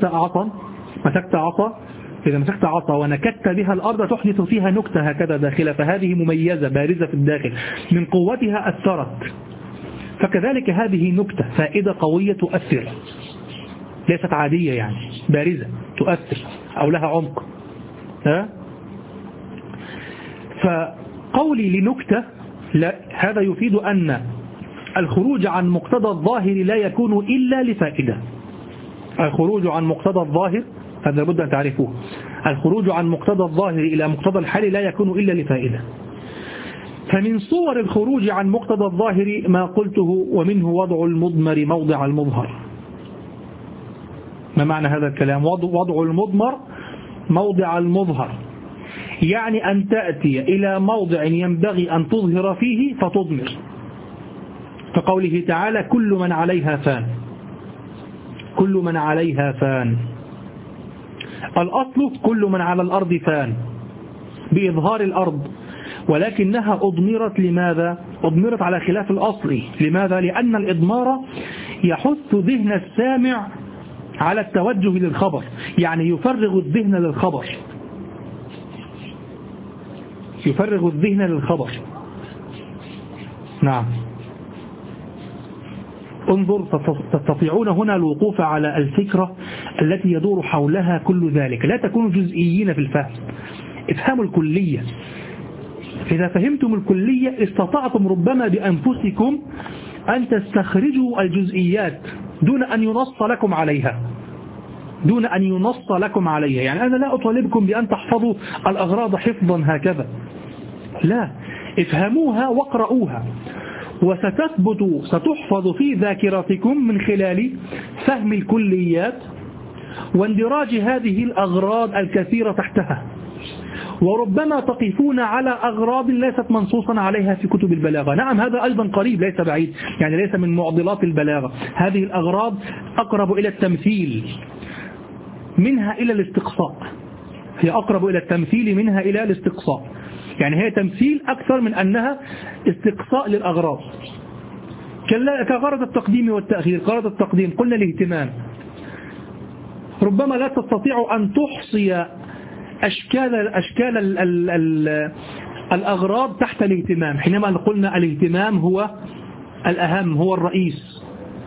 عصا ونكت بها الأرض تحدث فيها نكتة هكذا داخلة، فهذه مميزة بارزة في الداخل، من قوتها أثرت. فكذلك هذه نكتة، فائدة قوية تؤثر، ليست عادية، يعني بارزة تؤثر أو لها عمق. فقولي لنكتة، لا، هذا يفيد أن الخروج عن مقتضى الظاهر لا يكون إلا لفائدة. الخروج عن مقتضى الظاهر هذا لابد أن تعرفوه، الخروج عن مقتضى الظاهر إلى مقتضى الحال لا يكون إلا لفائدة. فمن صور الخروج عن مقتضى الظاهر ما قلته: ومنه وضع المضمر موضع المظهر. ما معنى هذا الكلام؟ وضع المضمر موضع المظهر، يعني أن تأتي إلى موضع ينبغي أن تظهر فيه فتضمر، كقوله تعالى: كل من عليها فان. الأصل كل من على الأرض فان، بإظهار الأرض، ولكنها أضمرت. لماذا؟ أضمرت على خلاف الأصل. لماذا؟ لأن الإضمار يحث ذهن السامع على التوجه للخبر، يعني يفرغ الذهن للخبر. نعم. انظر، تستطيعون هنا الوقوف على الفكرة التي يدور حولها كل ذلك، لا تكونوا جزئيين في الفهم، افهموا الكلية. إذا فهمتم الكلية استطعتم ربما بأنفسكم أن تستخرجوا الجزئيات دون أن ينص لكم عليها. يعني أنا لا أطالبكم بأن تحفظوا الأغراض حفظا هكذا، لا، افهموها واقرؤوها، ستحفظ في ذاكرتكم من خلال فهم الكليات واندراج هذه الأغراض الكثيرة تحتها. وربما تقفون على أغراض ليست منصوصا عليها في كتب البلاغة. نعم، هذا أيضا قريب، ليس بعيد، يعني ليس من معضلات البلاغة. هذه الأغراض أقرب إلى التمثيل منها إلى الاستقصاء، هي أقرب إلى التمثيل منها إلى الاستقصاء. يعني هي تمثيل أكثر من أنها استقصاء للأغراض. كغرض التقديم والتأخير. غرض التقديم قلنا الاهتمام، ربما لا تستطيع أن تحصي أشكال الأغراض تحت الاهتمام، حينما قلنا الاهتمام هو الأهم، هو الرئيس.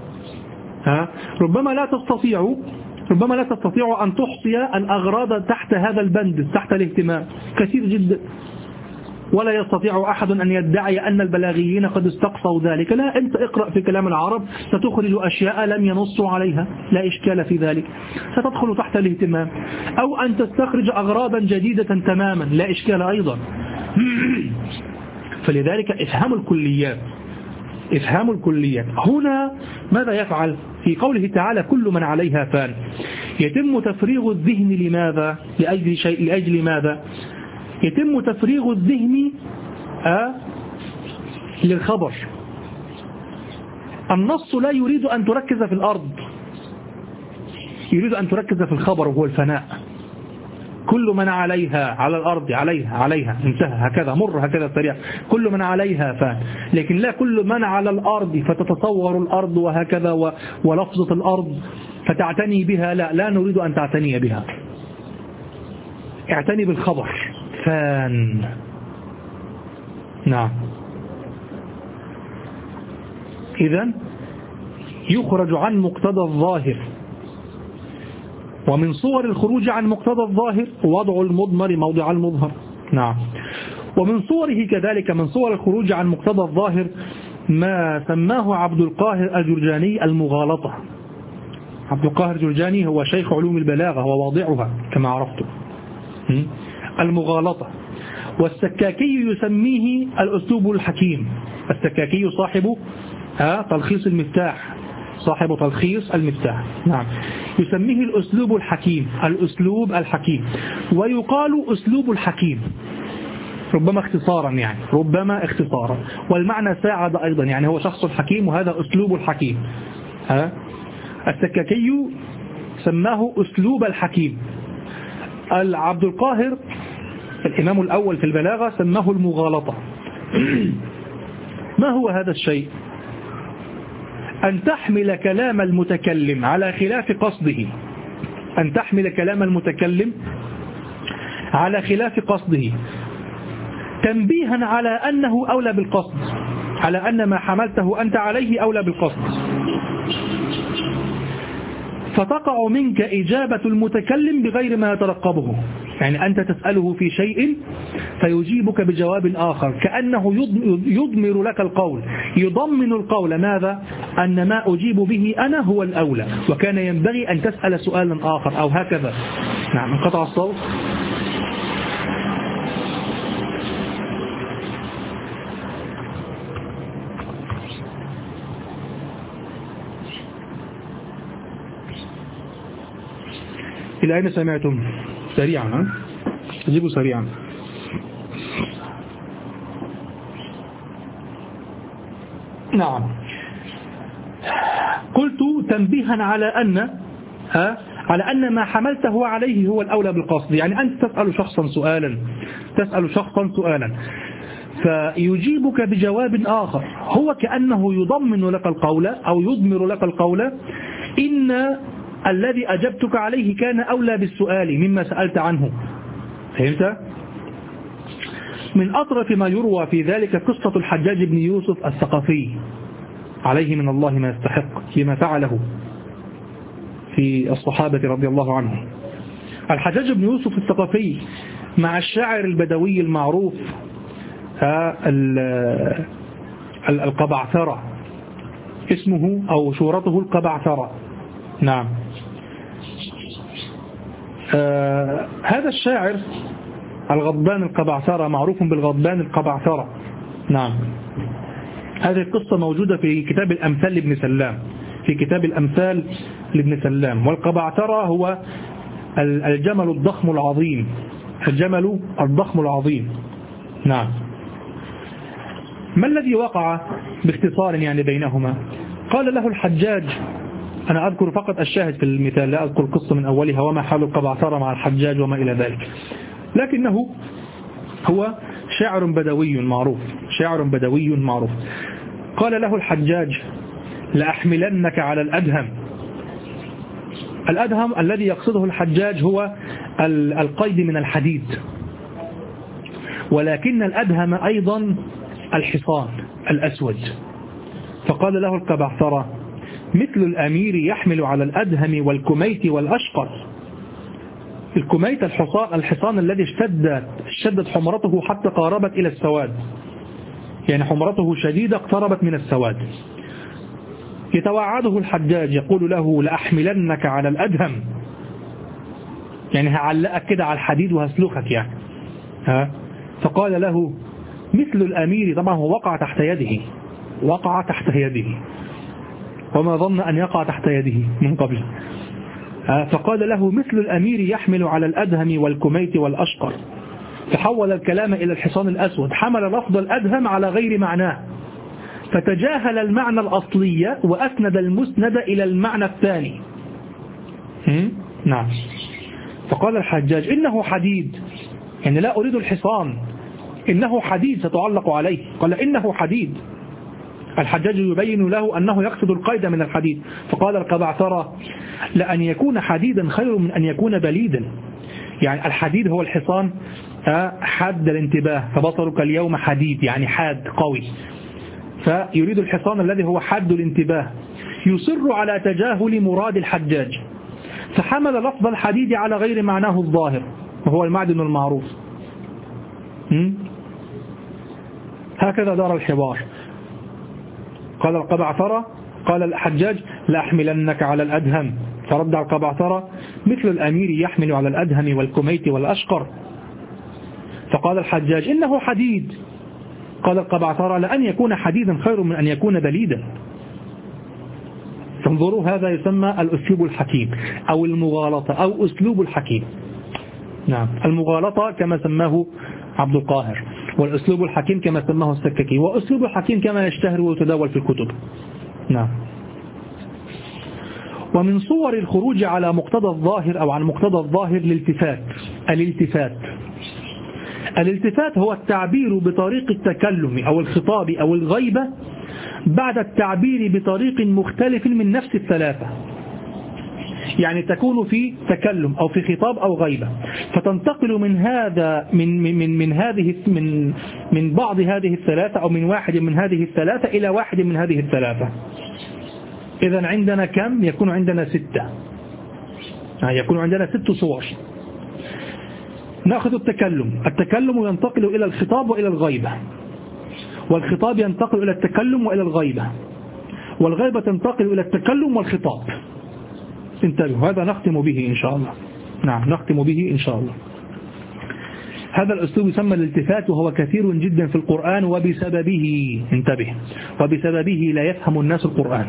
ربما لا تستطيع أن تحصي الأغراض تحت هذا البند، تحت الاهتمام، كثير جدا. ولا يستطيع أحد أن يدعي أن البلاغيين قد استقصوا ذلك. لا، أنت اقرأ في كلام العرب ستخرج أشياء لم ينصوا عليها، لا إشكال في ذلك، ستدخل تحت الاهتمام. أو أن تستخرج أغراضا جديدة تماما، لا إشكال أيضا. فلذلك إفهام الكليات هنا ماذا يفعل؟ في قوله تعالى كل من عليها فان، يتم تفريغ الذهن لماذا؟ لأجل ماذا؟ يتم تفريغ الذهن للخبر. النص لا يريد أن تركز في الأرض، يريد أن تركز في الخبر وهو الفناء. كل من عليها، على الأرض، عليها انتهى، هكذا مر، هكذا سريع. كل من عليها فان، لكن لا كل من على الأرض فتتصور الأرض وهكذا ولفظة الأرض فتعتني بها. لا نريد أن تعتني بها، اعتني بالخبر فان. نعم. إذن يخرج عن مقتضى الظاهر، ومن صور الخروج عن مقتضى الظاهر وضع المضمر موضع المظهر. نعم. ومن صوره كذلك، من صور الخروج عن مقتضى الظاهر ما سماه عبد القاهر الجرجاني المغالطة. عبد القاهر الجرجاني هو شيخ علوم البلاغة وواضعها كما عرفتم، المغالطة. والسكاكي يسميه الأسلوب الحكيم. السكاكي صاحب تلخيص المفتاح، صاحب تلخيص المفتاح. نعم. يسميه الأسلوب الحكيم، الأسلوب الحكيم. ويقال أسلوب الحكيم ربما اختصارا، يعني ربما اختصارا، والمعنى ساعد أيضا، يعني هو شخص الحكيم وهذا أسلوب الحكيم. السكاكي سماه أسلوب الحكيم. عبد القاهر الإمام الأول في البلاغة سماه المغالطة. ما هو هذا الشيء؟ أن تحمل كلام المتكلم على خلاف قصده، أن تحمل كلام المتكلم على خلاف قصده تنبيها على أنه أولى بالقصد، على أن ما حملته أنت عليه أولى بالقصد، فتقع منك إجابة المتكلم بغير ما يترقبه. يعني أنت تسأله في شيء فيجيبك بجواب آخر، كأنه يضمر لك القول، يضمن القول. ماذا؟ أن ما أجيب به أنا هو الأولى، وكان ينبغي أن تسأل سؤالا آخر أو هكذا. نعم. انقطع الصوت. إلى أين سمعتم؟ سريعا، أجيبوا سريعا. نعم. قلت تنبيها على أن ما حملته عليه هو الأولى بالقصد. يعني أنت تسأل شخصا سؤالا فيجيبك بجواب آخر، هو كأنه يضمن لك القول أو يضمر لك القول، إن الذي أجبتك عليه كان أولى بالسؤال مما سألت عنه. فهمت؟ من أطرف ما يروى في ذلك قصة الحجاج بن يوسف الثقفي عليه من الله ما يستحق لما فعله في الصحابة رضي الله عنهم. الحجاج بن يوسف الثقفي مع الشاعر البدوي المعروف القبعثرة، اسمه أو شورته القبعثرة. نعم. هذا الشاعر الغضبان القبعثرة معروف بالغضبان القبعثرة. نعم. هذه القصة موجودة في كتاب الأمثال لابن سلام، في كتاب الأمثال لابن سلام. والقبعثرة هو الجمل الضخم العظيم، الجمل الضخم العظيم. نعم. ما الذي وقع باختصار يعني بينهما؟ قال له الحجاج، أنا أذكر فقط الشاهد في المثال، لا أذكر القصة من أولها وما حال القبعثرة مع الحجاج وما إلى ذلك، لكنه هو شاعر بدوي معروف، شاعر بدوي معروف. قال له الحجاج: لأحملنك على الأدهم. الأدهم الذي يقصده الحجاج هو القيد من الحديد، ولكن الأدهم أيضا الحصان الأسود. فقال له القبعثرة: مثل الأمير يحمل على الأدهم والكميت والأشقر. الكميت الحصان الذي اشتدت حمرته حتى قاربت إلى السواد، يعني حمرته شديدة اقتربت من السواد. يتوعده الحجاج يقول له: لأحملنك على الأدهم، يعني هعلقك كده على الحديد وهسلخك يعني. فقال له: مثل الأمير. طبعا هو وقع تحت يده وما ظن أن يقع تحت يده من قبل. فقال له: مثل الأمير يحمل على الأدهم والكميت والأشقر. فحول الكلام إلى الحصان الأسود، حمل لفظ الأدهم على غير معناه، فتجاهل المعنى الأصلي وأسند المسند إلى المعنى الثاني. نعم. فقال الحجاج: إنه حديد، يعني لا أريد الحصان، إنه حديد ستعلق عليه. قال: إنه حديد. الحجاج يبين له أنه يقصد القيد من الحديد. فقال القبعثرة: لأن يكون حديدا خير من أن يكون بليدا. يعني الحديد هو الحصان حاد الانتباه، فبصرك اليوم حديد يعني حاد قوي، فيريد الحصان الذي هو حاد الانتباه، يصر على تجاهل مراد الحجاج، فحمل لفظ الحديد على غير معناه الظاهر وهو المعدن المعروف. هكذا دار الحوار. قال القبعثرة، قال الحجاج: لأحملنك على الأدهم. فرد القبعثرة: مثل الأمير يحمل على الأدهم والكميت والأشقر. فقال الحجاج: إنه حديد. قال القبعثرة: لأن يكون حديدا خير من أن يكون بليدا. تنظروا، هذا يسمى الأسلوب الحكيم أو المغالطة أو أسلوب الحكيم. نعم، المغالطة كما سماه عبد القاهر، والأسلوب الحكيم كما سماه السككي، وأسلوب الحكيم كما يشتهر ويتداول في الكتب. نعم. ومن صور الخروج على مقتضى الظاهر أو عن مقتضى الظاهر الالتفات هو التعبير بطريق التكلم أو الخطاب أو الغيبة بعد التعبير بطريق مختلف من نفس الثلاثة. يعني تكون في تكلم أو في خطاب أو غيبة، فتنتقل من هذا من بعض هذه الثلاثة أو من واحد من هذه الثلاثة إلى واحد من هذه الثلاثة. إذن عندنا كم؟ يكون عندنا 6. يكون عندنا 6 صور. نأخذ التكلم ينتقل إلى الخطاب وإلى الغيبة، والخطاب ينتقل إلى التكلم وإلى الغيبة، والغيبة تنتقل إلى التكلم والخطاب. انتبهوا، هذا نختم به إن شاء الله. نعم، نختم به إن شاء الله. هذا الأسلوب يسمى الالتفات، وهو كثير جدا في القرآن، وبسببه انتبه، وبسببه لا يفهم الناس القرآن.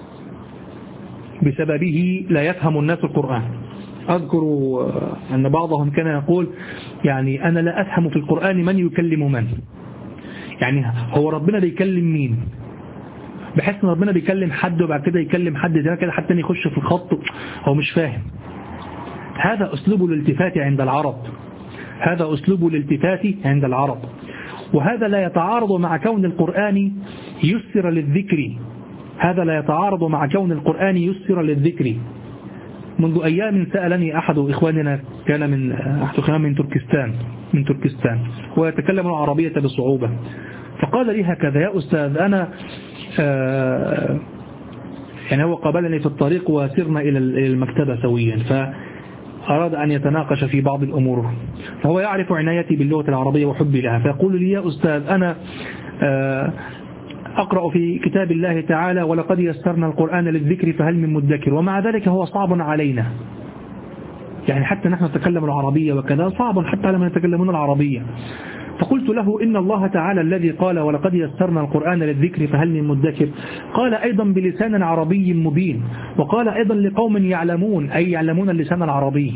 بسببه لا يفهم الناس القرآن. أذكر أن بعضهم كان يقول: يعني أنا لا أفهم في القرآن من يكلم من، يعني هو ربنا بيكلم مين، بحيث ان ربنا بيكلم حد وبعد كده يكلم حد زي كده حتى يخش في الخط، هو مش فاهم. هذا أسلوب الالتفات عند العرب، هذا أسلوب الالتفات عند العرب، وهذا لا يتعارض مع كون القرآن يسر للذكر. هذا لا يتعارض مع كون القرآن يسر للذكر. منذ أيام سألني أحد إخواننا، كان من تركستان، ويتكلم العربية بصعوبة، فقال لي هكذا: يا أستاذ، أنا يعني هو قابلني في الطريق وسرنا إلى المكتبة سويا، فأراد أن يتناقش في بعض الأمور، فهو يعرف عنايتي باللغة العربية وحبي لها، فيقول لي: يا أستاذ، أنا أقرأ في كتاب الله تعالى: ولقد يسرنا القرآن للذكر فهل من مدكر، ومع ذلك هو صعب علينا، يعني حتى نحن نتكلم العربية وكذا صعب حتى على من يتكلمون العربية. فقلت له: إن الله تعالى الذي قال ولقد يسرنا القرآن للذكر فهل من مدكر، قال أيضا بلسان عربي مبين، وقال أيضا لقوم يعلمون، أي يعلمون اللسان العربي.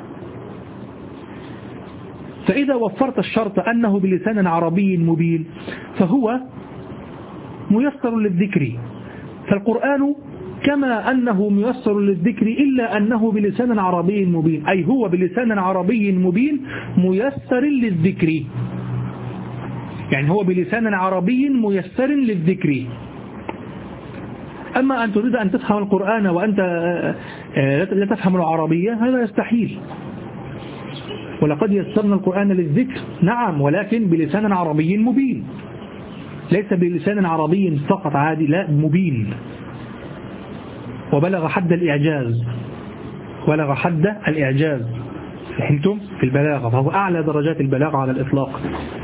فإذا وفرت الشرط أنه بلسان عربي مبين فهو ميسر للذكر. فالقرآن كما أنه ميسر للذكر إلا أنه بلسان عربي مبين، أي هو بلسان عربي مبين ميسر للذكر. يعني هو بلسان عربي ميسر للذكر. أما أن تريد أن تفهم القرآن وأنت لا تفهم العربية، هذا يستحيل. ولقد يسرنا القرآن للذكر، نعم، ولكن بلسان عربي مبين، ليس بلسان عربي فقط عادي، لا، مبين. وبلغ حد الإعجاز، بلغ حد الإعجاز، فهمتم؟ في البلاغة، فهو أعلى درجات البلاغة على الإطلاق.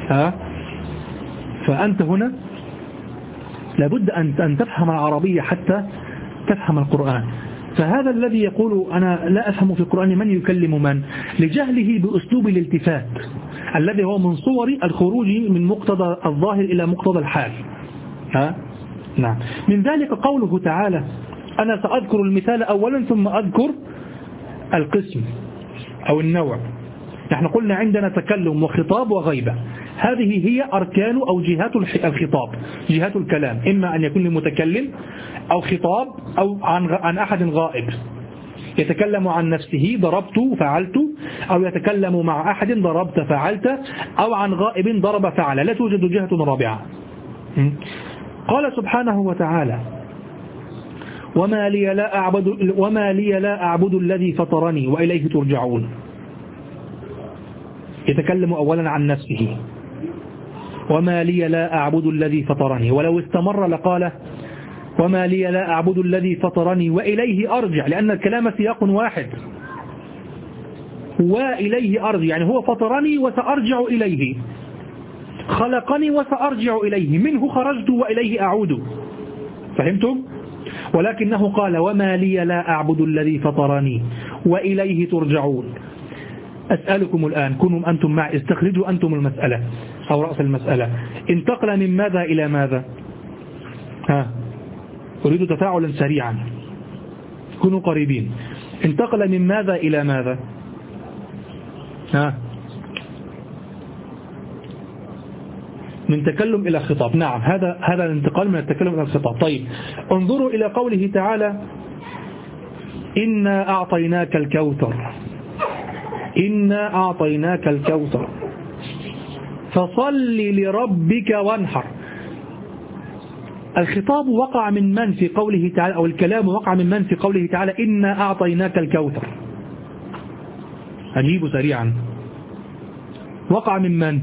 فأنت هنا لابد أن تفهم العربية حتى تفهم القرآن. فهذا الذي يقول أنا لا أفهم في القرآن من يكلم من، لجهله بأسلوب الالتفات الذي هو من صور الخروج من مقتضى الظاهر إلى مقتضى الحال. نعم. من ذلك قوله تعالى: أنا سأذكر المثال أولا ثم أذكر القسم أو النوع. نحن قلنا عندنا تكلم وخطاب وغيبة، هذه هي أركان أو جهات الخطاب، جهات الكلام، إما أن يكون للمتكلم أو خطاب أو عن أحد غائب يتكلم عن نفسه ضربت فعلت، أو يتكلم مع أحد ضربت فعلت، أو عن غائب ضرب فعل، لا توجد جهة رابعة. قال سبحانه وتعالى: وما لي لا أعبد الذي فطرني وإليه ترجعون. يتكلم أولا عن نفسه، وما لي لا أعبد الذي فطرني، ولو استمر لقال وما لي لا أعبد الذي فطرني وإليه أرجع، لأن الكلام سياق واحد، وإليه أرجع، يعني هو فطرني وسأرجع إليه، خلقني وسأرجع إليه، منه خرجت وإليه أعود. فهمتم؟ ولكنه قال وما لي لا أعبد الذي فطرني وإليه ترجعون. أسألكم الآن، كونوا أنتم معي، استخرجوا أنتم المسألة أو رأس المسألة. انتقل من ماذا إلى ماذا؟ أريد تفاعلا سريعا، كونوا قريبين. انتقل من ماذا إلى ماذا؟ من تكلم إلى خطاب. نعم، هذا الانتقال من التكلم إلى الخطاب. طيب، انظروا إلى قوله تعالى: إنا أعطيناك الكوثر، إنا أعطيناك الكوثر فصل لربك وانحر. الخطاب وقع من في قوله تعالى، أو الكلام وقع من في قوله تعالى إنا أعطيناك الكوثر؟ أجيب سريعا. وقع من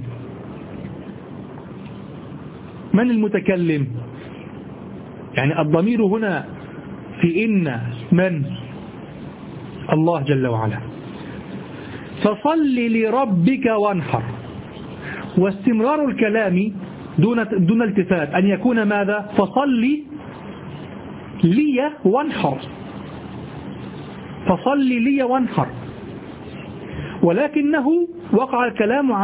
المتكلم؟ يعني الضمير هنا في إن من؟ الله جل وعلا. فصل لربك وانحر، واستمرار الكلام دون التفات أن يكون ماذا؟ فصل لي وانحر، فصل لي وانحر، ولكنه وقع الكلام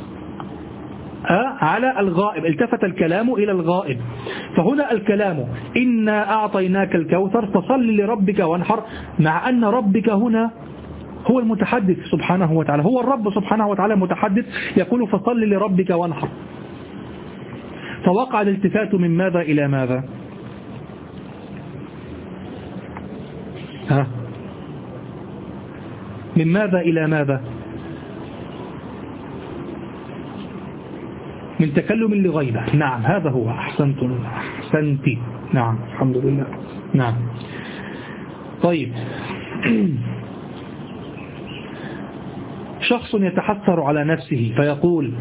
على الغائب، التفت الكلام إلى الغائب. فهنا الكلام إنا أعطيناك الكوثر فصل لربك وانحر، مع أن ربك هنا هو المتحدث سبحانه وتعالى، هو الرب سبحانه وتعالى المتحدث يقول فصل لربك وانحر. فوقع الالتفات من ماذا إلى ماذا؟ من ماذا إلى ماذا؟ من تكلم لغيبة. نعم، هذا هو. أحسنتي. نعم، الحمد لله. نعم. طيب، شخص يتحسر على نفسه فيقول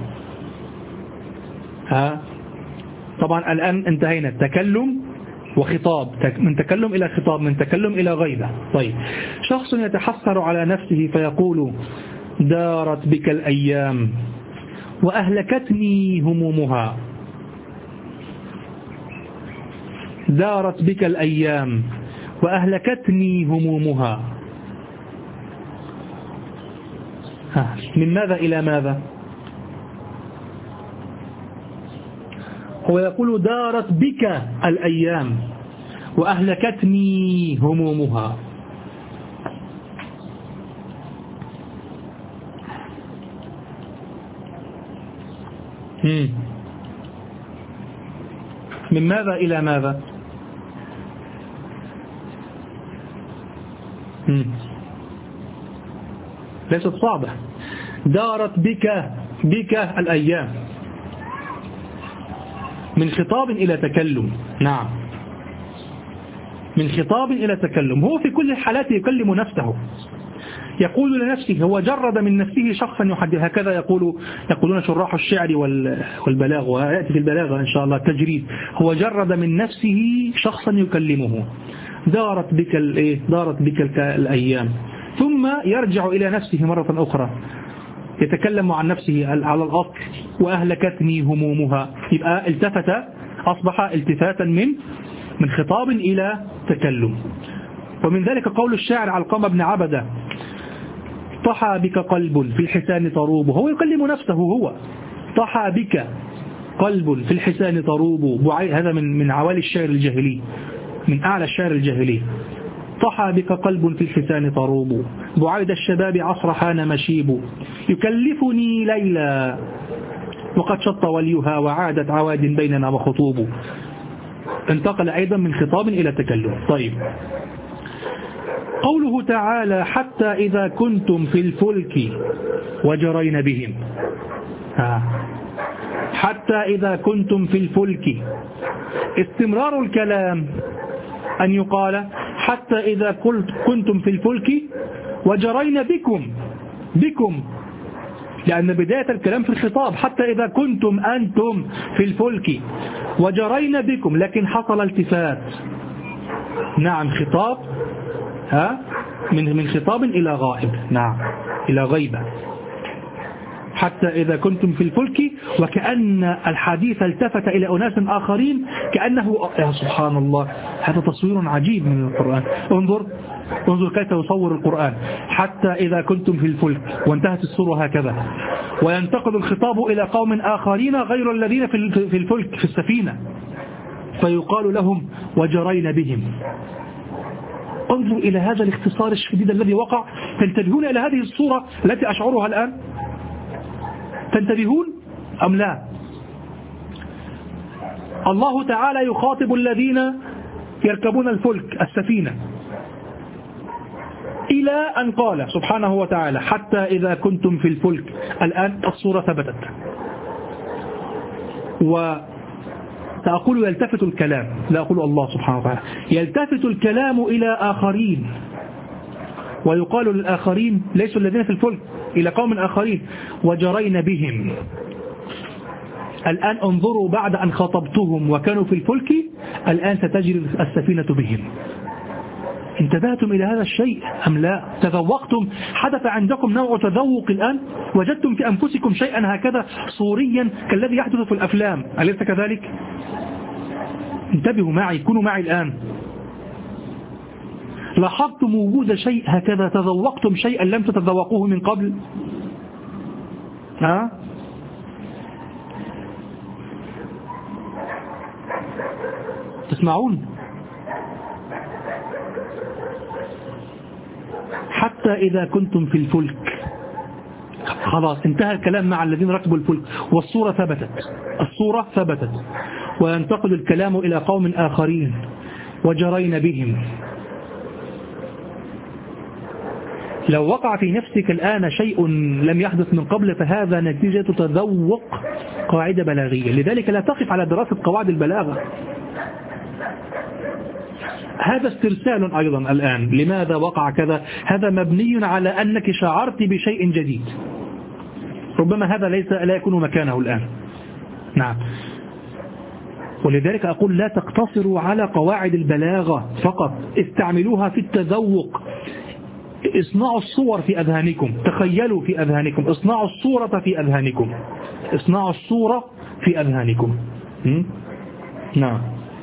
طبعا الآن انتهينا تكلم وخطاب، من تكلم إلى خطاب، من تكلم إلى غيبة. طيب، شخص يتحسر على نفسه فيقول دارت بك الأيام وأهلكتني همومها. دارت بك الأيام وأهلكتني همومها. من ماذا إلى ماذا؟ هو يقول دارت بك الأيام وأهلكتني همومها. من ماذا إلى ماذا؟ ليست صعبة. دارت بك الأيام من خطاب إلى تكلم. نعم، من خطاب إلى تكلم. هو في كل الحالات يكلم نفسه، يقول لنفسه، هو جرد من نفسه شخصا يحدث. هكذا يقولون شراح الشعر والبلاغ، ويأتي في البلاغة إن شاء الله التجريد. هو جرد من نفسه شخصا يكلمه. دارت بك الأيام، ثم يرجع إلى نفسه مرة أخرى يتكلم عن نفسه على الأصل، وأهلكتني همومها. يبقى أصبح التفاتا من خطاب إلى تكلم. ومن ذلك قول الشاعر علقمة بن عبدة: طحى بك قلب في الحسان طروب. هو يكلم نفسه، هو طحى بك قلب في الحسان طروب. هذا من عوالي الشعر الجاهلي، من أعلى الشعر الجاهلي. طحى بك قلب في الحسان طروب، بعيد الشباب عصر حان مشيب. يكلفني ليلى وقد شط وليها، وعادت عواد بيننا وخطوب. انتقل أيضا من خطاب إلى تكلم. طيب، قوله تعالى: حتى إذا كنتم في الفلك وجرين بهم. حتى إذا كنتم في الفلك، استمرار الكلام أن يقال حتى إذا كنتم في الفلك وجرين بكم، لأن بداية الكلام في الخطاب حتى إذا كنتم أنتم في الفلك وجرين بكم، لكن حصل التفات. نعم، خطاب من خطاب إلى غائب. نعم، إلى غيبة. حتى إذا كنتم في الفلك، وكأن الحديث التفت إلى أناس آخرين، كأنه يا سبحان الله، هذا تصوير عجيب من القرآن. انظر كيف يصور القرآن. حتى إذا كنتم في الفلك، وانتهت السورة هكذا، وينتقل الخطاب إلى قوم آخرين غير الذين في الفلك في السفينة، فيقال لهم: وجرين بهم. انظر إلى هذا الاختصار الشديد الذي وقع. تنتبهون إلى هذه الصورة التي أشعرها الآن؟ تنتبهون أم لا؟ الله تعالى يخاطب الذين يركبون الفلك السفينة، إلى أن قال سبحانه وتعالى: حتى إذا كنتم في الفلك. الآن الصورة ثبتت، وسأقول يلتفت الكلام، لا أقول الله سبحانه وتعالى، يلتفت الكلام إلى آخرين، ويقال للآخرين ليسوا الذين في الفلك، إلى قوم آخرين: وجرين بهم. الآن انظروا، بعد أن خاطبتهم وكانوا في الفلك، الآن ستجري السفينة بهم. انتبهتم إلى هذا الشيء أم لا؟ تذوقتم؟ حدث عندكم نوع تذوق الآن؟ وجدتم في أنفسكم شيئا هكذا صوريا كالذي يحدث في الأفلام، أليس كذلك؟ انتبهوا معي، كونوا معي الآن. لاحظتم وجود شيء هكذا؟ تذوقتم شيئا لم تتذوقوه من قبل؟ تسمعون؟ حتى إذا كنتم في الفلك، خلاص انتهى الكلام مع الذين ركبوا الفلك، والصورة ثبتت، وينتقل الكلام إلى قوم آخرين: وجرين بهم. لو وقع في نفسك الآن شيء لم يحدث من قبل، فهذا نتيجة تذوق قاعدة بلاغية. لذلك لا تقف على دراسة قواعد البلاغة، هذا استرسال أيضا الآن. لماذا وقع كذا؟ هذا مبني على أنك شعرت بشيء جديد، ربما هذا لا يكون مكانه الآن. نعم، ولذلك أقول لا تقتصروا على قواعد البلاغة فقط، استعملوها في التذوق. اصنعوا الصور في أذهانكم، تخيلوا في أذهانكم، اصنعوا الصورة في أذهانكم، اصنعوا الصورة في أذهانكم. نعم،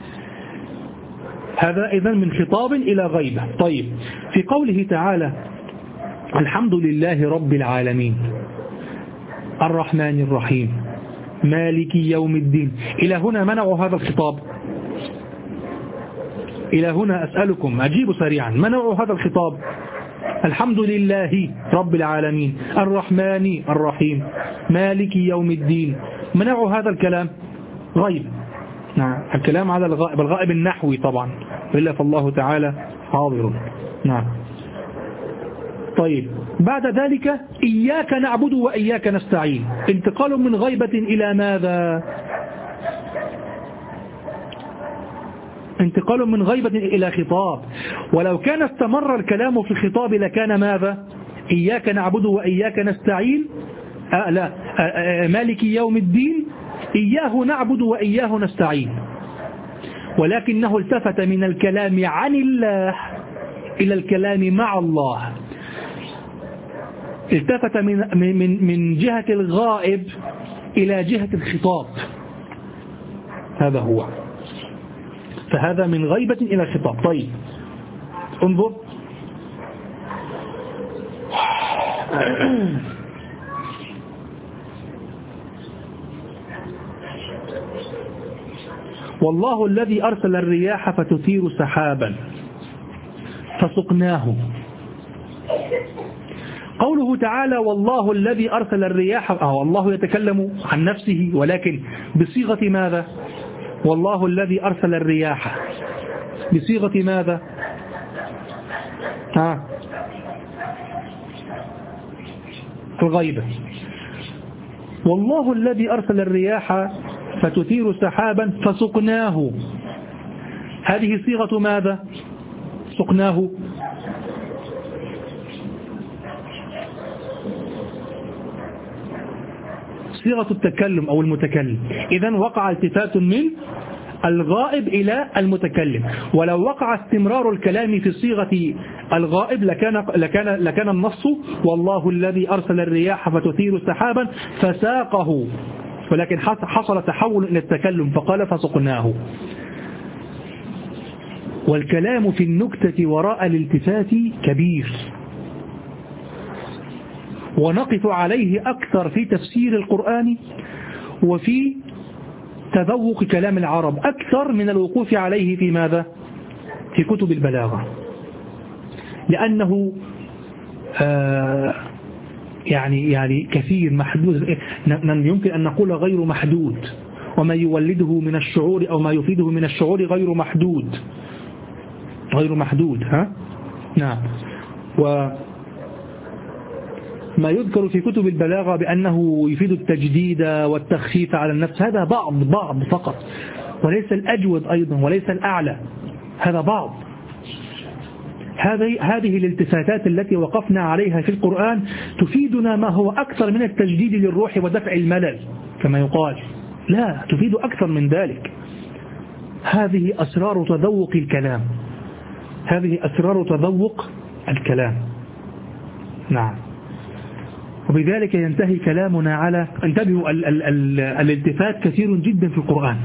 هذا إذن من خطاب إلى غيبة. طيب، في قوله تعالى: الحمد لله رب العالمين الرحمن الرحيم مالك يوم الدين، إلى هنا منعوا هذا الخطاب. إلى هنا أسألكم، أجيبوا سريعا، منعوا هذا الخطاب. الحمد لله رب العالمين الرحمن الرحيم مالك يوم الدين، منعوا هذا الكلام، غيب. نعم، الكلام على الغائب، الغائب النحوي طبعا، إلا فالله تعالى حاضر. نعم. طيب، بعد ذلك إياك نعبد وإياك نستعين، انتقال من غيبة إلى ماذا؟ انتقال من غيبة إلى خطاب. ولو كان استمر الكلام في الخطاب لكان ماذا؟ إياك نعبد وإياك نستعين، لا، مالك يوم الدين، إياه نعبد وإياه نستعين. ولكنه التفت من الكلام عن الله إلى الكلام مع الله، التفت من جهة الغائب إلى جهة الخطاب. هذا هو، فهذا من غيبة إلى خطاب. طيب انظر، والله الذي أرسل الرياح فتثير سحابا فسقناه. قوله تعالى والله الذي أرسل الرياح، الله يتكلم عن نفسه ولكن بصيغة ماذا؟ والله الذي أرسل الرياح بصيغة ماذا؟ الغيبة. والله الذي أرسل الرياح فتثير سحابا فسقناه، هذه صيغة ماذا؟ سقناه صيغة التكلم أو المتكلم. إذن وقع التفات من الغائب إلى المتكلم. ولو وقع استمرار الكلام في صيغة الغائب لكان النص والله الذي أرسل الرياح فتثير سحابا فساقه، ولكن حصل تحول إلى التكلم فقال فسقناه. والكلام في النكتة وراء الالتفات كبير، ونقف عليه أكثر في تفسير القرآن وفي تذوق كلام العرب أكثر من الوقوف عليه في ماذا؟ في كتب البلاغة، لأنه يعني كثير محدود، يمكن أن نقول غير محدود، وما يولده من الشعور أو ما يفيده من الشعور غير محدود نعم. وما يذكر في كتب البلاغة بأنه يفيد التجديد والتخفيف على النفس هذا بعض فقط، وليس الأجود أيضا وليس الأعلى، هذا بعض. هذه الالتفاتات التي وقفنا عليها في القرآن تفيدنا ما هو أكثر من التجديد للروح ودفع الملل كما يقال، لا، تفيد أكثر من ذلك. هذه أسرار تذوق الكلام، نعم. وبذلك ينتهي كلامنا على، انتبهوا، الالتفات كثير جدا في القرآن.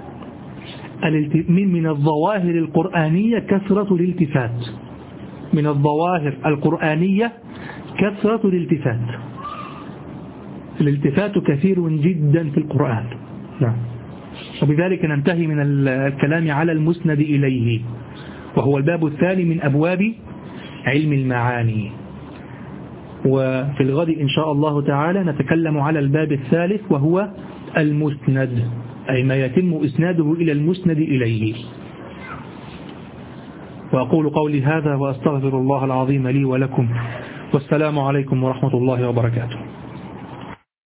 من الظواهر القرآنية كثرة الالتفات، من الظواهر القرآنية كثرة الالتفات. الالتفات كثير جدا في القرآن، نعم. وبذلك ننتهي من الكلام على المسند إليه، وهو الباب الثاني من أبواب علم المعاني. وفي الغد إن شاء الله تعالى نتكلم على الباب الثالث وهو المسند، أي ما يتم إسناده إلى المسند إليه. وأقول قولي هذا وأستغفر الله العظيم لي ولكم، والسلام عليكم ورحمة الله وبركاته.